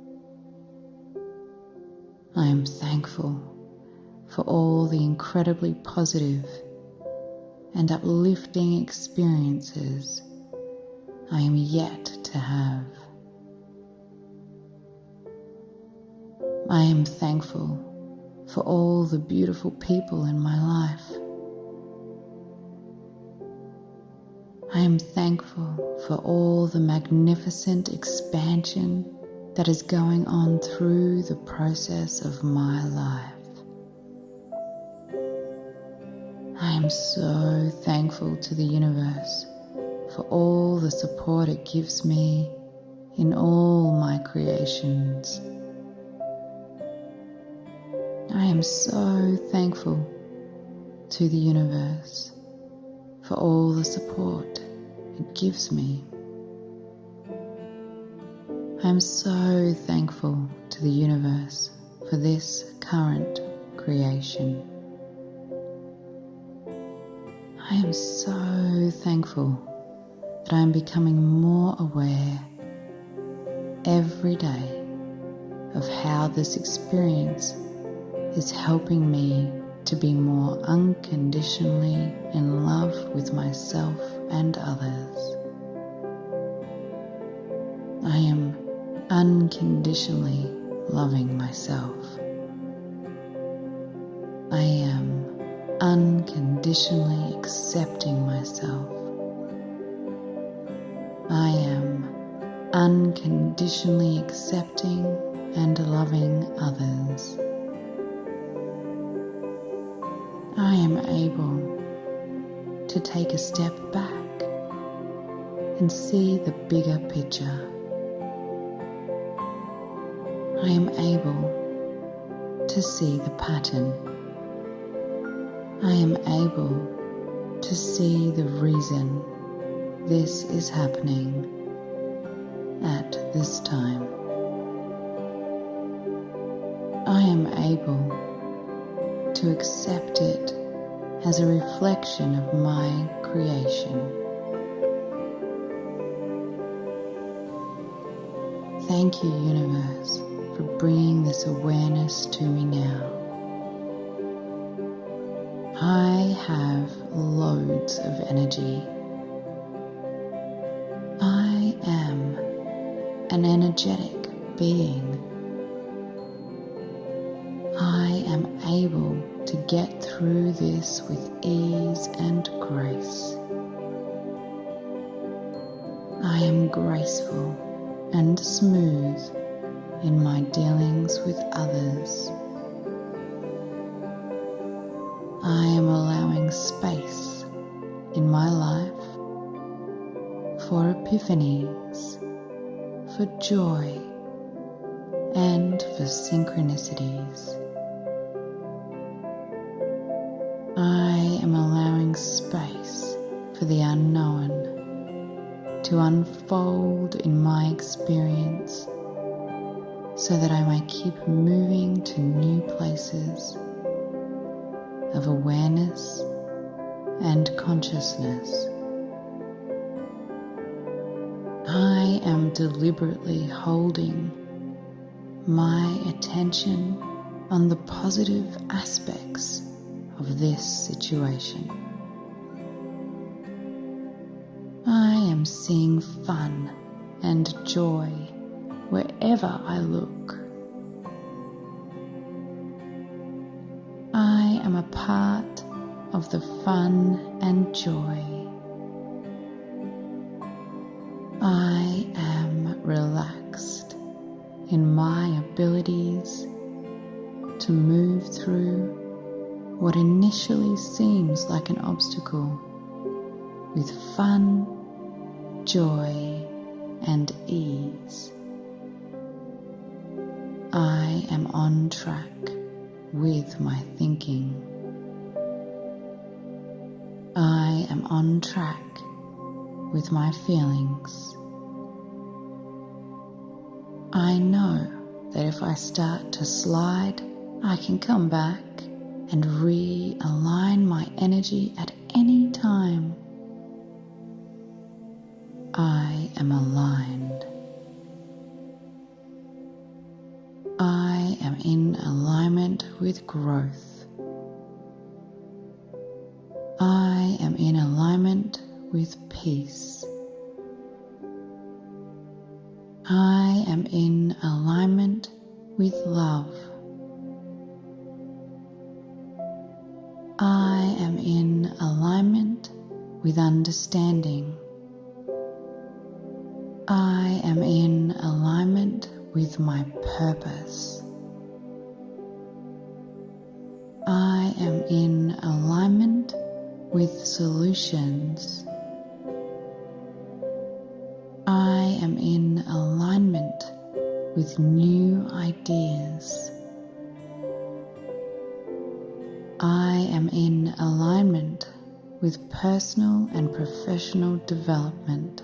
Speaker 1: I am thankful for all the incredibly positive and uplifting experiences I am yet to have. I am thankful for all the beautiful people in my life. I am thankful for all the magnificent expansion that is going on through the process of my life. I am so thankful to the universe for all the support it gives me in all my creations. I am so thankful to the universe for all the support it gives me. I am so thankful to the universe for this current creation. I am so thankful that I am becoming more aware every day of how this experience is helping me to be more unconditionally in love with myself and others. I am unconditionally loving myself. I am unconditionally accepting myself. I am unconditionally accepting and loving others. I am able to take a step back and see the bigger picture. I am able to see the pattern. I am able to see the reason this is happening at this time. I am able to accept it as a reflection of my creation. Thank you, universe, for bringing this awareness to me now. I have loads of energy. I am an energetic being. I am able to get through this with ease and grace. I am graceful and smooth in my dealings with others. I am allowing space in my life for epiphanies, for joy, and for synchronicities. I am allowing space for the unknown to unfold in my experience so that I may keep moving to new places of awareness and consciousness. I am deliberately holding my attention on the positive aspects of this situation. I am seeing fun and joy wherever I look. I am a part of the fun and joy. I am relaxed in my abilities to move through what initially seems like an obstacle with fun, joy, and ease. I am on track with my thinking. I am on track with my feelings. I know that if I start to slide, I can come back and realign my energy at any time. I am aligned. I am in alignment with growth. I am in alignment with peace. I am in alignment with love. I am in alignment with understanding. I am in alignment with my purpose. I am in alignment with solutions. I am in alignment with new ideas. I am in alignment with personal and professional development.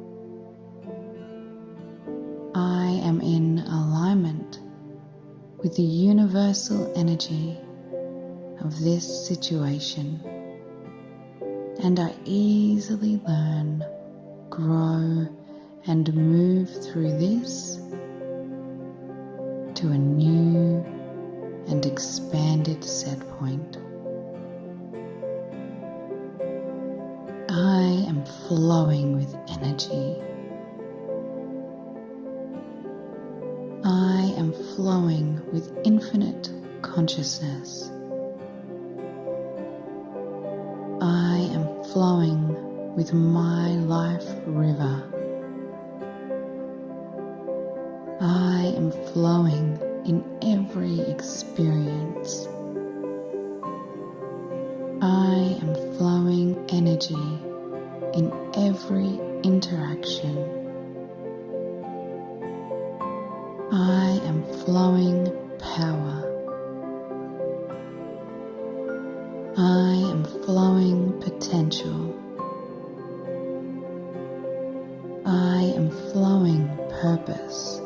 Speaker 1: I am in alignment with the universal energy of this situation, and I easily learn, grow, and move through this to a new and expanded set point. I am flowing with energy. I am flowing with infinite consciousness. I am flowing with my life river. I am flowing in every experience. I am flowing energy in every interaction. I am flowing power. I am flowing potential. I am flowing purpose.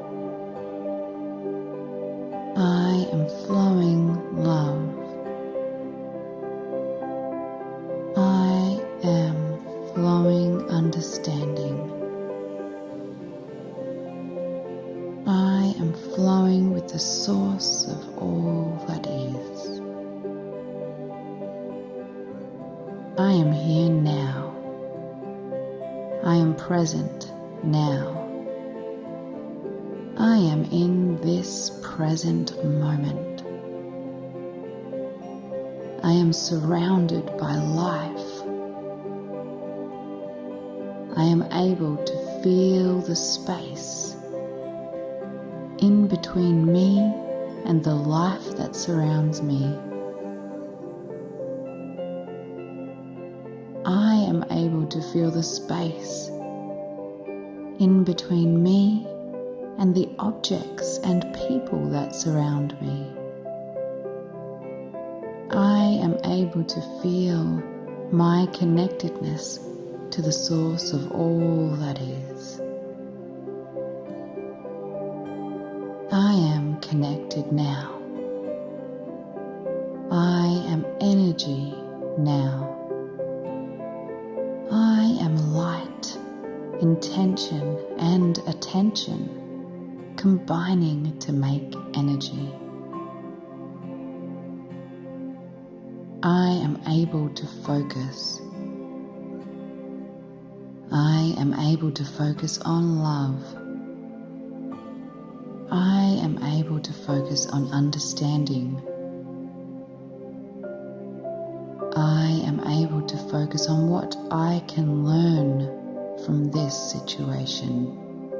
Speaker 1: I am flowing love. I am flowing understanding. I am flowing with the source of all that is. I am here now. I am present now. I am in this present moment. I am surrounded by life. I am able to feel the space in between me and the life that surrounds me. I am able to feel the space in between me and the objects and people that surround me. I am able to feel my connectedness to the source of all that is. I am connected now. I am energy now. I am light, intention, and attention combining to make energy. I am able to focus. I am able to focus on love. I am able to focus on understanding. I am able to focus on what I can learn from this situation.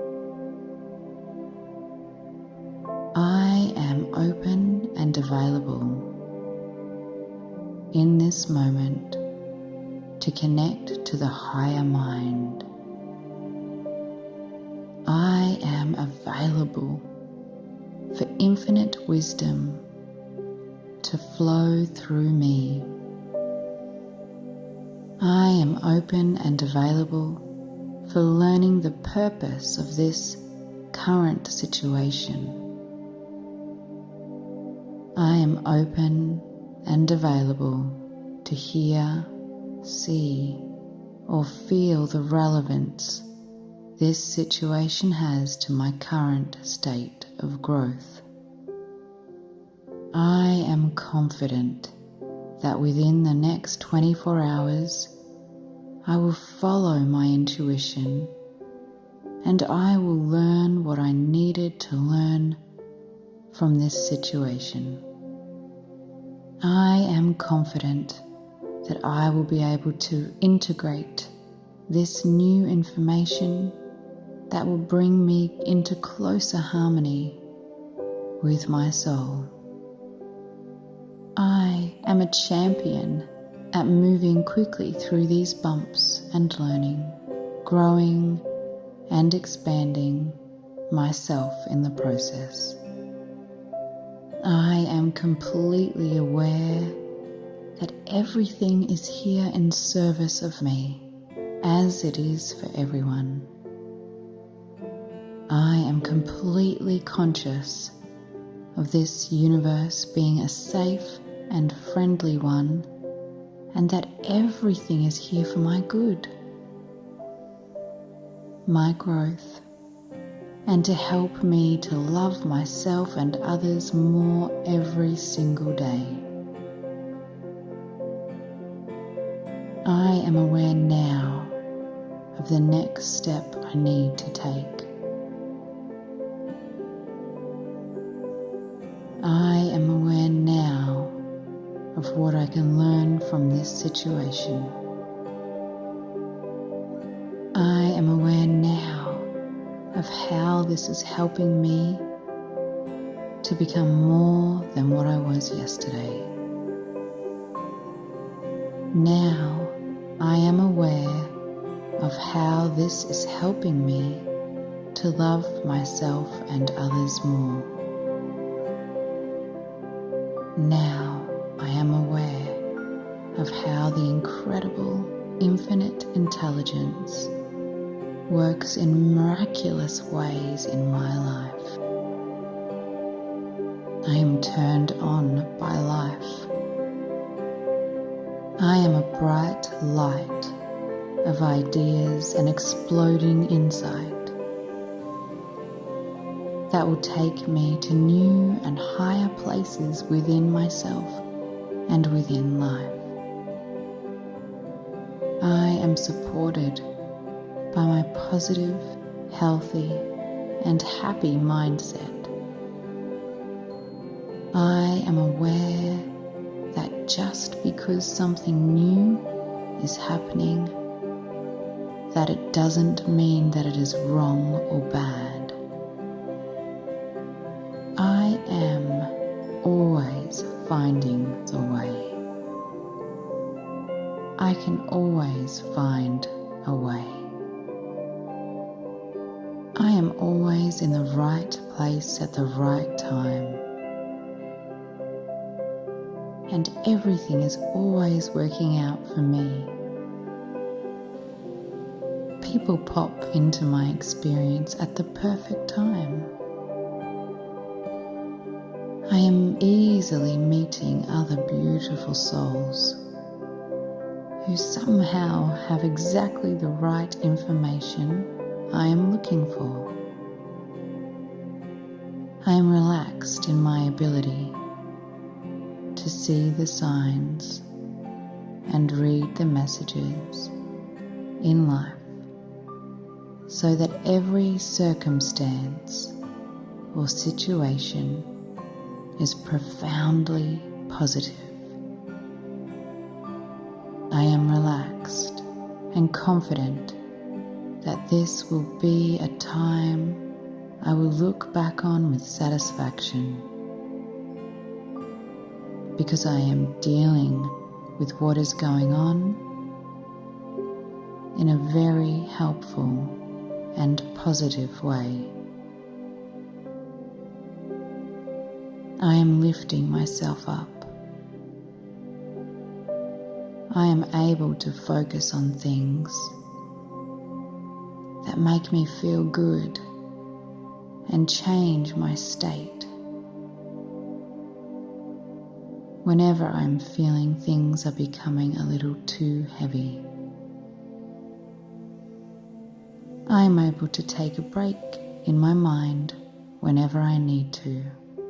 Speaker 1: I am open and available in this moment to connect to the higher mind. I am available for infinite wisdom to flow through me. I am open and available for learning the purpose of this current situation. I am open and available to hear, see, or feel the relevance this situation has to my current state of growth. I am confident that within the next twenty-four hours, I will follow my intuition and I will learn what I needed to learn from this situation. I am confident that I will be able to integrate this new information that will bring me into closer harmony with my soul. I am a champion at moving quickly through these bumps and learning, growing, and expanding myself in the process. I am completely aware that everything is here in service of me, as it is for everyone. I am completely conscious of this universe being a safe and friendly one, and that everything is here for my good, my growth, and to help me to love myself and others more every single day. I am aware now of the next step I need to take. I am aware now of what I can learn from this situation. I am aware now of how this is helping me to become more than what I was yesterday. Now I am aware of how this is helping me to love myself and others more. Now I am aware of how the incredible infinite intelligence works in miraculous ways in my life. I am turned on by life. I am a bright light of ideas and exploding insight that will take me to new and higher places within myself and within life. I am supported by my positive, healthy, and happy mindset. I am aware that just because something new is happening, that it doesn't mean that it is wrong or bad. I am always finding the way. I can always find a way. I am always in the right place at the right time. And everything is always working out for me. People pop into my experience at the perfect time. I am easily meeting other beautiful souls who somehow have exactly the right information I am looking for. I am relaxed in my ability to see the signs and read the messages in life, so that every circumstance or situation is profoundly positive. I am relaxed and confident that this will be a time I will look back on with satisfaction, because I am dealing with what is going on in a very helpful and positive way. I am lifting myself up. I am able to focus on things that make me feel good and change my state. Whenever I'm feeling things are becoming a little too heavy, I am able to take a break in my mind whenever I need to.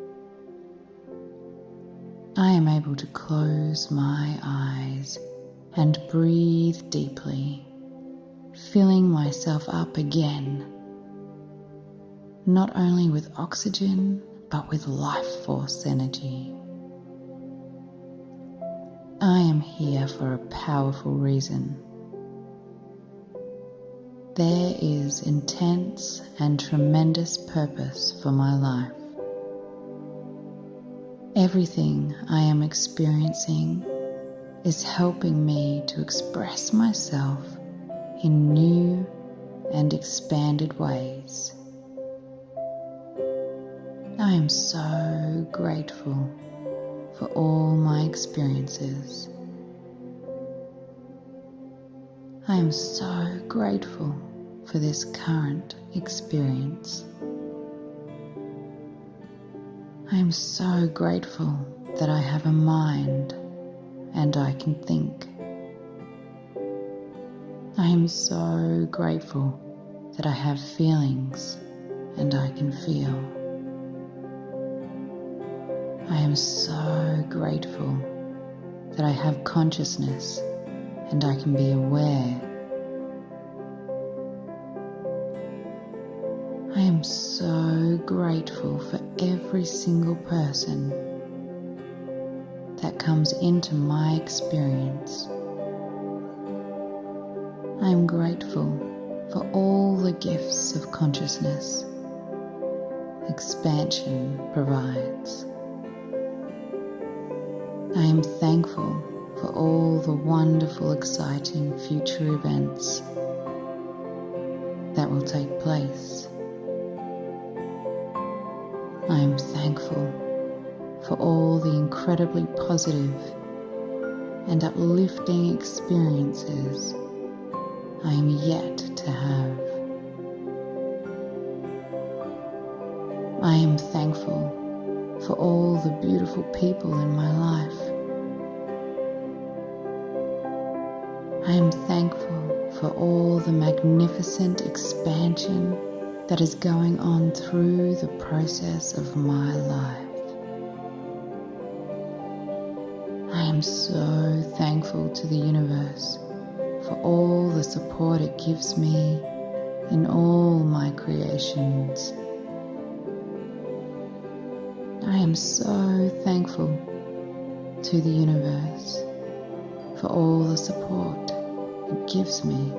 Speaker 1: I am able to close my eyes and breathe deeply, filling myself up again, not only with oxygen, but with life force energy. I am here for a powerful reason. There is intense and tremendous purpose for my life. Everything I am experiencing is helping me to express myself in new, and expanded ways. I am so grateful for all my experiences. I am so grateful for this current experience. I am so grateful that I have a mind and I can think. I am so grateful that I have feelings and I can feel. I am so grateful that I have consciousness and I can be aware. I am so grateful for every single person that comes into my experience. I am grateful for all the gifts of consciousness expansion provides. I am thankful for all the wonderful, exciting future events that will take place. I am thankful for all the incredibly positive and uplifting experiences I am yet to have. I am thankful for all the beautiful people in my life. I am thankful for all the magnificent expansion that is going on through the process of my life. I am so thankful to the universe for all the support it gives me in all my creations. I am so thankful to the universe for all the support it gives me.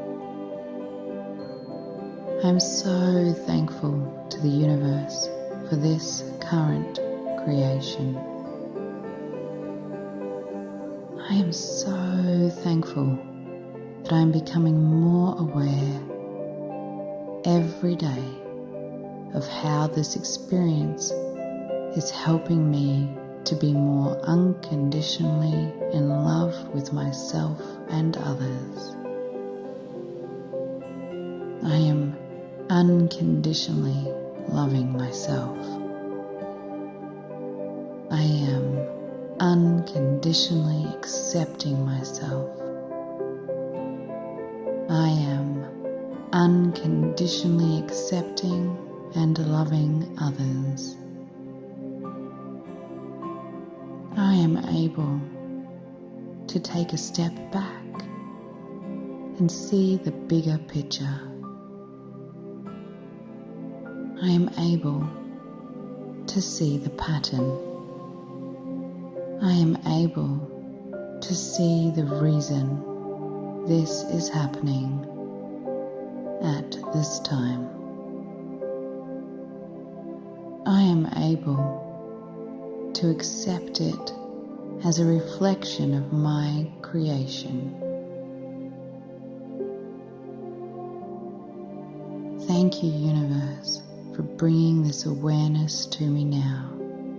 Speaker 1: I am so thankful to the universe for this current creation. I am so thankful that I am becoming more aware every day of how this experience is helping me to be more unconditionally in love with myself and others. I am unconditionally loving myself. I am unconditionally accepting myself. I am unconditionally accepting and loving others. I am able to take a step back and see the bigger picture. I am able to see the pattern. I am able to see the reason this is happening at this time. I am able to accept it as a reflection of my creation. Thank you, universe, for bringing this awareness to me now.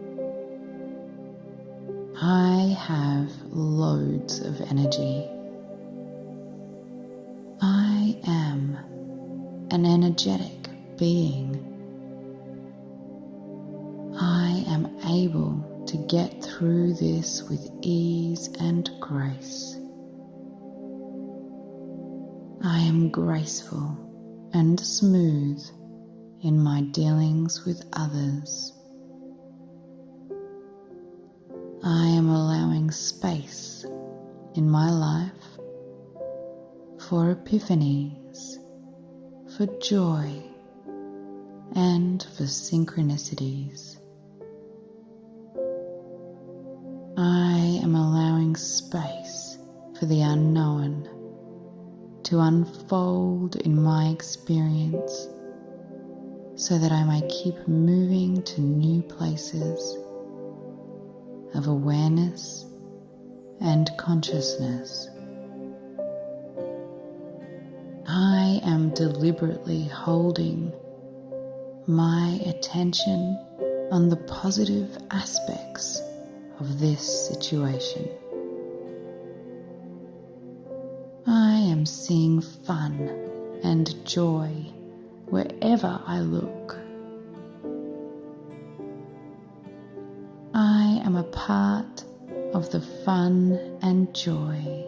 Speaker 1: I have loads of energy. I am an energetic being. I am able to get through this with ease and grace. I am graceful and smooth in my dealings with others. I am allowing space in my life for epiphanies, for joy, and for synchronicities. I am allowing space for the unknown to unfold in my experience so that I may keep moving to new places of awareness and consciousness. I am deliberately holding my attention on the positive aspects of this situation. I am seeing fun and joy wherever I look. I am a part of the fun and joy.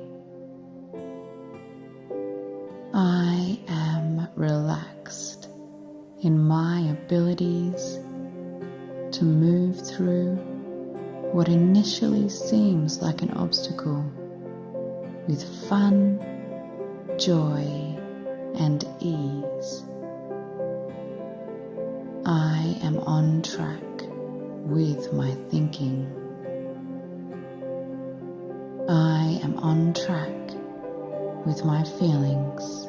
Speaker 1: I am relaxed in my abilities to move through what initially seems like an obstacle with fun, joy, and ease. I am on track with my thinking. I am on track with my feelings.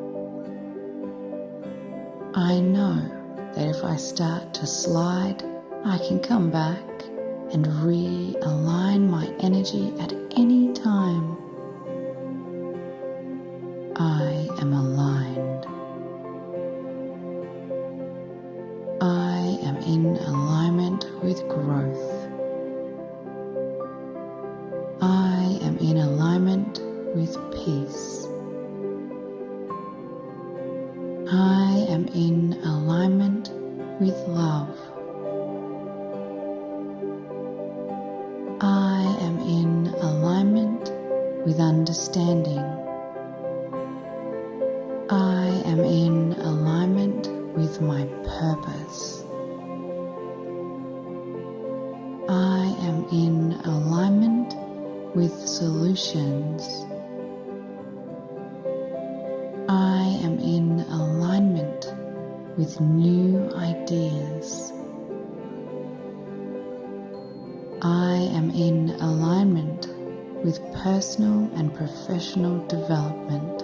Speaker 1: I know that if I start to slide, I can come back and realign my energy at any time. I am aligned. I am in alignment with growth. I am in alignment with peace. I am in alignment with love. I am in alignment with understanding. I am in alignment with my purpose. I am in alignment with solutions. I am in alignment with new ideas. I am in alignment with personal and professional development.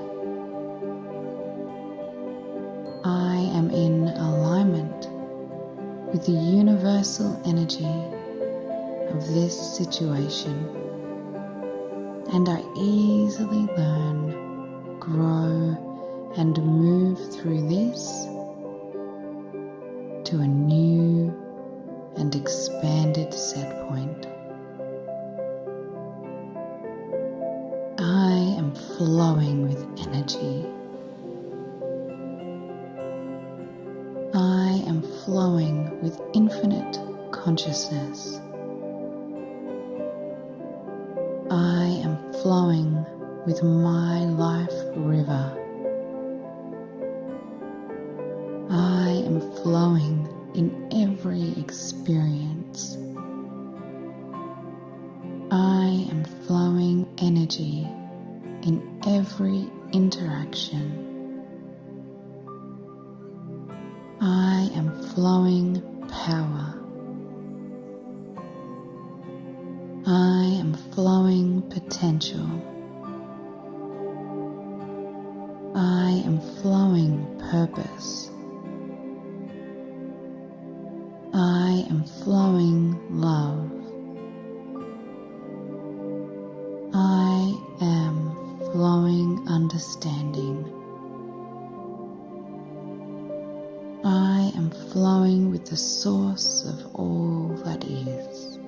Speaker 1: I am in alignment with the universal energy of this situation, and I easily learn, grow, and move through this to a new and expanded set point. I am flowing with energy. I am flowing with infinite consciousness. I am flowing with my life river. I am flowing in every experience. I am flowing energy in every interaction. I am flowing power. I am flowing potential. I am flowing purpose. I am flowing love. I am flowing understanding. I am flowing with the source of all that is.